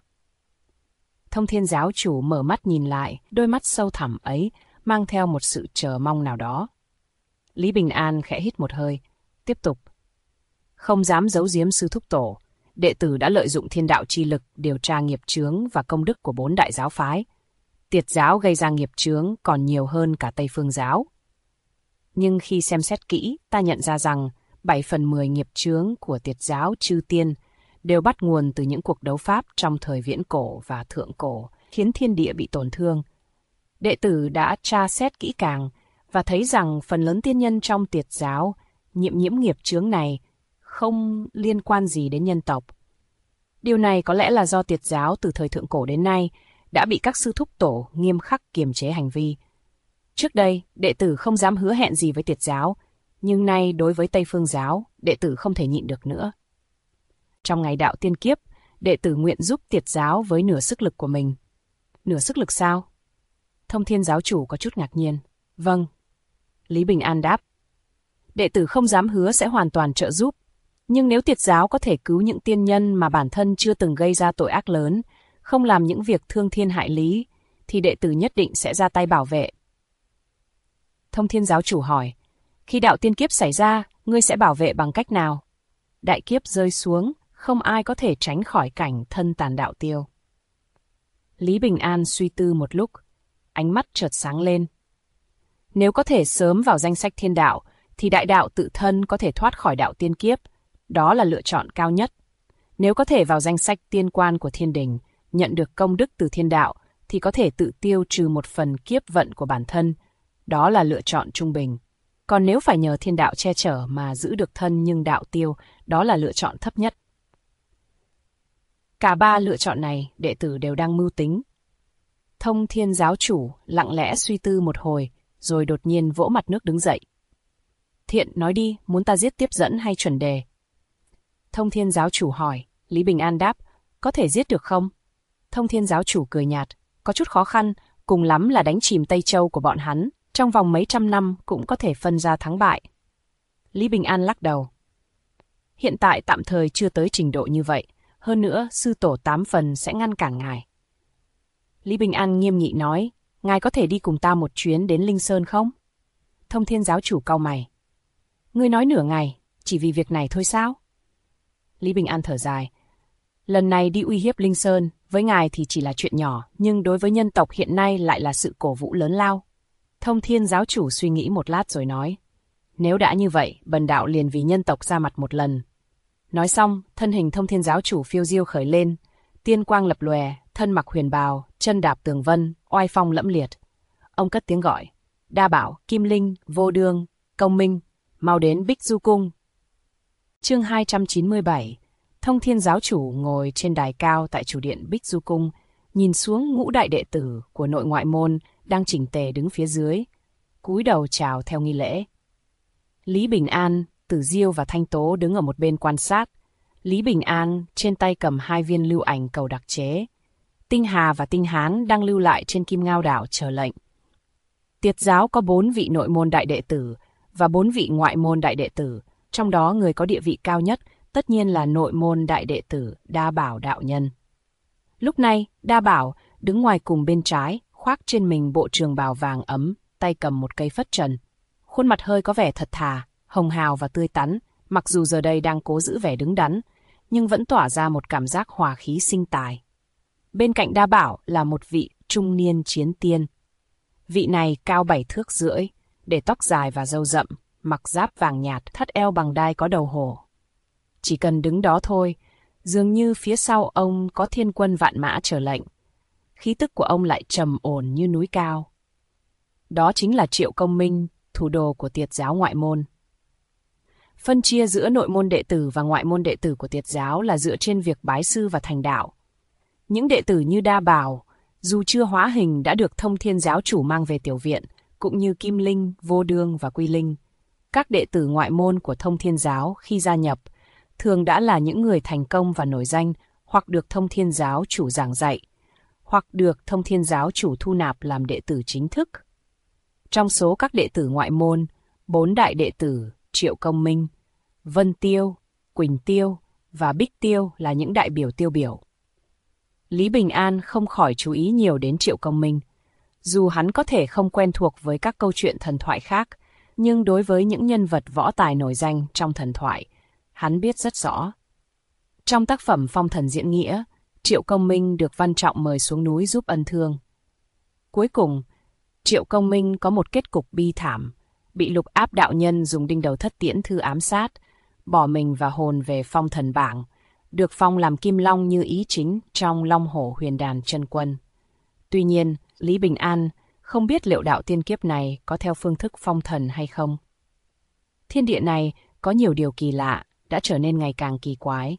Thông Thiên giáo chủ mở mắt nhìn lại, đôi mắt sâu thẳm ấy mang theo một sự chờ mong nào đó. Lý Bình An khẽ hít một hơi, tiếp tục. Không dám giấu giếm sư thúc tổ, đệ tử đã lợi dụng thiên đạo chi lực điều tra nghiệp chướng và công đức của 4 đại giáo phái. Tiệt giáo gây ra nghiệp chướng còn nhiều hơn cả Tây Phương giáo. Nhưng khi xem xét kỹ, ta nhận ra rằng 7/10 nghiệp chướng của Tiệt giáo chư tiên đều bắt nguồn từ những cuộc đấu pháp trong thời viễn cổ và thượng cổ, khiến thiên địa bị tổn thương. Đệ tử đã tra xét kỹ càng và thấy rằng phần lớn tiên nhân trong Tiệt giáo nhiễm nghiệp chướng này không liên quan gì đến nhân tộc. Điều này có lẽ là do Tiệt giáo từ thời thượng cổ đến nay đã bị các sư thúc tổ nghiêm khắc kiềm chế hành vi. Trước đây, đệ tử không dám hứa hẹn gì với Tiệt giáo, nhưng nay đối với Tây Phương giáo, đệ tử không thể nhịn được nữa. Trong ngày đạo tiên kiếp, đệ tử nguyện giúp Tiệt giáo với nửa sức lực của mình. Nửa sức lực sao? Thông Thiên giáo chủ có chút ngạc nhiên. Vâng. Lý Bình An đáp. Đệ tử không dám hứa sẽ hoàn toàn trợ giúp, nhưng nếu Tiệt giáo có thể cứu những tiên nhân mà bản thân chưa từng gây ra tội ác lớn, không làm những việc thương thiên hại lý, thì đệ tử nhất định sẽ ra tay bảo vệ. Thông Thiên giáo chủ hỏi, khi đạo tiên kiếp xảy ra, ngươi sẽ bảo vệ bằng cách nào? Đại kiếp rơi xuống, không ai có thể tránh khỏi cảnh thân tàn đạo tiêu. Lý Bình An suy tư một lúc, ánh mắt chợt sáng lên. Nếu có thể sớm vào danh sách thiên đạo, thì đại đạo tự thân có thể thoát khỏi đạo tiên kiếp, đó là lựa chọn cao nhất. Nếu có thể vào danh sách tiên quan của thiên đình, nhận được công đức từ thiên đạo, thì có thể tự tiêu trừ một phần kiếp vận của bản thân, đó là lựa chọn trung bình. Còn nếu phải nhờ thiên đạo che chở mà giữ được thân nhưng đạo tiêu, đó là lựa chọn thấp nhất. Cả 3 lựa chọn này, đệ tử đều đang mưu tính. Thông Thiên giáo chủ lặng lẽ suy tư một hồi, rồi đột nhiên vỗ mặt nước đứng dậy. Thiện, nói đi, muốn ta giết tiếp dẫn hay chuẩn đề? Thông Thiên giáo chủ hỏi. Lý Bình An đáp, có thể giết được không? Thông Thiên giáo chủ cười nhạt, có chút khó khăn, cùng lắm là đánh chìm Tây Châu của bọn hắn, trong vòng mấy trăm năm cũng có thể phân ra thắng bại. Lý Bình An lắc đầu. Hiện tại tạm thời chưa tới trình độ như vậy, hơn nữa sư tổ 8 phần sẽ ngăn cản ngài. Lý Bình An nghiêm nghị nói, ngài có thể đi cùng ta một chuyến đến Linh Sơn không? Thông Thiên giáo chủ cau mày. Ngươi nói nửa ngày, chỉ vì việc này thôi sao? Lý Bình An thở dài. Lần này đi uy hiếp Linh Sơn, với ngài thì chỉ là chuyện nhỏ, nhưng đối với nhân tộc hiện nay lại là sự cổ vũ lớn lao. Thông Thiên giáo chủ suy nghĩ một lát rồi nói. Nếu đã như vậy, bần đạo liền vì nhân tộc ra mặt một lần. Nói xong, thân hình Thông Thiên giáo chủ phiêu diêu khởi lên, tiên quang lập lòe, thân mặc huyền bào, chân đạp tường vân, oai phong lẫm liệt. Ông cất tiếng gọi, Đa Bảo, Kim Linh, Vô Đương, Công Minh, mau đến Bích Du Cung. Chương 297. Thông Thiên giáo chủ ngồi trên đài cao tại chủ điện Bích Du Cung, nhìn xuống ngũ đại đệ tử của nội ngoại môn đang chỉnh tề đứng phía dưới, cúi đầu chào theo nghi lễ. Lý Bình An, Tử Diêu và Thanh Tố đứng ở một bên quan sát. Lý Bình An trên tay cầm 2 viên lưu ảnh cầu đặc chế. Tinh Hà và Tinh Hán đang lưu lại trên Kim Ngao đảo chờ lệnh. Tiệt giáo có 4 vị nội môn đại đệ tử và 4 vị ngoại môn đại đệ tử, trong đó người có địa vị cao nhất tất nhiên là nội môn đại đệ tử Đa Bảo đạo nhân. Lúc này, Đa Bảo đứng ngoài cùng bên trái, khoác trên mình bộ trường bào vàng ấm, tay cầm một cây phất trần. Khuôn mặt hơi có vẻ thật thà, hồng hào và tươi tắn, mặc dù giờ đây đang cố giữ vẻ đứng đắn, nhưng vẫn tỏa ra một cảm giác hòa khí sinh tài. Bên cạnh Đa Bảo là một vị trung niên chiến tiên. Vị này cao 7 thước rưỡi, để tóc dài và râu rậm, mặc giáp vàng nhạt, thắt eo bằng đai có đầu hổ. Chỉ cần đứng đó thôi, dường như phía sau ông có thiên quân vạn mã chờ lệnh. Khí tức của ông lại trầm ổn như núi cao. Đó chính là Triệu Công Minh, thủ đồ của Tiệt giáo ngoại môn. Phân chia giữa nội môn đệ tử và ngoại môn đệ tử của Tiệt giáo là dựa trên việc bái sư và thành đạo. Những đệ tử như Đa Bảo, dù chưa hóa hình đã được Thông Thiên giáo chủ mang về tiểu viện, cũng như Kim Linh, Vô Đương và Quy Linh. Các đệ tử ngoại môn của Thông Thiên giáo khi gia nhập thường đã là những người thành công và nổi danh, hoặc được Thông Thiên giáo chủ giảng dạy, hoặc được Thông Thiên giáo chủ thu nạp làm đệ tử chính thức. Trong số các đệ tử ngoại môn, 4 đại đệ tử Triệu Công Minh, Vân Tiêu, Quỳnh Tiêu và Bích Tiêu là những đại biểu tiêu biểu. Lý Bình An không khỏi chú ý nhiều đến Triệu Công Minh. Dù hắn có thể không quen thuộc với các câu chuyện thần thoại khác, nhưng đối với những nhân vật võ tài nổi danh trong thần thoại, hắn biết rất rõ. Trong tác phẩm Phong Thần Diễn Nghĩa, Triệu Công Minh được Văn Trọng mời xuống núi giúp ân thương. Cuối cùng, Triệu Công Minh có một kết cục bi thảm, bị Lục Áp đạo nhân dùng đinh đầu thất tiễn thư ám sát, bỏ mình và hồn về phong thần bảng, được phong làm Kim Long như ý chính trong Long Hổ Huyền Đàn chân quân. Tuy nhiên, Lý Bình An không biết liệu đạo tiên kiếp này có theo phương thức phong thần hay không. Thiên địa này có nhiều điều kỳ lạ, đã trở nên ngày càng kỳ quái.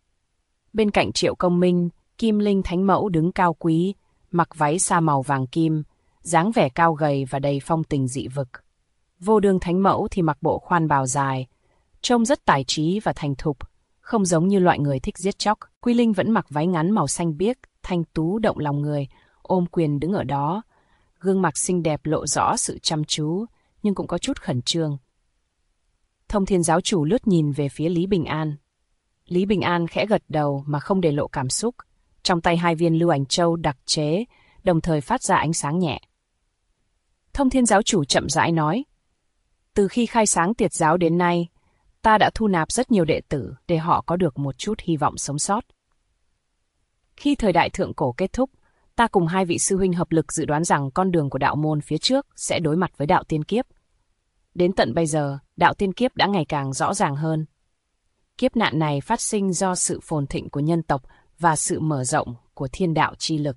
Bên cạnh Triệu Công Minh, Kim Linh Thánh Mẫu đứng cao quý, mặc váy sa màu vàng kim, dáng vẻ cao gầy và đầy phong tình dị vực. Vô Đương Thánh Mẫu thì mặc bộ khoan bào dài, trông rất tài trí và thành thục, không giống như loại người thích giết chóc. Quy Linh vẫn mặc váy ngắn màu xanh biếc, thanh tú động lòng người, ôm quyền đứng ở đó. Gương mặt xinh đẹp lộ rõ sự chăm chú, nhưng cũng có chút khẩn trương. Thông Thiên giáo chủ lướt nhìn về phía Lý Bình An. Lý Bình An khẽ gật đầu mà không để lộ cảm xúc. Trong tay 2 viên lưu ảnh châu đặc chế, đồng thời phát ra ánh sáng nhẹ. Thông Thiên giáo chủ chậm rãi nói, từ khi khai sáng Tiệt giáo đến nay, ta đã thu nạp rất nhiều đệ tử để họ có được một chút hy vọng sống sót. Khi thời đại thượng cổ kết thúc, ta cùng 2 vị sư huynh hợp lực dự đoán rằng con đường của đạo môn phía trước sẽ đối mặt với đạo tiên kiếp. Đến tận bây giờ, đạo tiên kiếp đã ngày càng rõ ràng hơn. Kiếp nạn này phát sinh do sự phồn thịnh của nhân tộc và sự mở rộng của thiên đạo chi lực.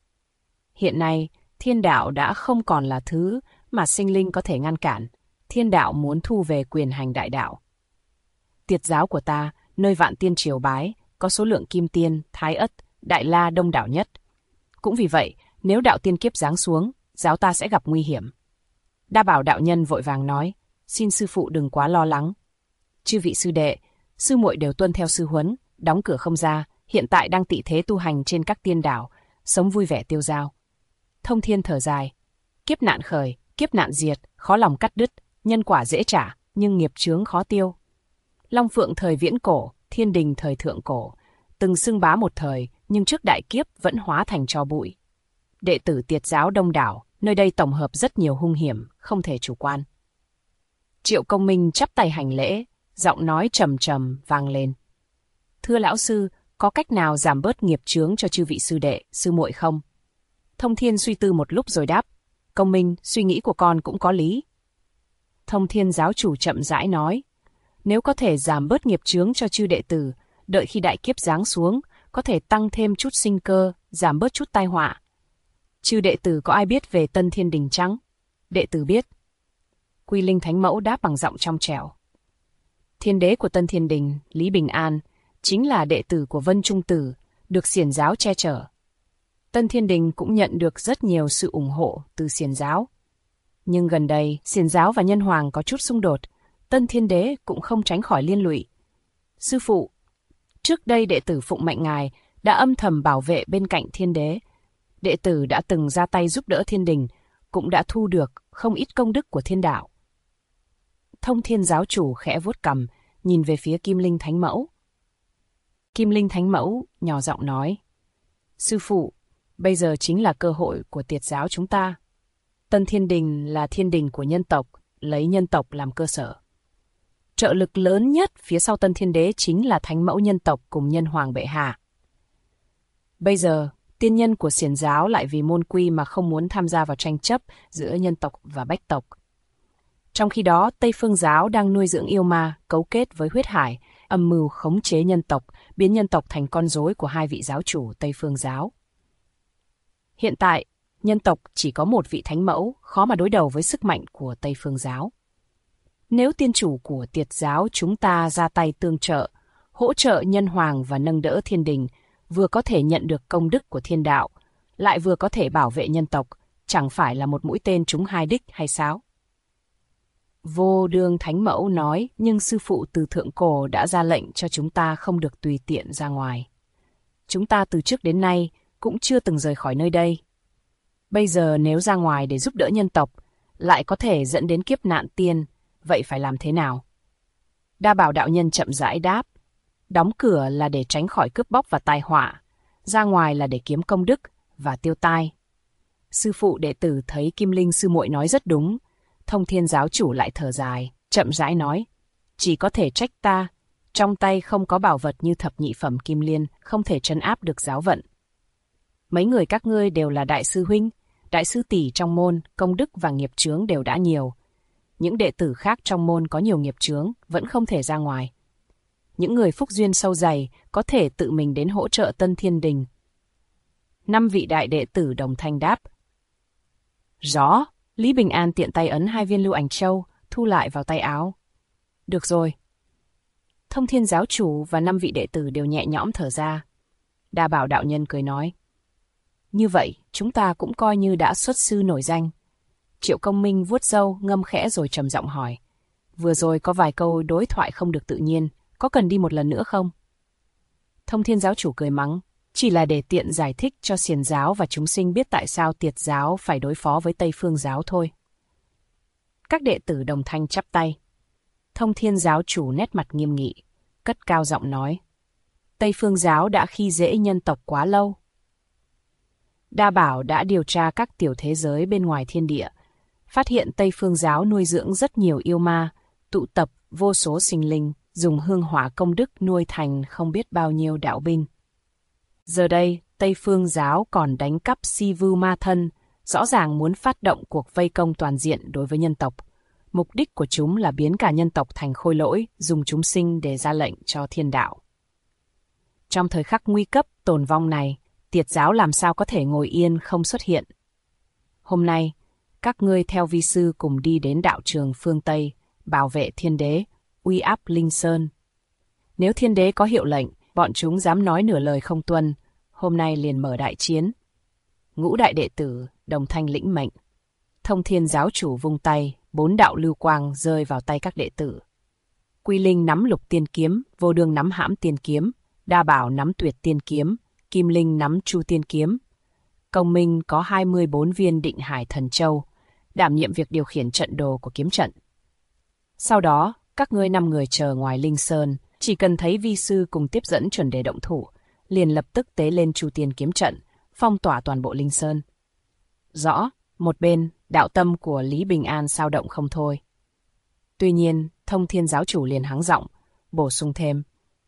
Hiện nay, thiên đạo đã không còn là thứ mà sinh linh có thể ngăn cản. Thiên đạo muốn thu về quyền hành đại đạo. Tiệt giáo của ta, nơi vạn tiên triều bái, có số lượng kim tiên, thái ất, đại la đông đảo nhất. Cũng vì vậy, nếu đạo tiên kiếp giáng xuống, giáo ta sẽ gặp nguy hiểm. Đa Bảo đạo nhân vội vàng nói, xin sư phụ đừng quá lo lắng. Chư vị sư đệ, sư muội đều tuân theo sư huấn, đóng cửa không ra, hiện tại đang tị thế tu hành trên các tiên đảo, sống vui vẻ tiêu dao. Thông Thiên thở dài, kiếp nạn khởi, kiếp nạn diệt, khó lòng cắt đứt, nhân quả dễ trả, nhưng nghiệp chướng khó tiêu. Long Phượng thời viễn cổ, Thiên Đình thời thượng cổ, từng xưng bá một thời, nhưng trước đại kiếp vẫn hóa thành tro bụi. Đệ tử Tiệt giáo đông đảo, nơi đây tổng hợp rất nhiều hung hiểm, không thể chủ quan. Triệu Công Minh chắp tay hành lễ, giọng nói trầm trầm vang lên. Thưa lão sư, có cách nào giảm bớt nghiệp chướng cho chư vị sư đệ, sư muội không? Thông Thiên suy tư một lúc rồi đáp, Công Minh, suy nghĩ của con cũng có lý. Thông Thiên giáo chủ chậm rãi nói, nếu có thể giảm bớt nghiệp chướng cho chư đệ tử, đợi khi đại kiếp giáng xuống, có thể tăng thêm chút sinh cơ, giảm bớt chút tai họa. Chư đệ tử có ai biết về Tân Thiên Đình chăng? Đệ tử biết. Quy Linh Thánh Mẫu đáp bằng giọng trong trẻo. Thiên đế của Tân Thiên Đình, Lý Bình An, chính là đệ tử của Vân Trung Tử, được Xiển giáo che chở. Tân Thiên Đình cũng nhận được rất nhiều sự ủng hộ từ Xiển giáo. Nhưng gần đây, Xiển giáo và Nhân Hoàng có chút xung đột, Tân Thiên Đế cũng không tránh khỏi liên lụy. Sư phụ, trước đây đệ tử phụng mệnh ngài đã âm thầm bảo vệ bên cạnh Thiên Đế. Đệ tử đã từng ra tay giúp đỡ Thiên Đình, cũng đã thu được không ít công đức của thiên đạo. Thông Thiên giáo chủ khẽ vuốt cằm, nhìn về phía Kim Linh Thánh Mẫu. Kim Linh Thánh Mẫu nhỏ giọng nói, sư phụ, bây giờ chính là cơ hội của Tiệt giáo chúng ta. Tân Thiên Đình là thiên đình của nhân tộc, lấy nhân tộc làm cơ sở. Trợ lực lớn nhất phía sau Tân Thiên Đế chính là Thánh Mẫu nhân tộc cùng Nhân Hoàng bệ hạ. Bây giờ, tiên nhân của Xiển giáo lại vì môn quy mà không muốn tham gia vào tranh chấp giữa nhân tộc và bách tộc. Trong khi đó, Tây Phương giáo đang nuôi dưỡng yêu ma, cấu kết với huyết hải, âm mưu khống chế nhân tộc, biến nhân tộc thành con rối của hai vị giáo chủ Tây Phương giáo. Hiện tại, nhân tộc chỉ có một vị thánh mẫu, khó mà đối đầu với sức mạnh của Tây Phương giáo. Nếu tiên chủ của Tiệt giáo chúng ta ra tay tương trợ, hỗ trợ nhân hoàng và nâng đỡ thiên đình, vừa có thể nhận được công đức của thiên đạo, lại vừa có thể bảo vệ nhân tộc, chẳng phải là một mũi tên trúng hai đích hay sao? Vô Đương Thánh Mẫu nói, nhưng sư phụ từ thượng cổ đã ra lệnh cho chúng ta không được tùy tiện ra ngoài. Chúng ta từ trước đến nay cũng chưa từng rời khỏi nơi đây. Bây giờ nếu ra ngoài để giúp đỡ nhân tộc, lại có thể dẫn đến kiếp nạn tiên, vậy phải làm thế nào? Đa Bảo đạo nhân chậm rãi đáp, đóng cửa là để tránh khỏi cướp bóc và tai họa, ra ngoài là để kiếm công đức và tiêu tai. Sư phụ đệ tử thấy Kim Linh sư muội nói rất đúng. Thông Thiên giáo chủ lại thở dài, chậm rãi nói, chỉ có thể trách ta, trong tay không có bảo vật như thập nhị phẩm kim liên, không thể trấn áp được giáo vận. Mấy người các ngươi đều là đại sư huynh, đại sư tỷ trong môn, công đức và nghiệp chướng đều đã nhiều. Những đệ tử khác trong môn có nhiều nghiệp chướng, vẫn không thể ra ngoài. Những người phúc duyên sâu dày có thể tự mình đến hỗ trợ Tân Thiên Đình. 5 vị đại đệ tử đồng thanh đáp. Rõ. Lý Bình An tiện tay ấn 2 viên lưu ảnh châu, thu lại vào tay áo. Được rồi. Thông Thiên giáo chủ và 5 vị đệ tử đều nhẹ nhõm thở ra. Đa Bảo đạo nhân cười nói. Như vậy, chúng ta cũng coi như đã xuất sư nổi danh. Triệu Công Minh vuốt râu, ngâm khẽ rồi trầm giọng hỏi. Vừa rồi có vài câu đối thoại không được tự nhiên, có cần đi một lần nữa không? Thông Thiên giáo chủ cười mắng. Chỉ là để tiện giải thích cho Xiển giáo và chúng sinh biết tại sao Tiệt giáo phải đối phó với Tây Phương giáo thôi. Các đệ tử đồng thanh chắp tay. Thông Thiên giáo chủ nét mặt nghiêm nghị, cất cao giọng nói. Tây Phương giáo đã khi dễ nhân tộc quá lâu. Đa Bảo đã điều tra các tiểu thế giới bên ngoài thiên địa, phát hiện Tây Phương giáo nuôi dưỡng rất nhiều yêu ma, tụ tập vô số sinh linh, dùng hương hỏa công đức nuôi thành không biết bao nhiêu đạo binh. Giờ đây, Tây Phương giáo còn đánh cắp Si Vưu Ma Thân, rõ ràng muốn phát động cuộc vây công toàn diện đối với nhân tộc. Mục đích của chúng là biến cả nhân tộc thành khôi lỗi, dùng chúng sinh để ra lệnh cho thiên đạo. Trong thời khắc nguy cấp tồn vong này, Tiệt giáo làm sao có thể ngồi yên không xuất hiện. Hôm nay, các ngươi theo vi sư cùng đi đến đạo trường phương Tây, bảo vệ thiên đế, uy áp Linh Sơn. Nếu thiên đế có hiệu lệnh, bọn chúng dám nói nửa lời không tuân, hôm nay liền mở đại chiến. Ngũ đại đệ tử, đồng thanh lĩnh mệnh. Thông Thiên giáo chủ vung tay, 4 đạo lưu quang rơi vào tay các đệ tử. Quy Linh nắm Lục Tiên kiếm, Vô Đương nắm Hãm Tiên kiếm, Đa Bảo nắm Tuyệt Tiên kiếm, Kim Linh nắm Chu Tiên kiếm. Công Minh có 24 viên Định Hải Thần Châu, đảm nhiệm việc điều khiển trận đồ của kiếm trận. Sau đó, các ngươi 5 người chờ ngoài Linh Sơn, chỉ cần thấy vi sư cùng tiếp dẫn chuẩn đề động thủ, liền lập tức tế lên Chu Tiên kiếm trận, phong tỏa toàn bộ Linh Sơn. Rõ, một bên, đạo tâm của Lý Bình An sao động không thôi. Tuy nhiên, Thông Thiên giáo chủ liền hắng giọng, bổ sung thêm.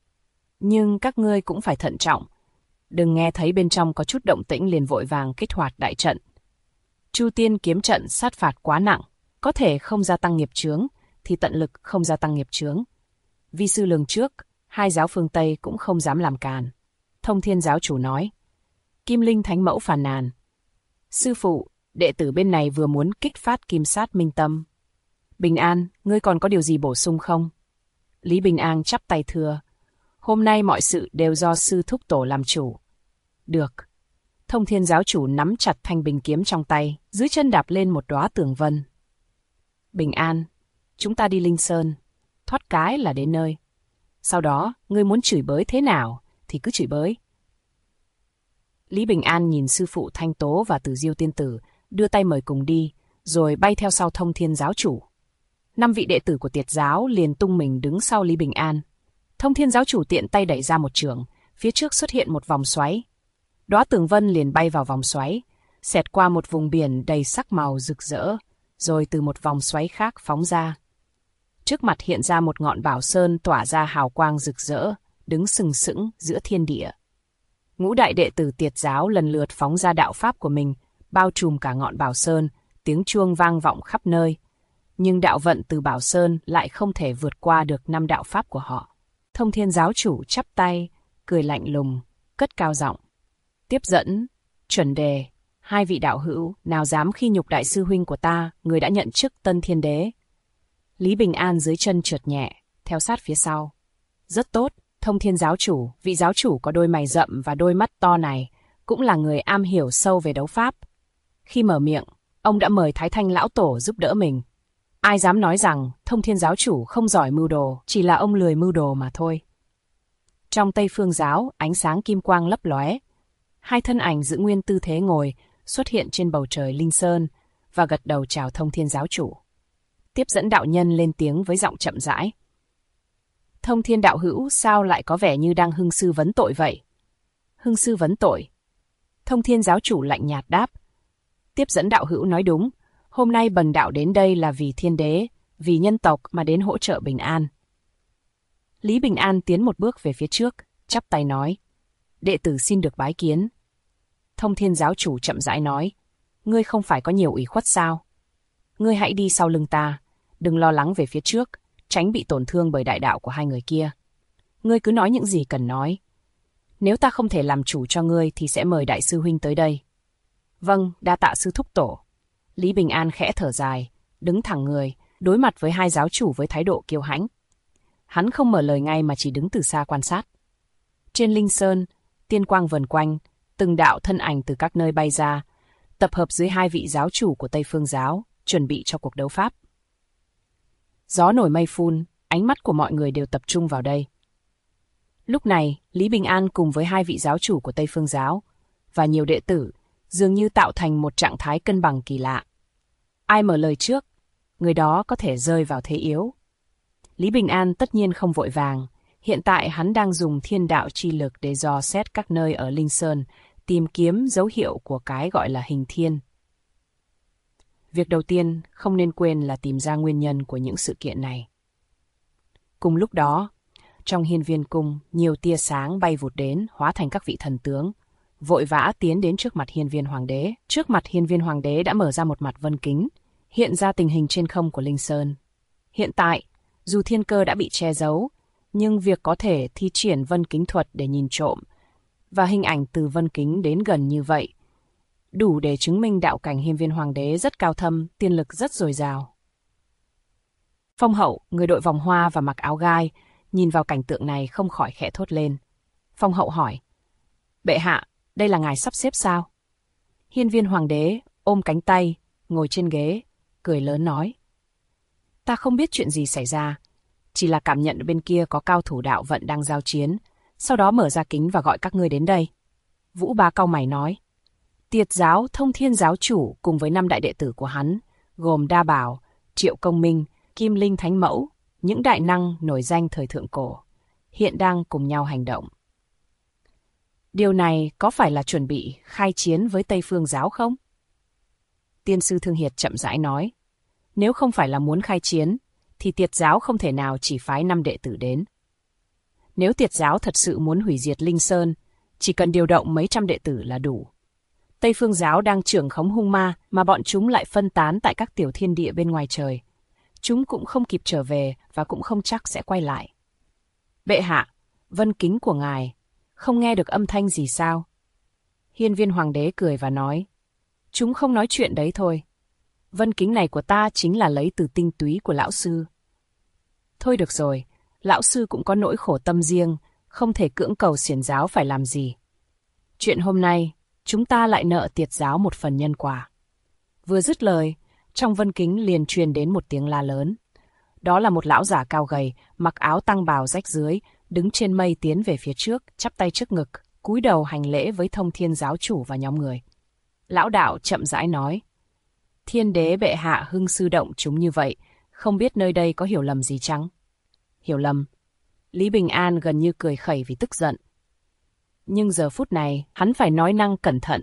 Nhưng các ngươi cũng phải thận trọng, đừng nghe thấy bên trong có chút động tĩnh liền vội vàng kích hoạt đại trận. Chu Tiên kiếm trận sát phạt quá nặng, có thể không gia tăng nghiệp chướng, thì tận lực không gia tăng nghiệp chướng. Vi sư lường trước, 2 giáo phương Tây cũng không dám làm càn. Thông Thiên giáo chủ nói. Kim Linh thánh mẫu phàn nàn. Sư phụ, đệ tử bên này vừa muốn kích phát kim sát minh tâm. Bình An, ngươi còn có điều gì bổ sung không? Lý Bình An chắp tay thưa. Hôm nay mọi sự đều do sư thúc tổ làm chủ. Được. Thông Thiên giáo chủ nắm chặt thanh bình kiếm trong tay, dưới chân đạp lên một đóa tường vân. Bình An, chúng ta đi Linh Sơn, thoát cái là đến nơi. Sau đó, ngươi muốn chửi bới thế nào thì cứ chửi bới. Lý Bình An nhìn sư phụ Thanh Tố và Từ Diêu tiên tử, đưa tay mời cùng đi, rồi bay theo sau Thông Thiên giáo chủ. 5 vị đệ tử của Tiệt giáo liền tung mình đứng sau Lý Bình An. Thông Thiên giáo chủ tiện tay đẩy ra một chưởng, phía trước xuất hiện một vòng xoáy. Đóa tường vân liền bay vào vòng xoáy, xẹt qua một vùng biển đầy sắc màu rực rỡ, rồi từ một vòng xoáy khác phóng ra. Trước mặt hiện ra một ngọn bảo sơn tỏa ra hào quang rực rỡ, đứng sừng sững giữa thiên địa. Ngũ đại đệ tử Tiệt giáo lần lượt phóng ra đạo pháp của mình, bao trùm cả ngọn bảo sơn, tiếng chuông vang vọng khắp nơi. Nhưng đạo vận từ bảo sơn lại không thể vượt qua được 5 đạo pháp của họ. Thông Thiên giáo chủ chắp tay, cười lạnh lùng, cất cao giọng. Tiếp dẫn, chuẩn đề, 2 vị đạo hữu, nào dám khi nhục đại sư huynh của ta, người đã nhận chức Tân Thiên Đế. Lý Bình An dưới chân trượt nhẹ, theo sát phía sau. Rất tốt, Thông Thiên giáo chủ, vị giáo chủ có đôi mày rậm và đôi mắt to này, cũng là người am hiểu sâu về đấu pháp. Khi mở miệng, ông đã mời Thái Thanh lão tổ giúp đỡ mình. Ai dám nói rằng Thông Thiên giáo chủ không giỏi mưu đồ, chỉ là ông lười mưu đồ mà thôi. Trong Tây Phương giáo, ánh sáng kim quang lấp lóe. 2 thân ảnh giữ nguyên tư thế ngồi, xuất hiện trên bầu trời Linh Sơn, và gật đầu chào Thông Thiên giáo chủ. Tiếp dẫn đạo nhân lên tiếng với giọng chậm rãi. Thông Thiên đạo hữu sao lại có vẻ như đang hưng sư vấn tội vậy? Hưng sư vấn tội. Thông Thiên giáo chủ lạnh nhạt đáp. Tiếp dẫn đạo hữu nói đúng, hôm nay bần đạo đến đây là vì thiên đế, vì nhân tộc mà đến hỗ trợ Bình An. Lý Bình An tiến một bước về phía trước, chắp tay nói. Đệ tử xin được bái kiến. Thông Thiên giáo chủ chậm rãi nói. Ngươi không phải có nhiều ủy khuất sao? Ngươi hãy đi sau lưng ta, đừng lo lắng về phía trước, tránh bị tổn thương bởi đại đạo của 2 người kia. Ngươi cứ nói những gì cần nói. Nếu ta không thể làm chủ cho ngươi thì sẽ mời đại sư huynh tới đây. Vâng, đa tạ sư thúc tổ. Lý Bình An khẽ thở dài, đứng thẳng người, đối mặt với 2 giáo chủ với thái độ kiêu hãnh. Hắn không mở lời ngay mà chỉ đứng từ xa quan sát. Trên Linh Sơn, tiên quang vần quanh, từng đạo thân ảnh từ các nơi bay ra, tập hợp dưới 2 vị giáo chủ của Tây Phương giáo, chuẩn bị cho cuộc đấu pháp. Gió nổi mây phun, ánh mắt của mọi người đều tập trung vào đây. Lúc này, Lý Bình An cùng với 2 vị giáo chủ của Tây Phương giáo và nhiều đệ tử dường như tạo thành một trạng thái cân bằng kỳ lạ. Ai mở lời trước, người đó có thể rơi vào thế yếu. Lý Bình An tất nhiên không vội vàng, hiện tại hắn đang dùng thiên đạo chi lực để dò xét các nơi ở Linh Sơn, tìm kiếm dấu hiệu của cái gọi là hình thiên. Việc đầu tiên không nên quên là tìm ra nguyên nhân của những sự kiện này. Cùng lúc đó, trong hiên viên cung, nhiều tia sáng bay vụt đến, hóa thành các vị thần tướng, vội vã tiến đến trước mặt hiên viên hoàng đế. Trước mặt hiên viên hoàng đế đã mở ra một mặt vân kính, hiện ra tình hình trên không của Linh Sơn. Hiện tại, dù thiên cơ đã bị che giấu, nhưng việc có thể thi triển vân kính thuật để nhìn trộm, và hình ảnh từ vân kính đến gần như vậy, đủ để chứng minh đạo cảnh hiên viên hoàng đế rất cao thâm, tiên lực rất dồi dào. Phong hậu, người đội vòng hoa và mặc áo gai, nhìn vào cảnh tượng này không khỏi khẽ thốt lên. Phong hậu hỏi, bệ hạ, đây là ngài sắp xếp sao? Hiên viên hoàng đế ôm cánh tay, ngồi trên ghế, cười lớn nói. Ta không biết chuyện gì xảy ra, chỉ là cảm nhận bên kia có cao thủ đạo vận đang giao chiến, sau đó mở ra kính và gọi các ngươi đến đây. Vũ Bá cau mày nói. Tiệt giáo Thông Thiên giáo chủ cùng với 5 đại đệ tử của hắn, gồm Đa Bảo, Triệu Công Minh, Kim Linh Thánh Mẫu, những đại năng nổi danh thời thượng cổ, hiện đang cùng nhau hành động. Điều này có phải là chuẩn bị khai chiến với Tây Phương giáo không? Tiên sư Thương Hiệt chậm rãi nói. Nếu không phải là muốn khai chiến, thì Tiệt giáo không thể nào chỉ phái 5 đệ tử đến. Nếu Tiệt giáo thật sự muốn hủy diệt Linh Sơn, chỉ cần điều động mấy trăm đệ tử là đủ. Tây Phương giáo đang trưởng khống hung ma mà bọn chúng lại phân tán tại các tiểu thiên địa bên ngoài trời. Chúng cũng không kịp trở về và cũng không chắc sẽ quay lại. Bệ hạ, vân kính của ngài, không nghe được âm thanh gì sao? Hiên viên hoàng đế cười và nói. Chúng không nói chuyện đấy thôi. Vân kính này của ta chính là lấy từ tinh túy của lão sư. Thôi được rồi, lão sư cũng có nỗi khổ tâm riêng, không thể cưỡng cầu xiển giáo phải làm gì. Chuyện hôm nay, chúng ta lại nợ Tiệt giáo một phần nhân quả. Vừa dứt lời, trong vân kính liền truyền đến một tiếng la lớn. Đó là một lão giả cao gầy, mặc áo tăng bào rách dưới, đứng trên mây tiến về phía trước, chắp tay trước ngực, cúi đầu hành lễ với Thông Thiên giáo chủ và nhóm người. Lão đạo chậm rãi nói. Thiên đế bệ hạ hưng sư động chúng như vậy, không biết nơi đây có hiểu lầm gì chăng? Hiểu lầm. Lý Bình An gần như cười khẩy vì tức giận. Nhưng giờ phút này, hắn phải nói năng cẩn thận,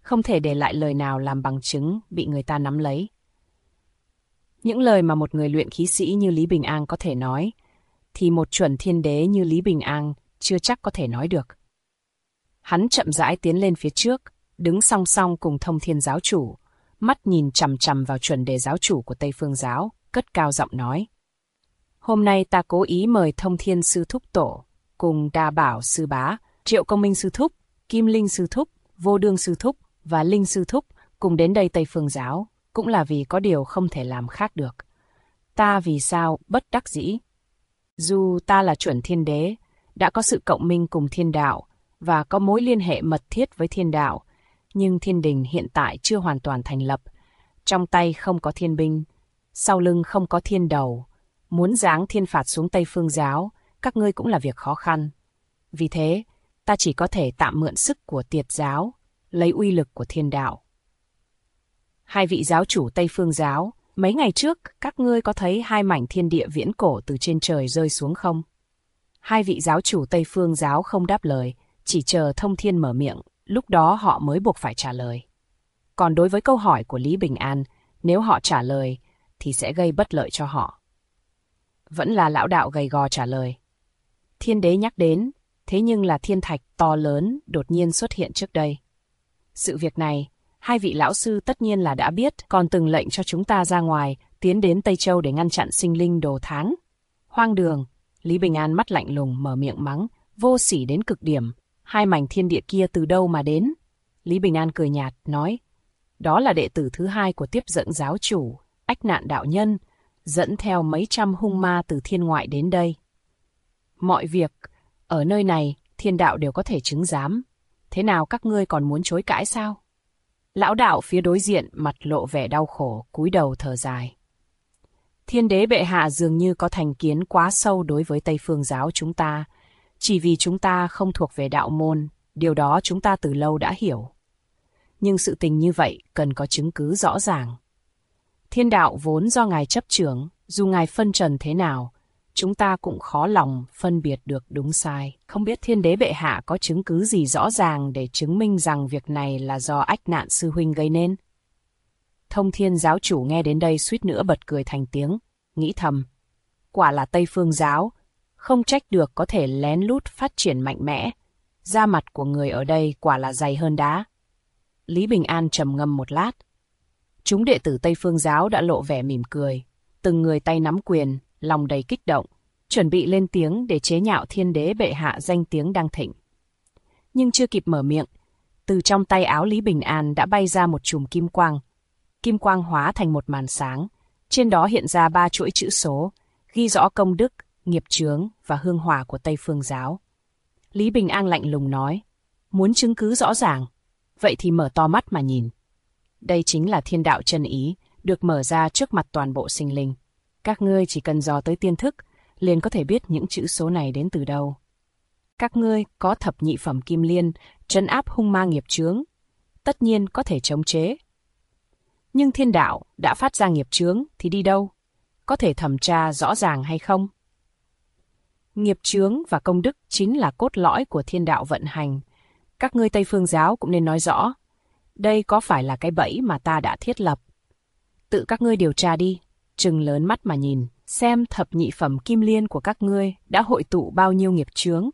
không thể để lại lời nào làm bằng chứng bị người ta nắm lấy. Những lời mà một người luyện khí sĩ như Lý Bình An có thể nói, thì một chuẩn thiên đế như Lý Bình An chưa chắc có thể nói được. Hắn chậm rãi tiến lên phía trước, đứng song song cùng Thông Thiên giáo chủ, mắt nhìn chằm chằm vào chuẩn đề giáo chủ của Tây Phương giáo, cất cao giọng nói. Hôm nay ta cố ý mời Thông Thiên sư thúc tổ, cùng Đa Bảo sư bá, Triệu Công Minh sư thúc, Kim Linh sư thúc, Vô Đương sư thúc và Linh sư thúc cùng đến đây Tây Phương giáo, cũng là vì có điều không thể làm khác được. Ta vì sao bất đắc dĩ? Dù ta là chuẩn thiên đế, đã có sự cộng minh cùng thiên đạo và có mối liên hệ mật thiết với thiên đạo, nhưng thiên đình hiện tại chưa hoàn toàn thành lập. Trong tay không có thiên binh, sau lưng không có thiên đầu. Muốn giáng thiên phạt xuống Tây Phương giáo, các ngươi cũng là việc khó khăn. Vì thế, ta chỉ có thể tạm mượn sức của Tiệt giáo, lấy uy lực của thiên đạo. Hai vị giáo chủ Tây Phương giáo, mấy ngày trước các ngươi có thấy hai mảnh thiên địa viễn cổ từ trên trời rơi xuống không? Hai vị giáo chủ Tây Phương giáo không đáp lời, chỉ chờ Thông Thiên mở miệng, lúc đó họ mới buộc phải trả lời. Còn đối với câu hỏi của Lý Bình An, nếu họ trả lời, thì sẽ gây bất lợi cho họ. Vẫn là lão đạo gầy gò trả lời. Thiên đế nhắc đến, thế nhưng là thiên thạch to lớn đột nhiên xuất hiện trước đây. Sự việc này, hai vị lão sư tất nhiên là đã biết, còn từng lệnh cho chúng ta ra ngoài, tiến đến Tây Châu để ngăn chặn sinh linh đồ tháng. Hoang đường, Lý Bình An mắt lạnh lùng mở miệng mắng, vô sỉ đến cực điểm. Hai mảnh thiên địa kia từ đâu mà đến? Lý Bình An cười nhạt, nói, đó là đệ tử thứ hai của tiếp dẫn giáo chủ, Ách Nạn đạo nhân, dẫn theo mấy trăm hung ma từ thiên ngoại đến đây. Mọi việc, ở nơi này, thiên đạo đều có thể chứng giám. Thế nào các ngươi còn muốn chối cãi sao? Lão đạo phía đối diện mặt lộ vẻ đau khổ, cúi đầu thở dài. Thiên đế bệ hạ dường như có thành kiến quá sâu đối với Tây Phương giáo chúng ta, chỉ vì chúng ta không thuộc về đạo môn, điều đó chúng ta từ lâu đã hiểu. Nhưng sự tình như vậy cần có chứng cứ rõ ràng. Thiên đạo vốn do ngài chấp trưởng, dù ngài phân trần thế nào, chúng ta cũng khó lòng phân biệt được đúng sai. Không biết thiên đế bệ hạ có chứng cứ gì rõ ràng để chứng minh rằng việc này là do Ách Nạn sư huynh gây nên. Thông Thiên giáo chủ nghe đến đây suýt nữa bật cười thành tiếng, nghĩ thầm. Quả là Tây Phương giáo, không trách được có thể lén lút phát triển mạnh mẽ. Da mặt của người ở đây quả là dày hơn đá. Lý Bình An trầm ngâm một lát. Chúng đệ tử Tây Phương giáo đã lộ vẻ mỉm cười, từng người tay nắm quyền, lòng đầy kích động, chuẩn bị lên tiếng để chế nhạo thiên đế bệ hạ danh tiếng đang thịnh. Nhưng chưa kịp mở miệng, từ trong tay áo Lý Bình An đã bay ra một chùm kim quang. Kim quang hóa thành một màn sáng, trên đó hiện ra 3 chuỗi chữ số, ghi rõ công đức, nghiệp chướng và hương hỏa của Tây Phương giáo. Lý Bình An lạnh lùng nói, muốn chứng cứ rõ ràng, vậy thì mở to mắt mà nhìn. Đây chính là thiên đạo chân ý, được mở ra trước mặt toàn bộ sinh linh. Các ngươi chỉ cần dò tới tiên thức, liền có thể biết những chữ số này đến từ đâu. Các ngươi có thập nhị phẩm kim liên, trấn áp hung ma nghiệp chướng, tất nhiên có thể chống chế. Nhưng thiên đạo đã phát ra nghiệp chướng thì đi đâu? Có thể thẩm tra rõ ràng hay không? Nghiệp chướng và công đức chính là cốt lõi của thiên đạo vận hành. Các ngươi Tây Phương giáo cũng nên nói rõ, đây có phải là cái bẫy mà ta đã thiết lập? Tự các ngươi điều tra đi, trừng lớn mắt mà nhìn, xem thập nhị phẩm kim liên của các ngươi đã hội tụ bao nhiêu nghiệp chướng.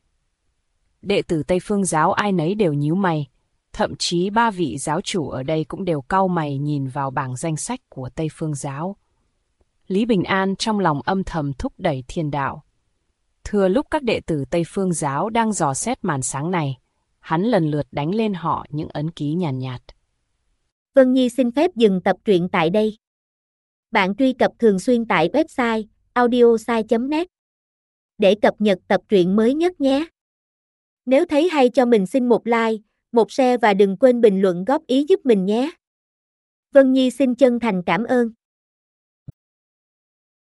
Đệ tử Tây Phương giáo ai nấy đều nhíu mày, thậm chí 3 vị giáo chủ ở đây cũng đều cau mày nhìn vào bảng danh sách của Tây Phương giáo. Lý Bình An trong lòng âm thầm thúc đẩy thiên đạo. Thừa lúc các đệ tử Tây Phương giáo đang dò xét màn sáng này, hắn lần lượt đánh lên họ những ấn ký nhàn nhạt. Vân Nhi xin phép dừng tập truyện tại đây. Bạn truy cập thường xuyên tại website audiosai.net để cập nhật tập truyện mới nhất nhé. Nếu thấy hay cho mình xin một like, một share và đừng quên bình luận góp ý giúp mình nhé. Vân Nhi xin chân thành cảm ơn.